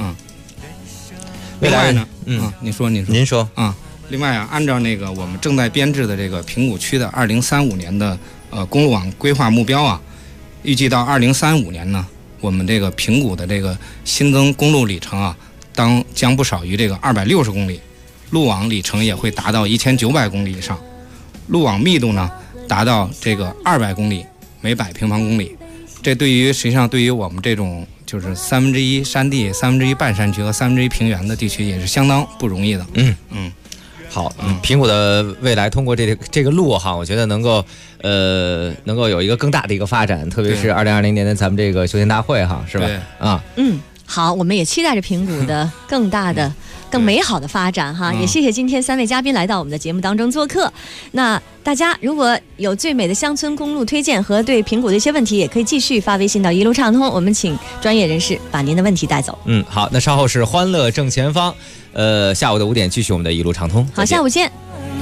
另外呢，您说另外按照那个我们正在编制的这个平谷区的2035年的公路网规划目标预计到2035年呢，我们这个平谷的这个新增公路里程将不少于这个260公里，路网里程也会达到1900公里以上，路网密度呢达到这个200公里每100平方公里。这实际上对于我们这种就是1/3山地、1/3半山区和1/3平原的地区也是相当不容易的。 好，平谷的未来通过这个路我觉得能够有一个更大的一个发展，特别是2020年的咱们这个休闲大会是吧？ 好，我们也期待着平谷的更大的、更美好的发展也谢谢今天3位嘉宾来到我们的节目当中做客。那大家如果有最美的乡村公路推荐和对平谷的一些问题，也可以继续发微信到一路畅通，我们请专业人士把您的问题带走。 好，那稍后是欢乐正前方，下午的5点继续我们的一路畅通。 好，下午见。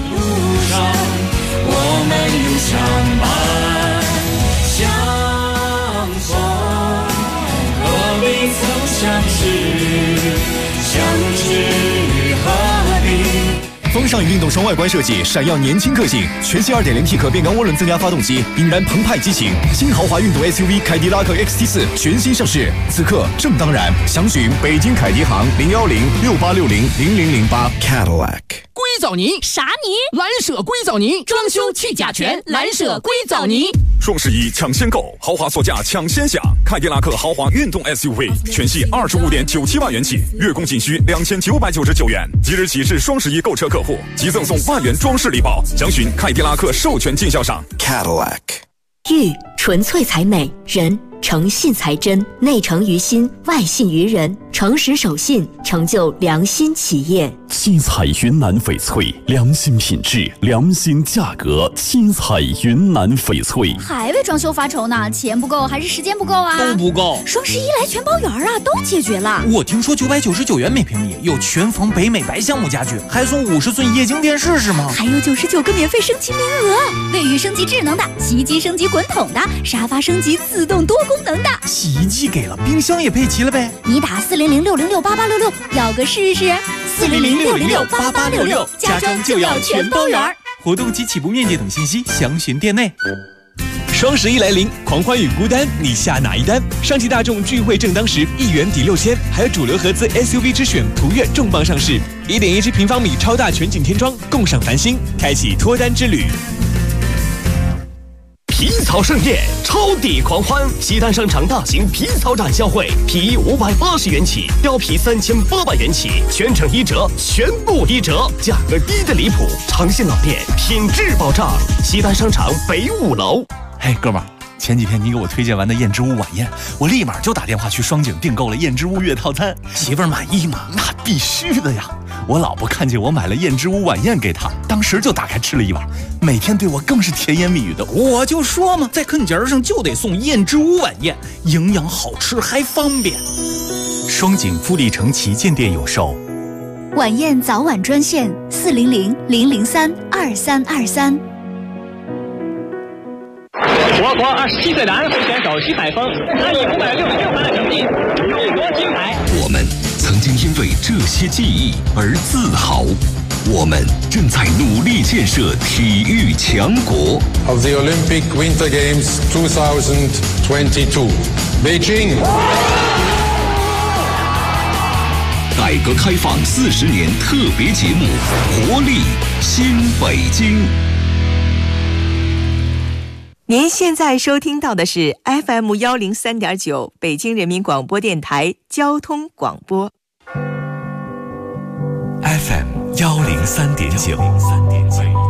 我们用相伴相逢，何必曾相识，相知何必风尚运动双外观设计，闪耀年轻个性。全系 2.0T 可变缸涡轮增压发动机，引燃澎湃激情。新豪华运动 SUV 凯迪拉克 XT4 全新上市，此刻正当然。详询北京凯迪行01068600008 Cadillac。 硅藻泥啥泥？ 蓝舍硅藻泥，装修去甲醛，蓝舍硅藻泥。 双11抢先购，豪华座驾抢先享。凯迪拉克豪华运动 SUV 全系25.97万元起，月供仅需2999元。即日起至双11购车客户即赠送万元装饰礼包。详询凯迪拉克授权经销商 Cadillac。 玉纯粹才美，人诚信才真，内诚于心，外信于人，诚实守信，成就良心企业。 七彩云南翡翠，良心品质，良心价格。七彩云南翡翠。 还为装修发愁呢？钱不够还是时间不够啊？ 都不够。 双11来全包圆啊，都解决了。 我听说999元每平米有全房北美白橡木家具，还送50寸液晶电视是吗？ 还有99个免费升级名额，卫浴升级智能的，洗衣机升级滚筒的，沙发升级自动多功能的。 洗衣机给了，冰箱也配齐了呗。 你打40060688866，要个试试。40060688866，家装就要全包圆。 活动及起步面积等信息详询店内。 双11来临，狂欢与孤单，你下哪一单？上汽大众聚会正当时，1元抵6000，还有主流合资 SUV 之选途岳重磅上市，1.1平方米超大全景天窗，共赏繁星，开启脱单之旅。 皮草盛宴，超抵狂欢！西单商场大型皮草展销会，皮衣580元起，貂皮3800元起，全程1折，全部1折，价格低的离谱，长线老店，品质保障。西单商场北5楼。 嘿，哥们儿，前几天你给我推荐完的燕之屋晚宴，我立马就打电话去双井订购了燕之屋月套餐。媳妇儿满意吗？那必须的呀！我老婆看见我买了燕之屋晚宴给她，当时就打开吃了一碗，每天对我更是甜言蜜语的。我就说嘛，在啃节上就得送燕之屋晚宴，营养好吃还方便。双井富力城旗舰店有售。 晚宴早晚专线400-003-2323。 我国27岁男会选手徐海峰，他以566分的成绩勇夺金牌。 我们曾经因为这些记忆而自豪，我们正在努力建设体育强国。 Of the Olympic Winter Games 2022, Beijing。 改革开放40年特别节目《活力新北京》。 您现在收听到的是 FM 103.9北京人民广播电台交通广播。 FM 103.9。